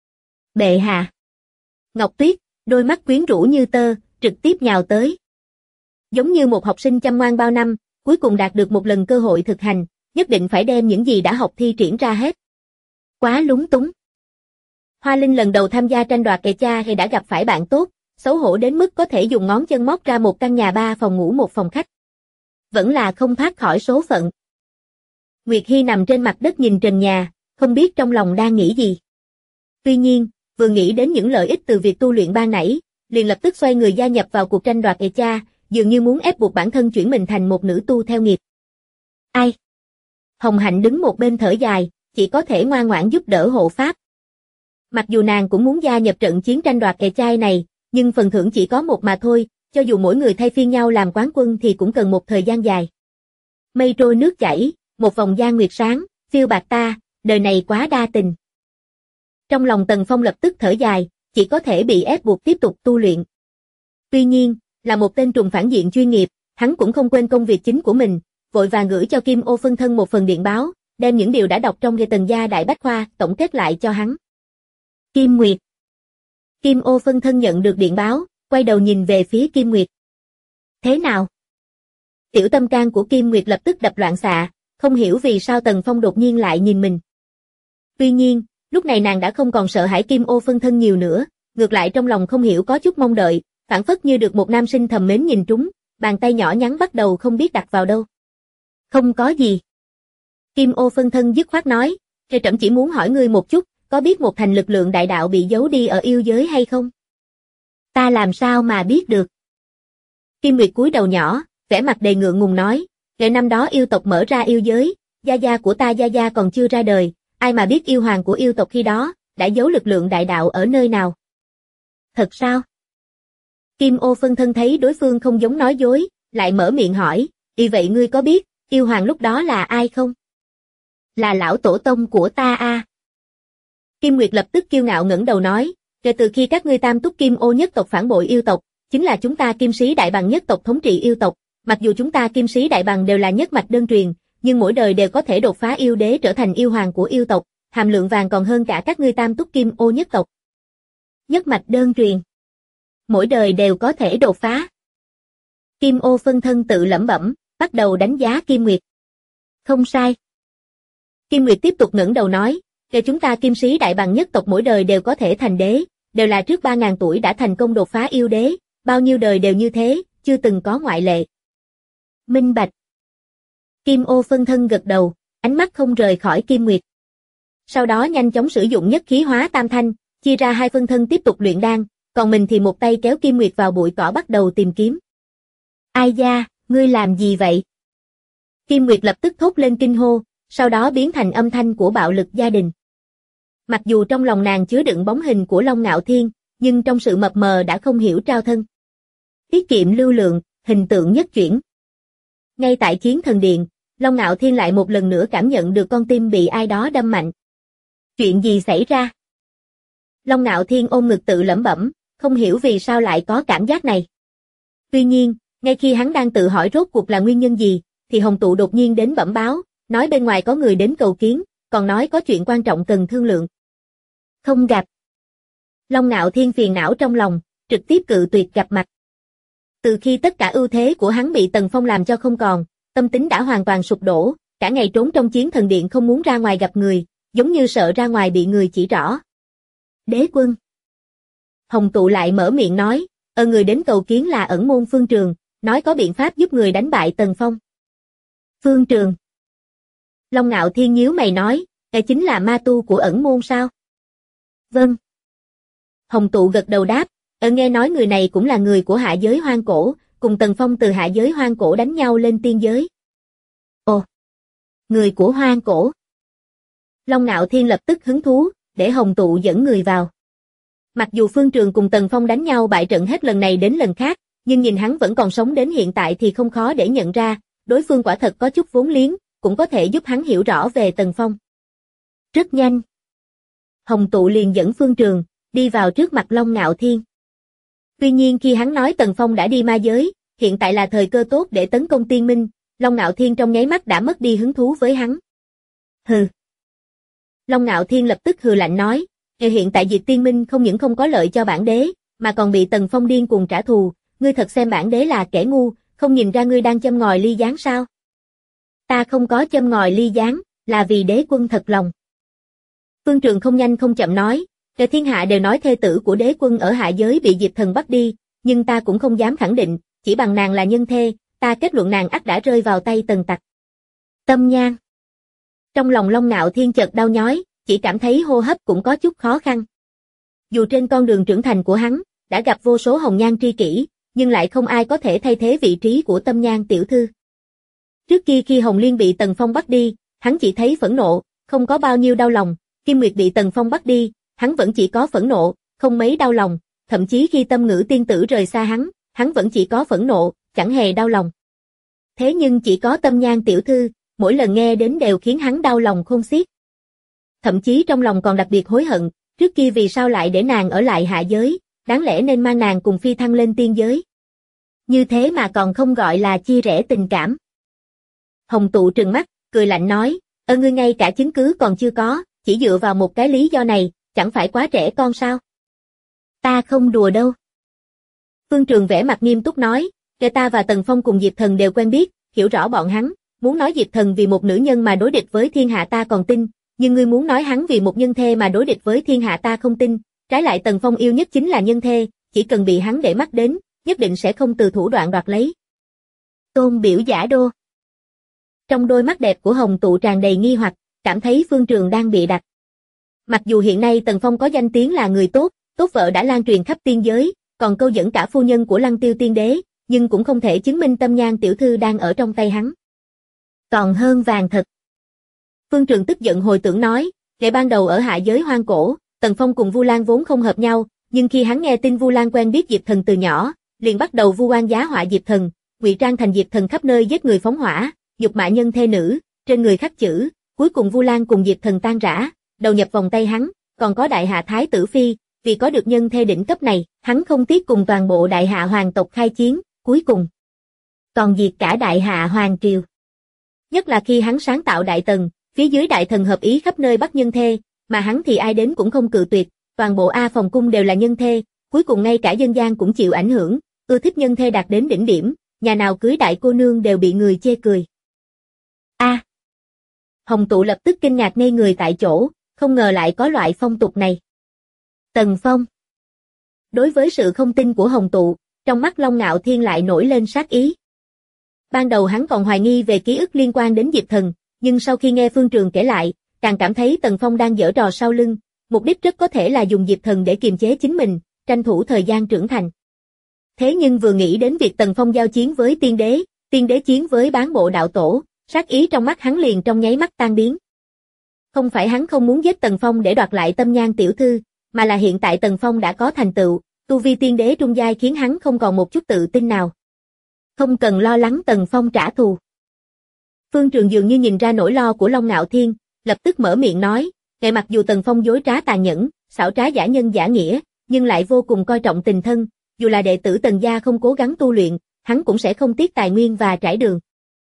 Bệ hạ. Ngọc Tuyết, đôi mắt quyến rũ như tơ, trực tiếp nhào tới. Giống như một học sinh chăm ngoan bao năm, cuối cùng đạt được một lần cơ hội thực hành, nhất định phải đem những gì đã học thi triển ra hết. Quá lúng túng. Hoa Linh lần đầu tham gia tranh đoạt cha thì đã gặp phải bạn tốt, xấu hổ đến mức có thể dùng ngón chân móc ra một căn nhà 3 phòng ngủ 1 phòng khách. Vẫn là không thoát khỏi số phận. Nguyệt Hy nằm trên mặt đất nhìn trần nhà, không biết trong lòng đang nghĩ gì. Tuy nhiên, vừa nghĩ đến những lợi ích từ việc tu luyện ban nãy, liền lập tức xoay người gia nhập vào cuộc tranh đoạt cha, dường như muốn ép buộc bản thân chuyển mình thành một nữ tu theo nghiệp. Ai? Hồng Hạnh đứng một bên thở dài, chỉ có thể ngoan ngoãn giúp đỡ hộ pháp. Mặc dù nàng cũng muốn gia nhập trận chiến tranh đoạt trai này, nhưng phần thưởng chỉ có một mà thôi, cho dù mỗi người thay phiên nhau làm quán quân thì cũng cần một thời gian dài. Mây trôi nước chảy, một vòng gian nguyệt sáng, phiêu bạc ta, đời này quá đa tình. Trong lòng Tần Phong lập tức thở dài, chỉ có thể bị ép buộc tiếp tục tu luyện. Tuy nhiên, là một tên trùng phản diện chuyên nghiệp, hắn cũng không quên công việc chính của mình, vội vàng gửi cho Kim Ô phân thân một phần điện báo, đem những điều đã đọc trong Tần gia đại bách khoa tổng kết lại cho hắn. Kim Nguyệt. Kim Ô phân thân nhận được điện báo, quay đầu nhìn về phía Kim Nguyệt. Thế nào? Tiểu tâm can của Kim Nguyệt lập tức đập loạn xạ, không hiểu vì sao Tần Phong đột nhiên lại nhìn mình. Tuy nhiên, lúc này nàng đã không còn sợ hãi Kim Ô phân thân nhiều nữa, ngược lại trong lòng không hiểu có chút mong đợi, phảng phất như được một nam sinh thầm mến nhìn trúng, bàn tay nhỏ nhắn bắt đầu không biết đặt vào đâu. Không có gì. Kim Ô phân thân dứt khoát nói, trẫm chỉ muốn hỏi ngươi một chút, có biết một thành lực lượng đại đạo bị giấu đi ở yêu giới hay không? Ta làm sao mà biết được? Kim Nguyệt cúi đầu nhỏ, vẻ mặt đầy ngượng ngùng nói, ngày năm đó yêu tộc mở ra yêu giới, gia gia của ta gia gia còn chưa ra đời, ai mà biết yêu hoàng của yêu tộc khi đó, đã giấu lực lượng đại đạo ở nơi nào? Thật sao? Kim Ô phân thân thấy đối phương không giống nói dối, lại mở miệng hỏi, vậy ngươi có biết, yêu hoàng lúc đó là ai không? Là lão tổ tông của ta a. Kim Nguyệt lập tức kiêu ngạo ngẩng đầu nói, kể từ khi các ngươi Tam Túc Kim Ô nhất tộc phản bội yêu tộc, chính là chúng ta Kim Sĩ Đại Bằng nhất tộc thống trị yêu tộc, mặc dù chúng ta Kim Sĩ Đại Bằng đều là nhất mạch đơn truyền, nhưng mỗi đời đều có thể đột phá yêu đế trở thành yêu hoàng của yêu tộc, hàm lượng vàng còn hơn cả các ngươi Tam Túc Kim Ô nhất tộc. Nhất mạch đơn truyền. Mỗi đời đều có thể đột phá. Kim Ô phân thân tự lẩm bẩm, bắt đầu đánh giá Kim Nguyệt. Không sai. Kim Nguyệt tiếp tục ngẩng đầu nói, kể chúng ta Kim Sĩ Đại Bằng nhất tộc mỗi đời đều có thể thành đế, đều là trước 3.000 tuổi đã thành công đột phá yêu đế, bao nhiêu đời đều như thế, chưa từng có ngoại lệ. Minh bạch. Kim Ô phân thân gật đầu, ánh mắt không rời khỏi Kim Nguyệt. Sau đó nhanh chóng sử dụng nhất khí hóa tam thanh, chia ra hai phân thân tiếp tục luyện đan, còn mình thì một tay kéo Kim Nguyệt vào bụi cỏ bắt đầu tìm kiếm. Ai da, ngươi làm gì vậy? Kim Nguyệt lập tức thốt lên kinh hô, sau đó biến thành âm thanh của bạo lực gia đình. Mặc dù trong lòng nàng chứa đựng bóng hình của Long Ngạo Thiên, nhưng trong sự mập mờ đã không hiểu trao thân. Tiết kiệm lưu lượng, hình tượng nhất chuyển. Ngay tại Chiến Thần Điện, Long Ngạo Thiên lại một lần nữa cảm nhận được con tim bị ai đó đâm mạnh. Chuyện gì xảy ra? Long Ngạo Thiên ôm ngực tự lẩm bẩm, không hiểu vì sao lại có cảm giác này. Tuy nhiên, ngay khi hắn đang tự hỏi rốt cuộc là nguyên nhân gì, thì Hồng Tụ đột nhiên đến bẩm báo, nói bên ngoài có người đến cầu kiến, còn nói có chuyện quan trọng cần thương lượng. Không gặp. Long Ngạo Thiên phiền não trong lòng, trực tiếp cự tuyệt gặp mặt. Từ khi tất cả ưu thế của hắn bị Tần Phong làm cho không còn, tâm tính đã hoàn toàn sụp đổ, cả ngày trốn trong Chiến Thần Điện không muốn ra ngoài gặp người, giống như sợ ra ngoài bị người chỉ rõ. Đế quân. Hồng Tụ lại mở miệng nói, người đến cầu kiến là ẩn môn Phương Trường, nói có biện pháp giúp người đánh bại Tần Phong. Phương Trường. Long Ngạo Thiên nhíu mày nói, chính là ma tu của ẩn môn sao? Vâng. Hồng Tụ gật đầu đáp, nghe nói người này cũng là người của hạ giới hoang cổ, cùng Tần Phong từ hạ giới hoang cổ đánh nhau lên tiên giới. Ồ, người của hoang cổ. Long Ngạo Thiên lập tức hứng thú, để Hồng Tụ dẫn người vào. Mặc dù Phương Trường cùng Tần Phong đánh nhau bại trận hết lần này đến lần khác, nhưng nhìn hắn vẫn còn sống đến hiện tại thì không khó để nhận ra, đối phương quả thật có chút vốn liếng, cũng có thể giúp hắn hiểu rõ về Tần Phong. Rất nhanh. Hồng Tụ liền dẫn Phương Trường, đi vào trước mặt Long Ngạo Thiên. Tuy nhiên khi hắn nói Tần Phong đã đi ma giới, hiện tại là thời cơ tốt để tấn công Tiên Minh, Long Ngạo Thiên trong nháy mắt đã mất đi hứng thú với hắn. Hừ. Long Ngạo Thiên lập tức hừ lạnh nói, hiện tại diệt Tiên Minh không những không có lợi cho bản đế, mà còn bị Tần Phong điên cuồng trả thù, ngươi thật xem bản đế là kẻ ngu, không nhìn ra ngươi đang châm ngòi ly gián sao? Ta không có châm ngòi ly gián, là vì đế quân thật lòng. Phương Trường không nhanh không chậm nói, cả thiên hạ đều nói thê tử của đế quân ở hạ giới bị Diệp Thần bắt đi, nhưng ta cũng không dám khẳng định, chỉ bằng nàng là nhân thê, ta kết luận nàng ắt đã rơi vào tay Tần tặc. Tâm Nhan. Trong lòng Long Ngạo Thiên chợt đau nhói, chỉ cảm thấy hô hấp cũng có chút khó khăn. Dù trên con đường trưởng thành của hắn, đã gặp vô số hồng nhan tri kỷ, nhưng lại không ai có thể thay thế vị trí của Tâm Nhan tiểu thư. Trước kia khi Hồng Liên bị Tần Phong bắt đi, hắn chỉ thấy phẫn nộ, không có bao nhiêu đau lòng, Kim Nguyệt bị Tần Phong bắt đi, hắn vẫn chỉ có phẫn nộ, không mấy đau lòng, thậm chí khi Tâm Ngữ tiên tử rời xa hắn vẫn chỉ có phẫn nộ, chẳng hề đau lòng. Thế nhưng chỉ có Tâm Nhan tiểu thư, mỗi lần nghe đến đều khiến hắn đau lòng khôn xiết. Thậm chí trong lòng còn đặc biệt hối hận, trước kia vì sao lại để nàng ở lại hạ giới, đáng lẽ nên mang nàng cùng phi thăng lên tiên giới. Như thế mà còn không gọi là chia rẽ tình cảm. Hồng Tụ trừng mắt, cười lạnh nói, ngươi ngay cả chứng cứ còn chưa có, chỉ dựa vào một cái lý do này, chẳng phải quá trẻ con sao? Ta không đùa đâu. Phương Trường vẻ mặt nghiêm túc nói, ta và Tần Phong cùng Diệp Thần đều quen biết, hiểu rõ bọn hắn, muốn nói Diệp Thần vì một nữ nhân mà đối địch với thiên hạ ta còn tin, nhưng ngươi muốn nói hắn vì một nhân thê mà đối địch với thiên hạ ta không tin, trái lại Tần Phong yêu nhất chính là nhân thê, chỉ cần bị hắn để mắt đến, nhất định sẽ không từ thủ đoạn đoạt lấy. Tôn biểu giả đô. Trong đôi mắt đẹp của Hồng Tụ tràn đầy nghi hoặc, cảm thấy Phương Trường đang bịa đặt. Mặc dù hiện nay Tần Phong có danh tiếng là người tốt, tốt vợ đã lan truyền khắp tiên giới, còn câu dẫn cả phu nhân của Lăng Tiêu tiên đế, nhưng cũng không thể chứng minh Tâm Nhan tiểu thư đang ở trong tay hắn. Còn hơn vàng thật. Phương Trường tức giận hồi tưởng nói, kể ban đầu ở hạ giới hoang cổ, Tần Phong cùng Vu Lan vốn không hợp nhau, nhưng khi hắn nghe tin Vu Lan quen biết Diệp Thần từ nhỏ, liền bắt đầu vu oan giá họa Diệp Thần, ngụy trang thành Diệp Thần khắp nơi giết người phóng hỏa, nhục mạ nhân thê nữ, trên người khắc chữ, cuối cùng Vu Lan cùng Diệp Thần tan rã, đầu nhập vòng tay hắn, còn có đại hạ thái tử phi, vì có được nhân thê đỉnh cấp này, hắn không tiếc cùng toàn bộ đại hạ hoàng tộc khai chiến, cuối cùng còn diệt cả đại hạ hoàng triều. Nhất là khi hắn sáng tạo đại tần, phía dưới đại thần hợp ý khắp nơi bắt nhân thê, mà hắn thì ai đến cũng không cự tuyệt, toàn bộ A Phòng cung đều là nhân thê, cuối cùng ngay cả dân gian cũng chịu ảnh hưởng, ưa thích nhân thê đạt đến đỉnh điểm, nhà nào cưới đại cô nương đều bị người chê cười. Hồng Tụ lập tức kinh ngạc ngây người tại chỗ, không ngờ lại có loại phong tục này. Tần Phong. Đối với sự không tin của Hồng Tụ, trong mắt Long Ngạo Thiên lại nổi lên sát ý. Ban đầu hắn còn hoài nghi về ký ức liên quan đến Diệp Thần, nhưng sau khi nghe Phương Trường kể lại, càng cảm thấy Tần Phong đang giở trò sau lưng, mục đích rất có thể là dùng Diệp Thần để kiềm chế chính mình, tranh thủ thời gian trưởng thành. Thế nhưng vừa nghĩ đến việc Tần Phong giao chiến với tiên đế chiến với bán bộ đạo tổ, sát ý trong mắt hắn liền trong nháy mắt tan biến. Không phải hắn không muốn giết Tần Phong để đoạt lại Tâm Nhan tiểu thư, mà là hiện tại Tần Phong đã có thành tựu, tu vi tiên đế trung giai khiến hắn không còn một chút tự tin nào. Không cần lo lắng Tần Phong trả thù. Phương Trường dường như nhìn ra nỗi lo của Long Ngạo Thiên, lập tức mở miệng nói, kể mặc dù Tần Phong dối trá tàn nhẫn, xảo trá giả nhân giả nghĩa, nhưng lại vô cùng coi trọng tình thân, dù là đệ tử Tần gia không cố gắng tu luyện, hắn cũng sẽ không tiếc tài nguyên và trải đường.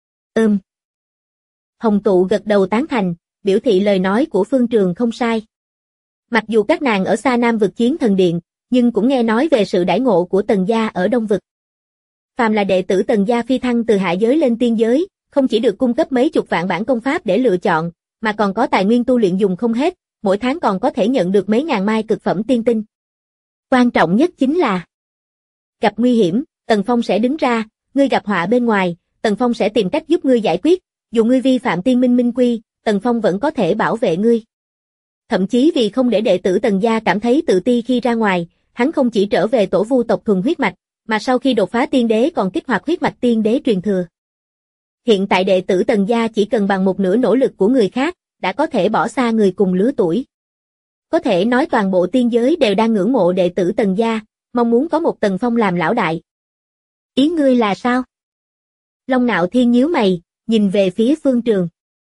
Hồng Tụ gật đầu tán thành, biểu thị lời nói của Phương Trường không sai. Mặc dù các nàng ở xa Nam vực chiến thần điện, nhưng cũng nghe nói về sự đãi ngộ của Tần gia ở Đông vực. Phàm là đệ tử Tần gia phi thăng từ hạ giới lên tiên giới, không chỉ được cung cấp mấy chục vạn bản công pháp để lựa chọn, mà còn có tài nguyên tu luyện dùng không hết, mỗi tháng còn có thể nhận được mấy ngàn mai cực phẩm tiên tinh. Quan trọng nhất chính là gặp nguy hiểm, Tần Phong sẽ đứng ra, ngươi gặp họa bên ngoài, Tần Phong sẽ tìm cách giúp ngươi giải quyết, dù ngươi vi phạm tiên minh minh quy, Tần Phong vẫn có thể bảo vệ ngươi. Thậm chí vì không để đệ tử Tần gia cảm thấy tự ti khi ra ngoài, hắn không chỉ trở về tổ vu tộc thuần huyết mạch, mà sau khi đột phá tiên đế còn kích hoạt huyết mạch tiên đế truyền thừa. Hiện tại đệ tử Tần gia chỉ cần bằng một nửa nỗ lực của người khác, đã có thể bỏ xa người cùng lứa tuổi. Có thể nói toàn bộ tiên giới đều đang ngưỡng mộ đệ tử Tần gia, mong muốn có một Tần Phong làm lão đại. Ý ngươi là sao? Long Nạo Thiên nhíu mày, nhìn về phía Phương Trường.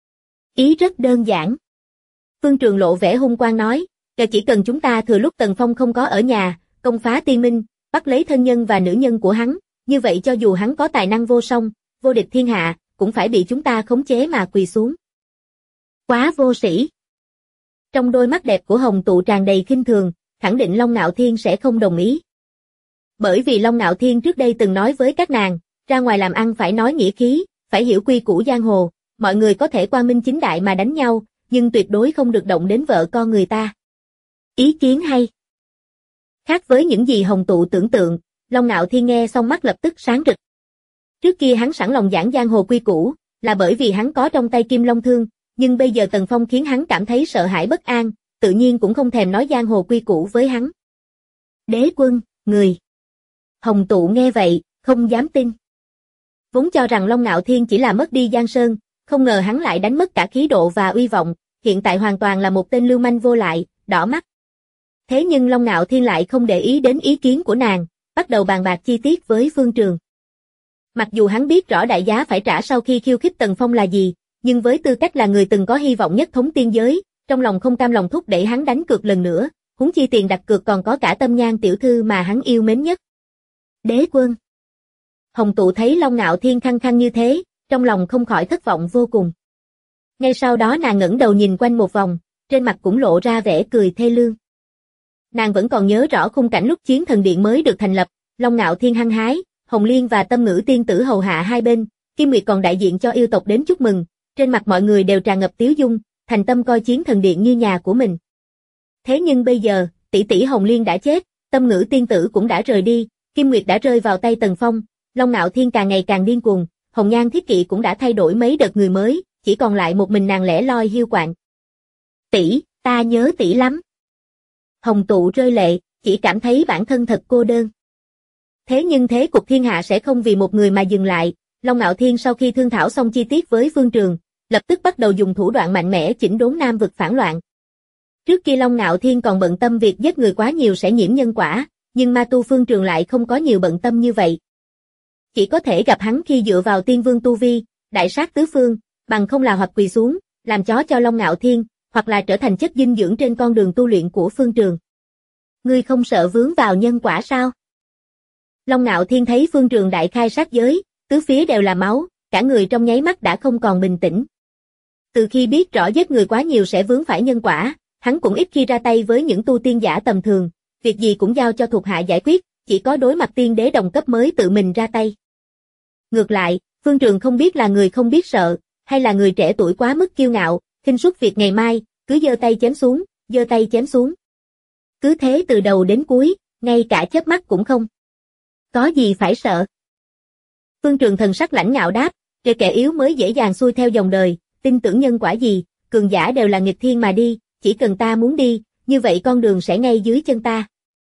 Ý rất đơn giản. Phương Trường lộ vẻ hung quang nói, chỉ cần chúng ta thừa lúc Tần Phong không có ở nhà, công phá tiên minh, bắt lấy thân nhân và nữ nhân của hắn, như vậy cho dù hắn có tài năng vô song, vô địch thiên hạ, cũng phải bị chúng ta khống chế mà quỳ xuống. Quá vô sĩ. Trong đôi mắt đẹp của Hồng Tụ tràn đầy khinh thường, khẳng định Long Nạo Thiên sẽ không đồng ý. Bởi vì Long Nạo Thiên trước đây từng nói với các nàng, ra ngoài làm ăn phải nói nghĩa khí, phải hiểu quy củ giang hồ, mọi người có thể quang minh chính đại mà đánh nhau, nhưng tuyệt đối không được động đến vợ con người ta. Ý kiến hay. Khác với những gì Hồng Tụ tưởng tượng, Long Nạo Thiên nghe xong mắt lập tức sáng rực. Trước kia hắn sẵn lòng giảng giang hồ quy củ, là bởi vì hắn có trong tay Kim Long Thương, nhưng bây giờ Tần Phong khiến hắn cảm thấy sợ hãi bất an, tự nhiên cũng không thèm nói giang hồ quy củ với hắn. Đế quân, người. Hồng Tụ nghe vậy, không dám tin. Vốn cho rằng Long Nạo Thiên chỉ là mất đi Giang Sơn, không ngờ hắn lại đánh mất cả khí độ và uy vọng, hiện tại hoàn toàn là một tên lưu manh vô lại, đỏ mắt. Thế nhưng Long Nạo Thiên lại không để ý đến ý kiến của nàng, bắt đầu bàn bạc chi tiết với Phương Trường. Mặc dù hắn biết rõ đại giá phải trả sau khi khiêu khích Tần Phong là gì, nhưng với tư cách là người từng có hy vọng nhất thống tiên giới, trong lòng không cam lòng thúc đẩy hắn đánh cược lần nữa, huống chi tiền đặt cược còn có cả Tâm Nhan tiểu thư mà hắn yêu mến nhất. Đế quân. Hồng Tụ thấy Long Nạo Thiên khăng khăng như thế, trong lòng không khỏi thất vọng vô cùng. Ngay sau đó nàng ngẩng đầu nhìn quanh một vòng, trên mặt cũng lộ ra vẻ cười thê lương. Nàng vẫn còn nhớ rõ khung cảnh lúc Chiến Thần Điện mới được thành lập, Long Nạo Thiên hăng hái, Hồng Liên và Tâm Ngữ tiên tử hầu hạ hai bên, Kim Nguyệt còn đại diện cho yêu tộc đến chúc mừng, trên mặt mọi người đều tràn ngập tiếu dung, thành tâm coi Chiến Thần Điện như nhà của mình. Thế nhưng bây giờ, tỷ tỷ Hồng Liên đã chết, Tâm Ngữ tiên tử cũng đã rời đi, Kim Nguyệt đã rơi vào tay Tần Phong, Long Nạo Thiên càng ngày càng điên cuồng, Hồng Nhan Thiết Kỵ cũng đã thay đổi mấy đợt người mới, chỉ còn lại một mình nàng lẻ loi hiu quạnh. Tỷ, ta nhớ tỷ lắm. Hồng Tụ rơi lệ, chỉ cảm thấy bản thân thật cô đơn. Thế nhưng thế cục thiên hạ sẽ không vì một người mà dừng lại, Long Nạo Thiên sau khi thương thảo xong chi tiết với Phương Trường, lập tức bắt đầu dùng thủ đoạn mạnh mẽ chỉnh đốn Nam vực phản loạn. Trước kia Long Nạo Thiên còn bận tâm việc giết người quá nhiều sẽ nhiễm nhân quả, nhưng ma tu Phương Trường lại không có nhiều bận tâm như vậy. Chỉ có thể gặp hắn khi dựa vào tiên vương tu vi, đại sát tứ phương, bằng không là hoặc quỳ xuống, làm chó cho Long Nạo Thiên, hoặc là trở thành chất dinh dưỡng trên con đường tu luyện của Phương Trường. Ngươi không sợ vướng vào nhân quả sao? Long Nạo Thiên thấy Phương Trường đại khai sát giới, tứ phía đều là máu, cả người trong nháy mắt đã không còn bình tĩnh. Từ khi biết rõ giết người quá nhiều sẽ vướng phải nhân quả, hắn cũng ít khi ra tay với những tu tiên giả tầm thường, việc gì cũng giao cho thuộc hạ giải quyết, chỉ có đối mặt tiên đế đồng cấp mới tự mình ra tay. Ngược lại, Phương Trường không biết là người không biết sợ, hay là người trẻ tuổi quá mức kiêu ngạo, khinh suất việc ngày mai, cứ giơ tay chém xuống, giơ tay chém xuống. Cứ thế từ đầu đến cuối, ngay cả chớp mắt cũng không. Có gì phải sợ? Phương Trường thần sắc lãnh ngạo đáp, kẻ yếu mới dễ dàng xuôi theo dòng đời, tin tưởng nhân quả gì, cường giả đều là nghịch thiên mà đi, chỉ cần ta muốn đi, như vậy con đường sẽ ngay dưới chân ta.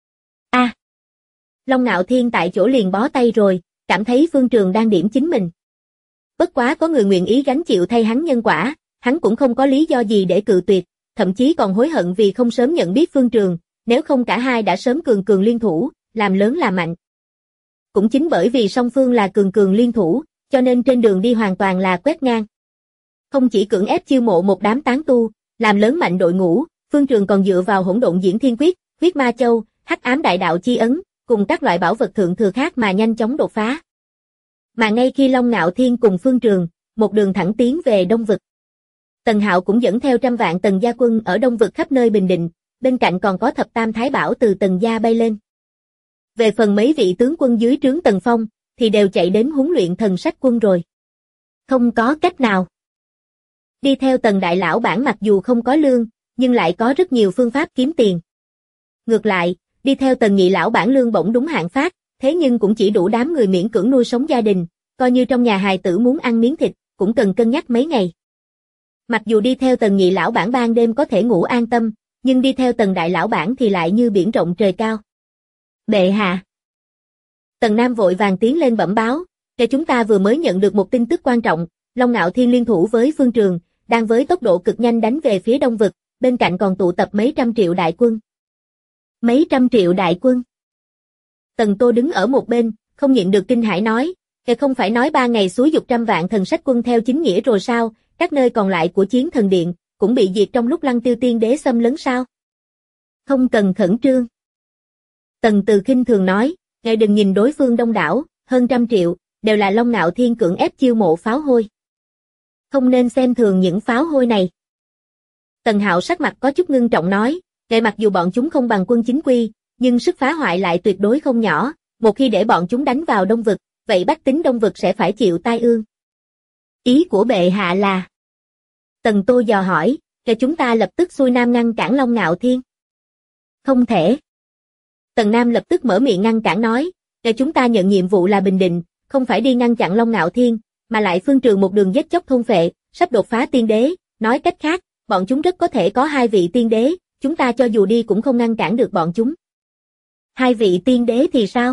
Long Nạo Thiên tại chỗ liền bó tay rồi, cảm thấy Phương Trường đang điểm chính mình. Bất quá có người nguyện ý gánh chịu thay hắn nhân quả, hắn cũng không có lý do gì để cự tuyệt, thậm chí còn hối hận vì không sớm nhận biết Phương Trường, nếu không cả hai đã sớm cường cường liên thủ, làm lớn làm mạnh. Cũng chính bởi vì song phương là cường cường liên thủ, cho nên trên đường đi hoàn toàn là quét ngang. Không chỉ cưỡng ép chiêu mộ một đám tán tu, làm lớn mạnh đội ngũ, Phương Trường còn dựa vào hỗn độn diễn thiên quyết, huyết ma châu, hắc ám đại đạo chi ấn, cùng các loại bảo vật thượng thừa khác mà nhanh chóng đột phá. Mà ngay khi Long Nạo Thiên cùng Phương Trường, một đường thẳng tiến về Đông Vực. Tần Hạo cũng dẫn theo trăm vạn Tần gia quân ở Đông Vực khắp nơi bình định, bên cạnh còn có thập tam thái bảo từ Tần gia bay lên. Về phần mấy vị tướng quân dưới trướng Tần Phong, thì đều chạy đến huấn luyện thần sách quân rồi. Không có cách nào. Đi theo Tần đại lão bản mặc dù không có lương, nhưng lại có rất nhiều phương pháp kiếm tiền. Ngược lại, đi theo Tần nhị lão bản lương bổng đúng hạn phát, thế nhưng cũng chỉ đủ đám người miễn cưỡng nuôi sống gia đình, coi như trong nhà hài tử muốn ăn miếng thịt, cũng cần cân nhắc mấy ngày. Mặc dù đi theo Tần nhị lão bản ban đêm có thể ngủ an tâm, nhưng đi theo Tần đại lão bản thì lại như biển rộng trời cao. Bệ hạ. Tần Nam vội vàng tiến lên bẩm báo, kể chúng ta vừa mới nhận được một tin tức quan trọng, Long Ngạo Thiên liên thủ với Phương Trường, đang với tốc độ cực nhanh đánh về phía Đông Vực, bên cạnh còn tụ tập mấy trăm triệu đại quân. Mấy trăm triệu đại quân. Tần Tô đứng ở một bên, không nhịn được kinh hãi nói, kể không phải nói 3 ngày xúi dục trăm vạn thần sách quân theo chính nghĩa rồi sao, các nơi còn lại của Chiến Thần Điện, cũng bị diệt trong lúc Lăng Tiêu Tiên Đế xâm lấn sao? Không cần khẩn trương. Tần Từ khinh thường nói, ngài đừng nhìn đối phương đông đảo, hơn 100 triệu, đều là Long Ngạo Thiên cưỡng ép chiêu mộ pháo hôi. Không nên xem thường những pháo hôi này. Tần Hạo sắc mặt có chút ngưng trọng nói, ngài mặc dù bọn chúng không bằng quân chính quy, nhưng sức phá hoại lại tuyệt đối không nhỏ, một khi để bọn chúng đánh vào Đông Vực, vậy bách tính Đông Vực sẽ phải chịu tai ương. Ý của bệ hạ là... Tần Tô dò hỏi, kể chúng ta lập tức xuôi nam ngăn cản Long Ngạo Thiên. Không thể. Tần Nam lập tức mở miệng ngăn cản nói, kể chúng ta nhận nhiệm vụ là bình định, không phải đi ngăn chặn Long Ngạo Thiên, mà lại Phương Trường một đường giết chóc thôn phệ, sắp đột phá tiên đế, nói cách khác, bọn chúng rất có thể có 2 vị tiên đế, chúng ta cho dù đi cũng không ngăn cản được bọn chúng. 2 vị tiên đế thì sao?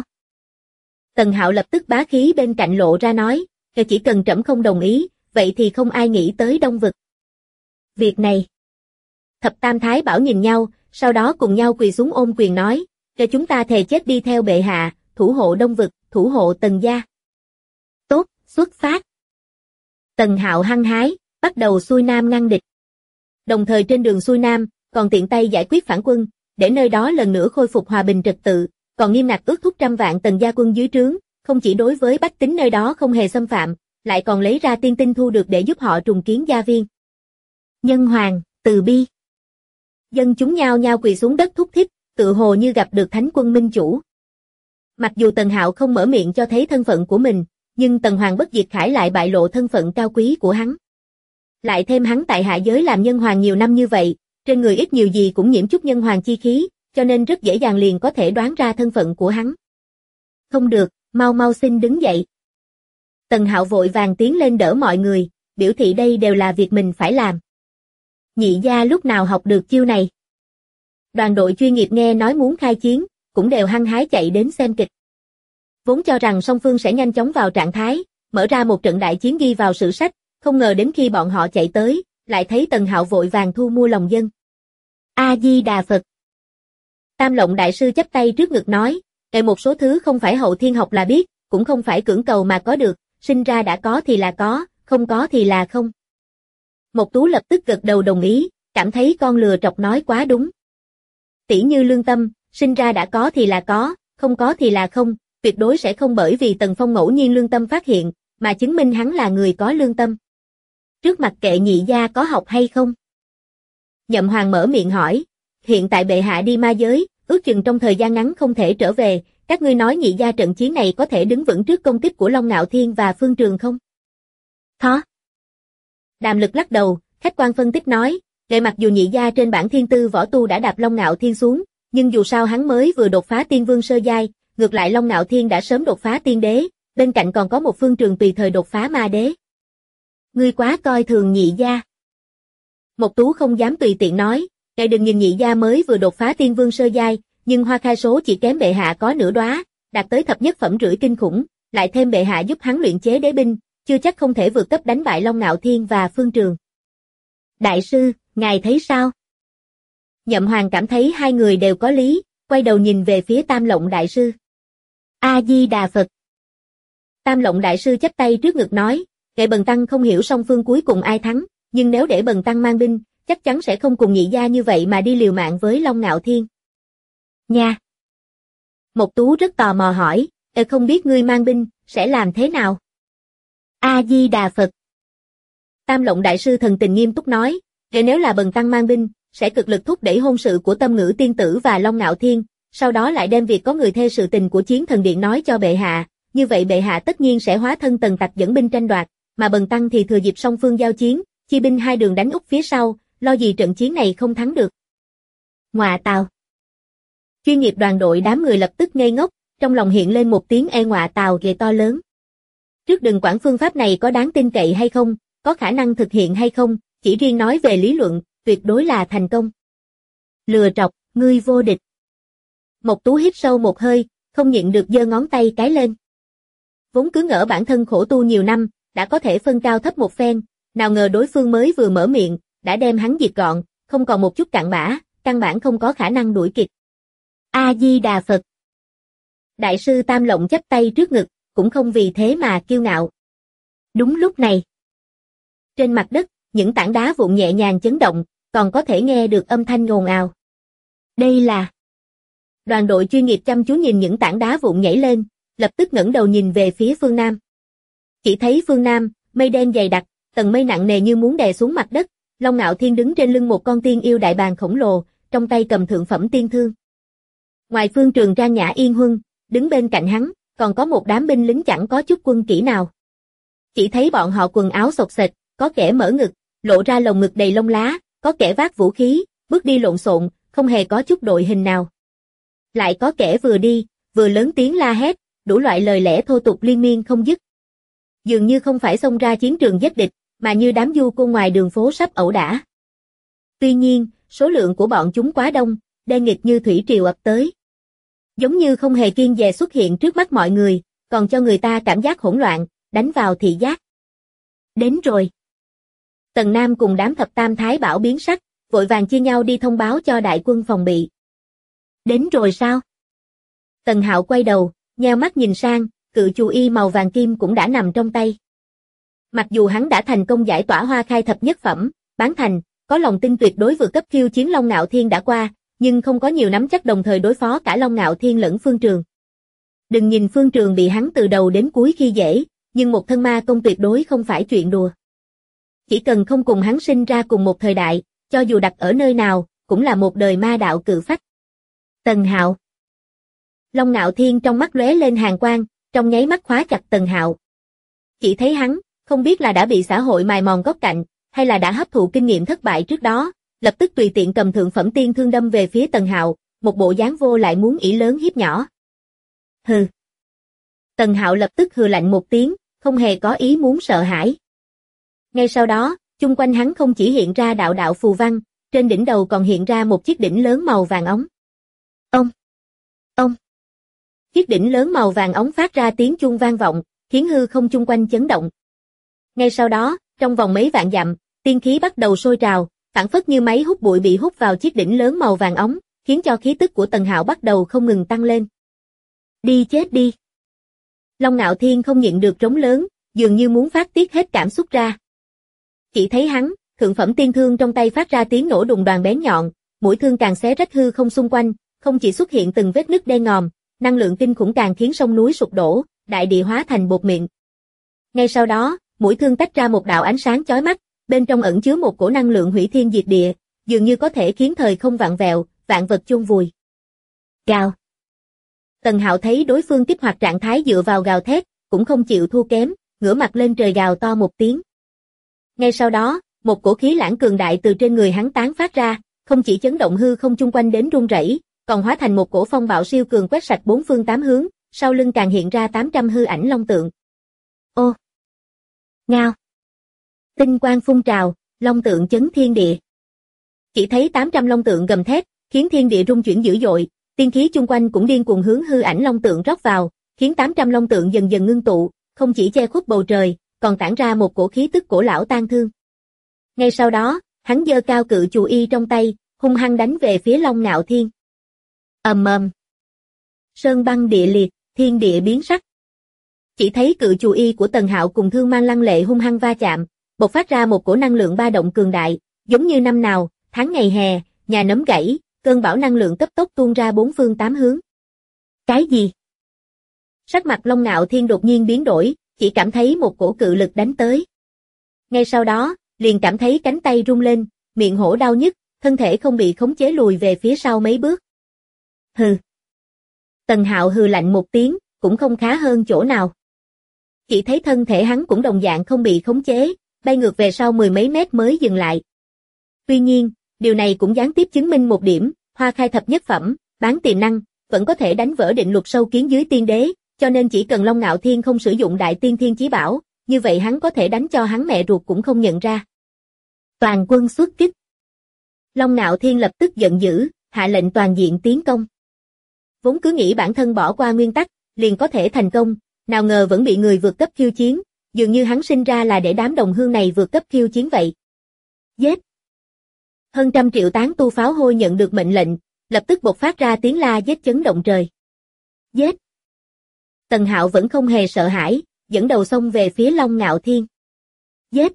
Tần Hạo lập tức bá khí bên cạnh lộ ra nói, chỉ cần trẫm không đồng ý, vậy thì không ai nghĩ tới Đông Vực. Việc này. Thập Tam Thái Bảo nhìn nhau, sau đó cùng nhau quỳ xuống ôm quyền nói, cho chúng ta thề chết đi theo bệ hạ, thủ hộ Đông Vực, thủ hộ Tần gia. Tốt, xuất phát. Tần Hạo hăng hái, bắt đầu xuôi nam ngăn địch. Đồng thời trên đường xuôi nam, còn tiện tay giải quyết phản quân, để nơi đó lần nữa khôi phục hòa bình trật tự, còn nghiêm ngặt ước thúc 100 vạn Tần gia quân dưới trướng, không chỉ đối với bách tính nơi đó không hề xâm phạm, lại còn lấy ra tiên tinh thu được để giúp họ trùng kiến gia viên. Nhân hoàng, từ bi. Dân chúng nhao nhao quỳ xuống đất thúc thích, tự hồ như gặp được thánh quân minh chủ. Mặc dù Tần Hạo không mở miệng cho thấy thân phận của mình, nhưng Tần Hoàng Bất Diệt Khải lại bại lộ thân phận cao quý của hắn. Lại thêm hắn tại hạ giới làm nhân hoàng nhiều năm như vậy, trên người ít nhiều gì cũng nhiễm chút nhân hoàng chi khí, cho nên rất dễ dàng liền có thể đoán ra thân phận của hắn. Không được, mau mau xin đứng dậy. Tần Hạo vội vàng tiến lên đỡ mọi người, biểu thị đây đều là việc mình phải làm. Nhị gia lúc nào học được chiêu này? Đoàn đội chuyên nghiệp nghe nói muốn khai chiến, cũng đều hăng hái chạy đến xem kịch. Vốn cho rằng song phương sẽ nhanh chóng vào trạng thái, mở ra một trận đại chiến ghi vào sử sách, không ngờ đến khi bọn họ chạy tới, lại thấy Tần Hạo vội vàng thu mua lòng dân. A-di-đà Phật. Tam Lộng đại sư chắp tay trước ngực nói, một số thứ không phải hậu thiên học là biết, cũng không phải cưỡng cầu mà có được, sinh ra đã có thì là có, không có thì là không. Mộc Tú lập tức gật đầu đồng ý, cảm thấy con lừa trọc nói quá đúng. Tỉ như lương tâm, sinh ra đã có thì là có, không có thì là không, tuyệt đối sẽ không bởi vì Tần Phong ngẫu nhiên lương tâm phát hiện, mà chứng minh hắn là người có lương tâm. Trước mặt kệ nhị gia có học hay không? Nhậm Hoàng mở miệng hỏi, hiện tại bệ hạ đi ma giới, ước chừng trong thời gian ngắn không thể trở về, các ngươi nói nhị gia trận chiến này có thể đứng vững trước công kích của Long Ngạo Thiên và Phương Trường không? Khó. Đàm Lực lắc đầu, khách quan phân tích nói, mặc dù nhị gia trên bảng thiên tư võ tu đã đạp Long Ngạo Thiên xuống, nhưng dù sao hắn mới vừa đột phá tiên vương sơ giai, ngược lại Long Ngạo Thiên đã sớm đột phá tiên đế, bên cạnh còn có một Phương Trường tùy thời đột phá ma đế. Ngươi quá coi thường nhị gia. Mộc Tú không dám tùy tiện nói, ngài đừng nhìn nhị gia mới vừa đột phá tiên vương sơ giai, nhưng hoa khai số chỉ kém bệ hạ có nửa đóa, đạt tới thập nhất phẩm rưỡi kinh khủng, lại thêm bệ hạ giúp hắn luyện chế đế binh, chưa chắc không thể vượt cấp đánh bại Long Ngạo Thiên và Phương Trường. Đại sư, ngài thấy sao? Nhậm Hoàng cảm thấy hai người đều có lý, quay đầu nhìn về phía Tam Lộng đại sư. A-di-đà Phật. Tam Lộng đại sư chắp tay trước ngực nói, kệ Bần tăng không hiểu song phương cuối cùng ai thắng, nhưng nếu để Bần tăng mang binh, chắc chắn sẽ không cùng nhị gia như vậy mà đi liều mạng với Long Ngạo Thiên. Nha. Mộc Tú rất tò mò hỏi, không biết ngươi mang binh, sẽ làm thế nào? A-di-đà Phật. Tam Lộng đại sư thần tình nghiêm túc nói, nếu là Bần tăng mang binh, sẽ cực lực thúc đẩy hôn sự của Tâm Ngữ tiên tử và Long Ngạo Thiên, sau đó lại đem việc có người thê sự tình của Chiến Thần Điện nói cho bệ hạ, như vậy bệ hạ tất nhiên sẽ hóa thân tần tặc dẫn binh tranh đoạt, mà Bần tăng thì thừa dịp song phương giao chiến, chi binh hai đường đánh úp phía sau, lo gì trận chiến này không thắng được. Ngọa tào. Chuyên nghiệp đoàn đội đám người lập tức ngây ngốc, trong lòng hiện lên một tiếng ngọa tào ghê to lớn. Trước đừng quản phương pháp này có đáng tin cậy hay không, có khả năng thực hiện hay không, chỉ riêng nói về lý luận, tuyệt đối là thành công. Lừa trọc, ngươi vô địch. Mộc Tú hít sâu một hơi, không nhịn được giơ ngón tay cái lên. Vốn cứ ngỡ bản thân khổ tu nhiều năm, đã có thể phân cao thấp một phen, nào ngờ đối phương mới vừa mở miệng, đã đem hắn diệt gọn, không còn một chút cặn bã, căn bản không có khả năng đuổi kịp. A-di-đà Phật. Đại sư Tam Lộng chắp tay trước ngực, cũng không vì thế mà kiêu ngạo. Đúng lúc này, trên mặt đất, những tảng đá vụn nhẹ nhàng chấn động, còn có thể nghe được âm thanh ồn ào. Đây là... Đoàn đội chuyên nghiệp chăm chú nhìn những tảng đá vụn nhảy lên, lập tức ngẩng đầu nhìn về phía phương Nam. Chỉ thấy phương Nam, mây đen dày đặc, tầng mây nặng nề như muốn đè xuống mặt đất, Long Ngạo Thiên đứng trên lưng một con tiên yêu đại bàng khổng lồ, trong tay cầm thượng phẩm tiên thương. Ngoài phương trường ra Nhã Yên Huân, đứng bên cạnh hắn, còn có một đám binh lính chẳng có chút quân kỹ nào. Chỉ thấy bọn họ quần áo xộc xệch, có kẻ mở ngực, lộ ra lồng ngực đầy lông lá, có kẻ vác vũ khí, bước đi lộn xộn, không hề có chút đội hình nào. Lại có kẻ vừa đi, vừa lớn tiếng la hét, đủ loại lời lẽ thô tục liên miên không dứt. Dường như không phải xông ra chiến trường giết địch, mà như đám du côn ngoài đường phố sắp ẩu đả. Tuy nhiên, số lượng của bọn chúng quá đông, đen nghịt như thủy triều ập tới. Giống như không hề kiêng dè xuất hiện trước mắt mọi người, còn cho người ta cảm giác hỗn loạn, đánh vào thị giác. Đến rồi. Tần Nam cùng đám thập tam thái bảo biến sắc, vội vàng chia nhau đi thông báo cho đại quân phòng bị. Đến rồi sao? Tần Hạo quay đầu, nheo mắt nhìn sang, cự chù y màu vàng kim cũng đã nằm trong tay. Mặc dù hắn đã thành công giải tỏa hoa khai thập nhất phẩm, bán thành, có lòng tin tuyệt đối vượt cấp khiêu chiến Long Ngạo Thiên đã qua, nhưng không có nhiều nắm chắc đồng thời đối phó cả Long Ngạo Thiên lẫn Phương Trường. Đừng nhìn Phương Trường bị hắn từ đầu đến cuối khi dễ, nhưng một thân ma công tuyệt đối không phải chuyện đùa. Chỉ cần không cùng hắn sinh ra cùng một thời đại, cho dù đặt ở nơi nào, cũng là một đời ma đạo cự phách. Tần Hạo. Long Ngạo Thiên trong mắt lóe lên hàn quang, trong nháy mắt khóa chặt Tần Hạo. Chỉ thấy hắn, không biết là đã bị xã hội mài mòn góc cạnh, hay là đã hấp thụ kinh nghiệm thất bại trước đó, lập tức tùy tiện cầm thượng phẩm tiên thương đâm về phía Tần Hạo, một bộ dáng vô lại muốn ỷ lớn hiếp nhỏ. Hừ. Tần Hạo lập tức hừ lạnh một tiếng, không hề có ý muốn sợ hãi. Ngay sau đó, chung quanh hắn không chỉ hiện ra đạo đạo phù văn, trên đỉnh đầu còn hiện ra một chiếc đỉnh lớn màu vàng óng. Ông. Chiếc đỉnh lớn màu vàng óng phát ra tiếng chuông vang vọng, khiến hư không chung quanh chấn động. Ngay sau đó, trong vòng mấy vạn dặm, tiên khí bắt đầu sôi trào, phảng phất như máy hút bụi bị hút vào chiếc đỉnh lớn màu vàng óng, khiến cho khí tức của Tần Hạo bắt đầu không ngừng tăng lên. Đi chết đi. Long Ngạo Thiên không nhịn được trống lớn, dường như muốn phát tiết hết cảm xúc ra. Chỉ thấy hắn, thượng phẩm tiên thương trong tay phát ra tiếng nổ đùng đoàn bén nhọn, mũi thương càng xé rách hư không xung quanh, không chỉ xuất hiện từng vết nứt đen ngòm, năng lượng kinh khủng càng khiến sông núi sụp đổ, đại địa hóa thành bột mịn. Ngay sau đó, mũi thương tách ra một đạo ánh sáng chói mắt, bên trong ẩn chứa một cổ năng lượng hủy thiên diệt địa, dường như có thể khiến thời không vặn vẹo, vạn vật chôn vùi. Gào. Tần Hạo thấy đối phương kích hoạt trạng thái dựa vào gào thét, cũng không chịu thua kém, ngửa mặt lên trời gào to một tiếng. Ngay sau đó, một cổ khí lãng cường đại từ trên người hắn tán phát ra, không chỉ chấn động hư không chung quanh đến rung rẩy, còn hóa thành một cổ phong bạo siêu cường quét sạch bốn phương tám hướng, sau lưng càng hiện ra 800 hư ảnh long tượng. Ô! Ngao! Tinh quang phun trào, long tượng chấn thiên địa. Chỉ thấy 800 long tượng gầm thét, khiến thiên địa rung chuyển dữ dội, tiên khí chung quanh cũng điên cuồng hướng hư ảnh long tượng rót vào, khiến 800 long tượng dần dần ngưng tụ, không chỉ che khuất bầu trời, còn tản ra một cổ khí tức cổ lão tang thương. Ngay sau đó, hắn giơ cao cự chù y trong tay, hung hăng đánh về phía Long Ngạo Thiên. Ầm ầm. Sơn băng địa liệt, thiên địa biến sắc. Chỉ thấy cự chù y của Tần Hạo cùng thương mang lăng lệ hung hăng va chạm, bộc phát ra một cổ năng lượng ba động cường đại, giống như năm nào, tháng ngày hè, nhà nấm gãy, cơn bão năng lượng cấp tốc tuôn ra bốn phương tám hướng. Cái gì? Sắc mặt Long Ngạo Thiên đột nhiên biến đổi, chỉ cảm thấy một cổ cự lực đánh tới. Ngay sau đó, liền cảm thấy cánh tay rung lên, miệng hổ đau nhức, thân thể không bị khống chế lùi về phía sau mấy bước. Hừ. Tần Hạo hừ lạnh một tiếng, cũng không khá hơn chỗ nào. Chỉ thấy thân thể hắn cũng đồng dạng không bị khống chế, bay ngược về sau mười mấy mét mới dừng lại. Tuy nhiên, điều này cũng gián tiếp chứng minh một điểm, Hoa Khai thập nhất phẩm, bán tiềm năng, vẫn có thể đánh vỡ định luật sâu kiến dưới tiên đế, cho nên chỉ cần Long Ngạo Thiên không sử dụng đại tiên thiên chí bảo, như vậy hắn có thể đánh cho hắn mẹ ruột cũng không nhận ra. Toàn quân xuất kích. Long Ngạo Thiên lập tức giận dữ, hạ lệnh toàn diện tiến công. Vốn cứ nghĩ bản thân bỏ qua nguyên tắc, liền có thể thành công, nào ngờ vẫn bị người vượt cấp khiêu chiến, dường như hắn sinh ra là để đám đồng hương này vượt cấp khiêu chiến vậy. Giết! Hơn 100 triệu tán tu pháo hôi nhận được mệnh lệnh, lập tức bộc phát ra tiếng la giết chấn động trời. Giết! Tần Hạo vẫn không hề sợ hãi, dẫn đầu xông về phía Long Ngạo Thiên. Giết!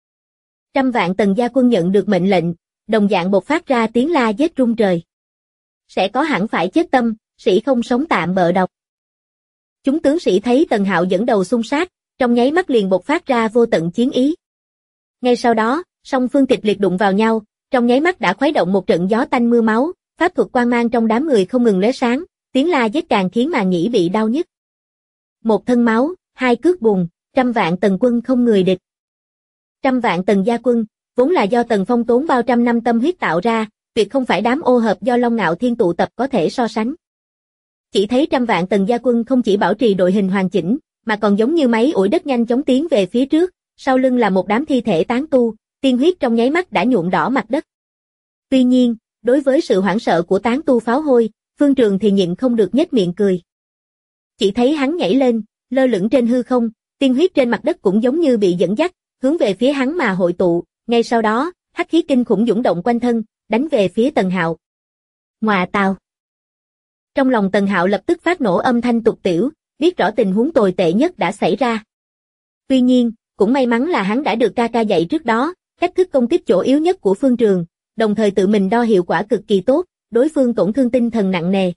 100 vạn Tần gia quân nhận được mệnh lệnh, đồng dạng bộc phát ra tiếng la giết rung trời. Sẽ có hẳn phải chết tâm, sĩ không sống tạm bợ độc. Chúng tướng sĩ thấy Tần Hạo dẫn đầu xung sát, trong nháy mắt liền bộc phát ra vô tận chiến ý. Ngay sau đó, song phương kịch liệt đụng vào nhau, trong nháy mắt đã khuấy động một trận gió tanh mưa máu, pháp thuật quang mang trong đám người không ngừng lóe sáng, tiếng la giết càng khiến màng nhĩ bị đau nhức. Một thân máu, hai cước bùn, 100 vạn Tần quân không người địch. 100 vạn Tần gia quân, vốn là do Tần Phong tốn bao trăm năm tâm huyết tạo ra, tuyệt không phải đám ô hợp do Long Ngạo Thiên tụ tập có thể so sánh. Chỉ thấy 100 vạn Tần gia quân không chỉ bảo trì đội hình hoàn chỉnh, mà còn giống như máy ủi đất nhanh chóng tiến về phía trước, sau lưng là một đám thi thể tán tu, tiên huyết trong nháy mắt đã nhuộm đỏ mặt đất. Tuy nhiên, đối với sự hoảng sợ của tán tu pháo hôi, Phương Trường thì nhịn không được nhếch miệng cười. Chỉ thấy hắn nhảy lên, lơ lửng trên hư không, tiên huyết trên mặt đất cũng giống như bị dẫn dắt, hướng về phía hắn mà hội tụ, ngay sau đó, hắc khí kinh khủng dũng động quanh thân, đánh về phía Tần Hạo. Ngoà tào! Trong lòng Tần Hạo lập tức phát nổ âm thanh tục tiểu, biết rõ tình huống tồi tệ nhất đã xảy ra. Tuy nhiên, cũng may mắn là hắn đã được ca ca dạy trước đó, cách thức công kích chỗ yếu nhất của Phương Trường, đồng thời tự mình đo hiệu quả cực kỳ tốt, đối phương tổn thương tinh thần nặng nề.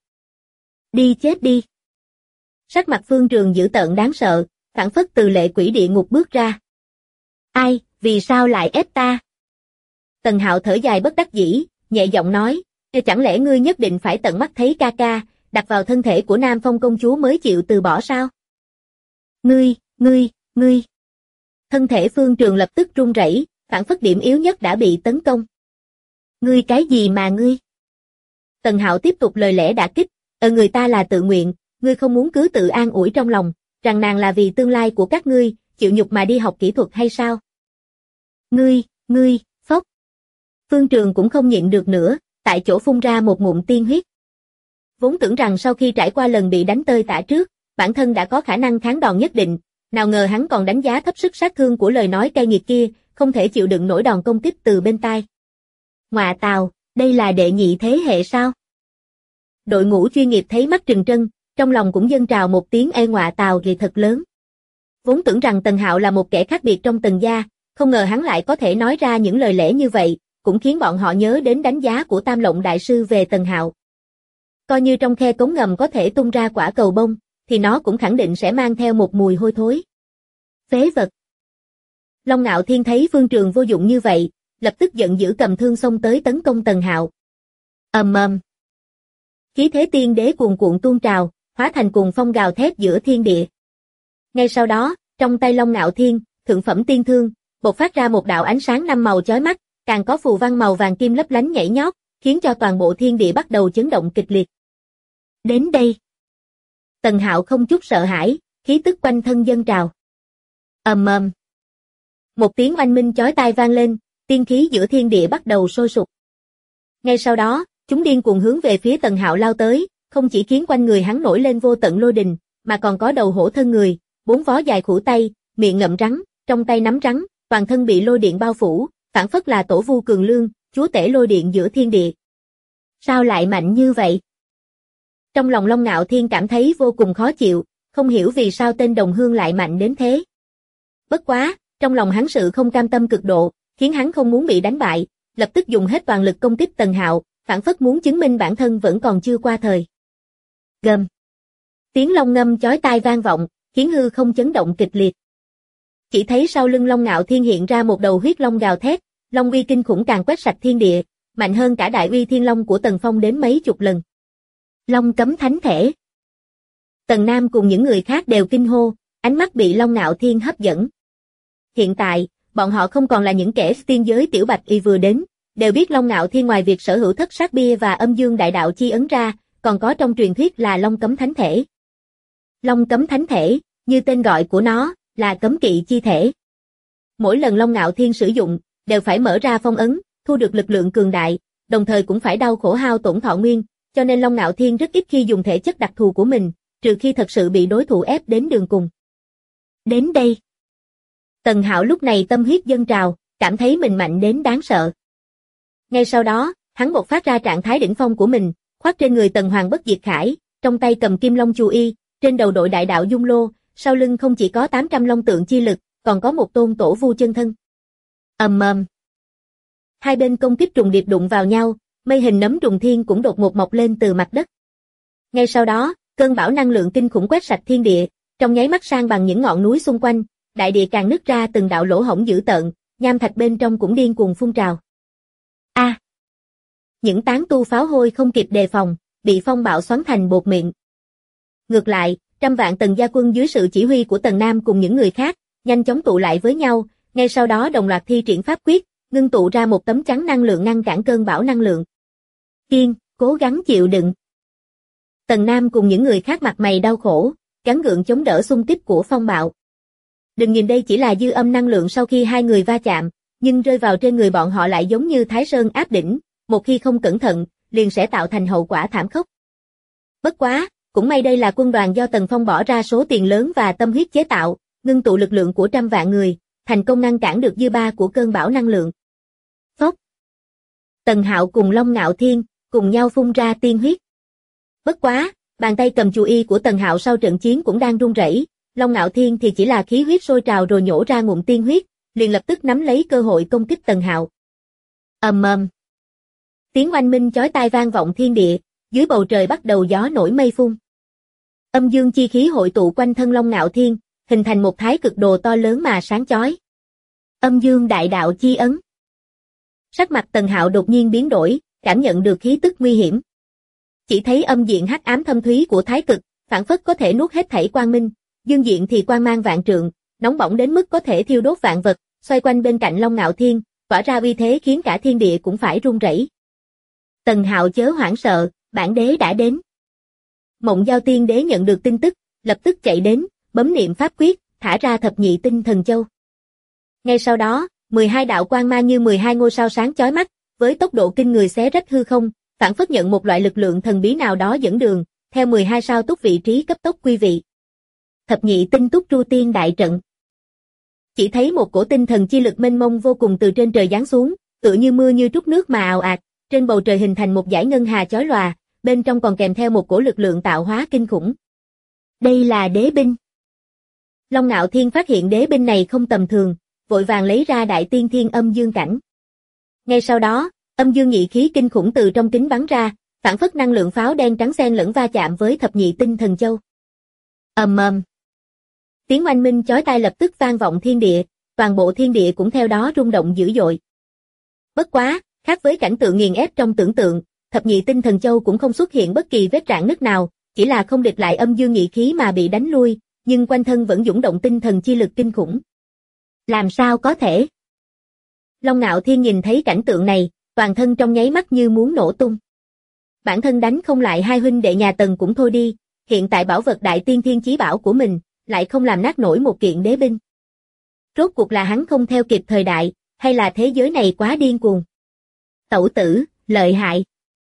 Đi chết đi! Sắc mặt Phương Trường dữ tợn đáng sợ, phảng phất từ lệ quỷ địa ngục bước ra. Ai, vì sao lại ép ta? Tần Hạo thở dài bất đắc dĩ, nhẹ giọng nói, chẳng lẽ ngươi nhất định phải tận mắt thấy ca ca, đặt vào thân thể của Nam Phong công chúa mới chịu từ bỏ sao? Ngươi! Thân thể Phương Trường lập tức run rẩy, phảng phất điểm yếu nhất đã bị tấn công. Ngươi cái gì mà ngươi? Tần Hạo tiếp tục lời lẽ đả kích, người ta là tự nguyện, ngươi không muốn cứ tự an ủi trong lòng, rằng nàng là vì tương lai của các ngươi, chịu nhục mà đi học kỹ thuật hay sao? Ngươi, phốc. Phương Trường cũng không nhịn được nữa, tại chỗ phun ra một ngụm tiên huyết. Vốn tưởng rằng sau khi trải qua lần bị đánh tơi tả trước, bản thân đã có khả năng kháng đòn nhất định, nào ngờ hắn còn đánh giá thấp sức sát thương của lời nói cay nghiệt kia, không thể chịu đựng nổi đòn công kích từ bên tai. Ngoà tào, đây là đệ nhị thế hệ sao? Đội ngũ chuyên nghiệp thấy mắt trừng trân, trong lòng cũng dâng trào một tiếng ê ngoạ tào gì thật lớn. Vốn tưởng rằng Tần Hạo là một kẻ khác biệt trong Tần gia, không ngờ hắn lại có thể nói ra những lời lẽ như vậy, cũng khiến bọn họ nhớ đến đánh giá của Tam Lộng Đại Sư về Tần Hạo. Coi như trong khe cống ngầm có thể tung ra quả cầu bông, thì nó cũng khẳng định sẽ mang theo một mùi hôi thối. Phế vật! Long Ngạo Thiên thấy Phương Trường vô dụng như vậy, lập tức giận dữ cầm thương xông tới tấn công Tần Hạo. Ầm ầm! Khí thế tiên đế cuồn cuộn tuôn trào, hóa thành cuồng phong gào thét giữa thiên địa. Ngay sau đó, trong tay Long Ngạo Thiên, thượng phẩm tiên thương, bộc phát ra một đạo ánh sáng năm màu chói mắt, càng có phù văn màu vàng kim lấp lánh nhảy nhót, khiến cho toàn bộ thiên địa bắt đầu chấn động kịch liệt. Đến đây! Tần Hạo không chút sợ hãi, khí tức quanh thân dâng trào. Ầm ầm! Một tiếng oanh minh chói tai vang lên, tiên khí giữa thiên địa bắt đầu sôi sục. Ngay sau đó, chúng điên cuồng hướng về phía Tần Hạo lao tới, không chỉ khiến quanh người hắn nổi lên vô tận lôi đình, mà còn có đầu hổ thân người, 4 vó dài khủ tay, miệng ngậm rắn, trong tay nắm rắn, toàn thân bị lôi điện bao phủ, phảng phất là tổ vu cường lương, chúa tể lôi điện giữa thiên địa. Sao lại mạnh như vậy? Trong lòng Long Ngạo Thiên cảm thấy vô cùng khó chịu, không hiểu vì sao tên đồng hương lại mạnh đến thế. Bất quá, trong lòng hắn sự không cam tâm cực độ, khiến hắn không muốn bị đánh bại, lập tức dùng hết toàn lực công kích Tần Hạo, phảng phất muốn chứng minh bản thân vẫn còn chưa qua thời. Gầm. Tiếng long ngâm chói tai vang vọng, khiến hư không chấn động kịch liệt. Chỉ thấy sau lưng Long Ngạo Thiên hiện ra một đầu huyết long gào thét, long uy kinh khủng càng quét sạch thiên địa, mạnh hơn cả đại uy thiên long của Tần Phong đến mấy chục lần. Long cấm thánh thể. Tần Nam cùng những người khác đều kinh hô, ánh mắt bị Long Ngạo Thiên hấp dẫn. Hiện tại, bọn họ không còn là những kẻ tiên giới tiểu bạch y vừa đến, đều biết Long Ngạo Thiên ngoài việc sở hữu thất sát bia và âm dương đại đạo chi ấn ra, còn có trong truyền thuyết là Long Cấm Thánh Thể. Long Cấm Thánh Thể, như tên gọi của nó, là cấm kỵ chi thể. Mỗi lần Long Ngạo Thiên sử dụng, đều phải mở ra phong ấn, thu được lực lượng cường đại, đồng thời cũng phải đau khổ hao tổn thọ nguyên, cho nên Long Ngạo Thiên rất ít khi dùng thể chất đặc thù của mình, trừ khi thật sự bị đối thủ ép đến đường cùng. Đến đây. Tần Hạo lúc này tâm huyết dâng trào, cảm thấy mình mạnh đến đáng sợ. Ngay sau đó, hắn bộc phát ra trạng thái đỉnh phong của mình, khoác trên người Tần Hoàng Bất Diệt Khải, trong tay cầm Kim Long Chu Y, trên đầu đội đại đạo dung lô, sau lưng không chỉ có 800 long tượng chi lực, còn có một tôn tổ vu chân thân. Ầm ầm. Hai bên công kích trùng điệp đụng vào nhau, mây hình nấm trùng thiên cũng đột ngột mọc lên từ mặt đất. Ngay sau đó, cơn bão năng lượng kinh khủng quét sạch thiên địa, trong nháy mắt san bằng những ngọn núi xung quanh, đại địa càng nứt ra từng đạo lỗ hổng dữ tợn, nham thạch bên trong cũng điên cuồng phun trào. A! Những tán tu pháo hôi không kịp đề phòng, bị phong bạo xoắn thành bột mịn. Ngược lại, trăm vạn Tần gia quân dưới sự chỉ huy của Tần Nam cùng những người khác, nhanh chóng tụ lại với nhau, ngay sau đó đồng loạt thi triển pháp quyết, ngưng tụ ra một tấm chắn năng lượng ngăn cản cơn bão năng lượng. Kiên, cố gắng chịu đựng. Tần Nam cùng những người khác mặt mày đau khổ, gắng gượng chống đỡ xung kích của phong bạo. Đừng nhìn đây chỉ là dư âm năng lượng sau khi hai người va chạm, nhưng rơi vào trên người bọn họ lại giống như Thái Sơn áp đỉnh, một khi không cẩn thận, liền sẽ tạo thành hậu quả thảm khốc. Bất quá, cũng may đây là quân đoàn do Tần Phong bỏ ra số tiền lớn và tâm huyết chế tạo, ngưng tụ lực lượng của trăm vạn người, thành công ngăn cản được dư ba của cơn bão năng lượng. Phốc. Tần Hạo cùng Long Ngạo Thiên, cùng nhau phun ra tiên huyết. Bất quá, bàn tay cầm chù y của Tần Hạo sau trận chiến cũng đang run rẩy, Long Ngạo Thiên thì chỉ là khí huyết sôi trào rồi nhổ ra ngụm tiên huyết, liền lập tức nắm lấy cơ hội công kích Tần Hạo. Ầm ầm. Tiếng oanh minh chói tai vang vọng thiên địa, dưới bầu trời bắt đầu gió nổi mây phun. Âm dương chi khí hội tụ quanh thân Long Ngạo Thiên, hình thành một thái cực đồ to lớn mà sáng chói. Âm dương đại đạo chi ấn. Sắc mặt Tần Hạo đột nhiên biến đổi, cảm nhận được khí tức nguy hiểm. Chỉ thấy âm diện hắc ám thâm thúy của thái cực, phảng phất có thể nuốt hết thảy quang minh, dương diện thì quang mang vạn trượng, nóng bỏng đến mức có thể thiêu đốt vạn vật, xoay quanh bên cạnh Long Ngạo Thiên, tỏa ra uy thế khiến cả thiên địa cũng phải rung rẩy. Tần Hạo chớ hoảng sợ, bản đế đã đến. Mộng Giao Tiên Đế nhận được tin tức, lập tức chạy đến, bấm niệm pháp quyết, thả ra thập nhị tinh thần châu. Ngay sau đó, 12 đạo quang mang như 12 ngôi sao sáng chói mắt, với tốc độ kinh người xé rách hư không, phảng phất nhận một loại lực lượng thần bí nào đó dẫn đường, theo 12 sao túc vị trí cấp tốc quy vị. Thập nhị tinh túc tru tiên đại trận. Chỉ thấy một cổ tinh thần chi lực mênh mông vô cùng từ trên trời giáng xuống, tựa như mưa như trút nước mà ào ạt, trên bầu trời hình thành một dải ngân hà chói lòa, bên trong còn kèm theo một cổ lực lượng tạo hóa kinh khủng. Đây là đế binh. Long Ngạo Thiên phát hiện đế binh này không tầm thường, vội vàng lấy ra đại tiên thiên âm dương cảnh. Ngay sau đó, âm dương nhị khí kinh khủng từ trong kính bắn ra, phản phất năng lượng pháo đen trắng xen lẫn va chạm với thập nhị tinh thần châu. Ầm ầm. Tiếng oanh minh chói tai lập tức vang vọng thiên địa, toàn bộ thiên địa cũng theo đó rung động dữ dội. Bất quá, khác với cảnh tượng nghiền ép trong tưởng tượng, thập nhị tinh thần châu cũng không xuất hiện bất kỳ vết rạn nứt nào, chỉ là không địch lại âm dương nhị khí mà bị đánh lui, nhưng quanh thân vẫn dũng động tinh thần chi lực kinh khủng. Làm sao có thể? Long Ngạo Thiên nhìn thấy cảnh tượng này, toàn thân trong nháy mắt như muốn nổ tung. Bản thân đánh không lại hai huynh đệ nhà Tần cũng thôi đi, hiện tại bảo vật đại tiên thiên chí bảo của mình, lại không làm nát nổi một kiện đế binh. Rốt cuộc là hắn không theo kịp thời đại, hay là thế giới này quá điên cuồng? Tẩu tử, lợi hại.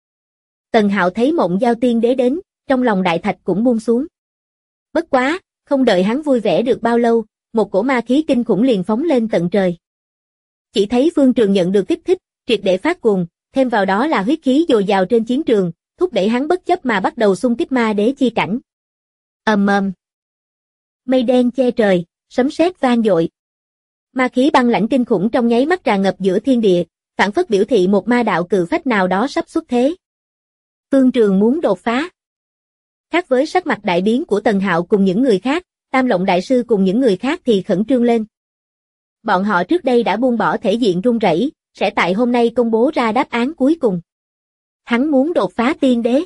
Tần Hạo thấy Mộng Giao Tiên Đế đến, trong lòng đại thạch cũng buông xuống. Bất quá, không đợi hắn vui vẻ được bao lâu, một cổ ma khí kinh khủng liền phóng lên tận trời. Chỉ thấy Phương Trường nhận được kích thích, triệt để phát cuồng, thêm vào đó là huyết khí dồi dào trên chiến trường, thúc đẩy hắn bất chấp mà bắt đầu xung kích ma đế chi cảnh. Ầm ầm. Mây đen che trời, sấm sét vang dội. Ma khí băng lãnh kinh khủng trong nháy mắt tràn ngập giữa thiên địa, phảng phất biểu thị một ma đạo cự phách nào đó sắp xuất thế. Phương Trường muốn đột phá. Khác với sắc mặt đại biến của Tần Hạo cùng những người khác, Tam Lộng Đại Sư cùng những người khác thì khẩn trương lên. Bọn họ trước đây đã buông bỏ thể diện run rẩy, sẽ tại hôm nay công bố ra đáp án cuối cùng. Hắn muốn đột phá tiên đế.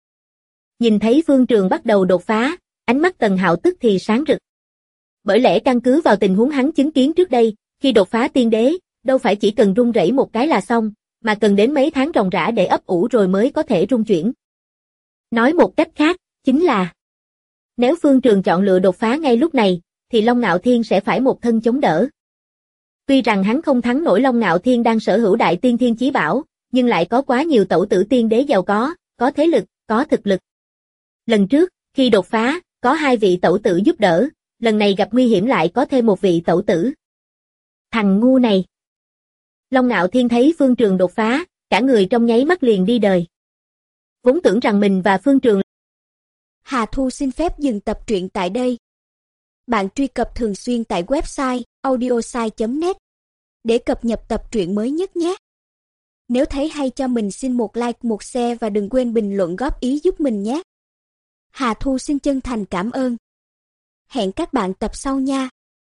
Nhìn thấy Phương Trường bắt đầu đột phá, ánh mắt Tần Hạo tức thì sáng rực. Bởi lẽ căn cứ vào tình huống hắn chứng kiến trước đây, khi đột phá tiên đế, đâu phải chỉ cần run rẩy một cái là xong, mà cần đến mấy tháng ròng rã để ấp ủ rồi mới có thể rung chuyển. Nói một cách khác, chính là nếu Phương Trường chọn lựa đột phá ngay lúc này, thì Long Ngạo Thiên sẽ phải một thân chống đỡ. Tuy rằng hắn không thắng nổi Long Ngạo Thiên đang sở hữu đại tiên thiên chí bảo, nhưng lại có quá nhiều tẩu tử tiên đế giàu có thế lực, có thực lực. Lần trước, khi đột phá, có 2 vị tẩu tử giúp đỡ, lần này gặp nguy hiểm lại có thêm 1 vị tẩu tử. Thằng ngu này. Long Ngạo Thiên thấy Phương Trường đột phá, cả người trong nháy mắt liền đi đời. Vốn tưởng rằng mình và Phương Trường. Hà Thu xin phép dừng tập truyện tại đây. Bạn truy cập thường xuyên tại website audiosai.net để cập nhật tập truyện mới nhất nhé. Nếu thấy hay cho mình xin một like, một share và đừng quên bình luận góp ý giúp mình nhé. Hà Thu xin chân thành cảm ơn. Hẹn các bạn tập sau nha.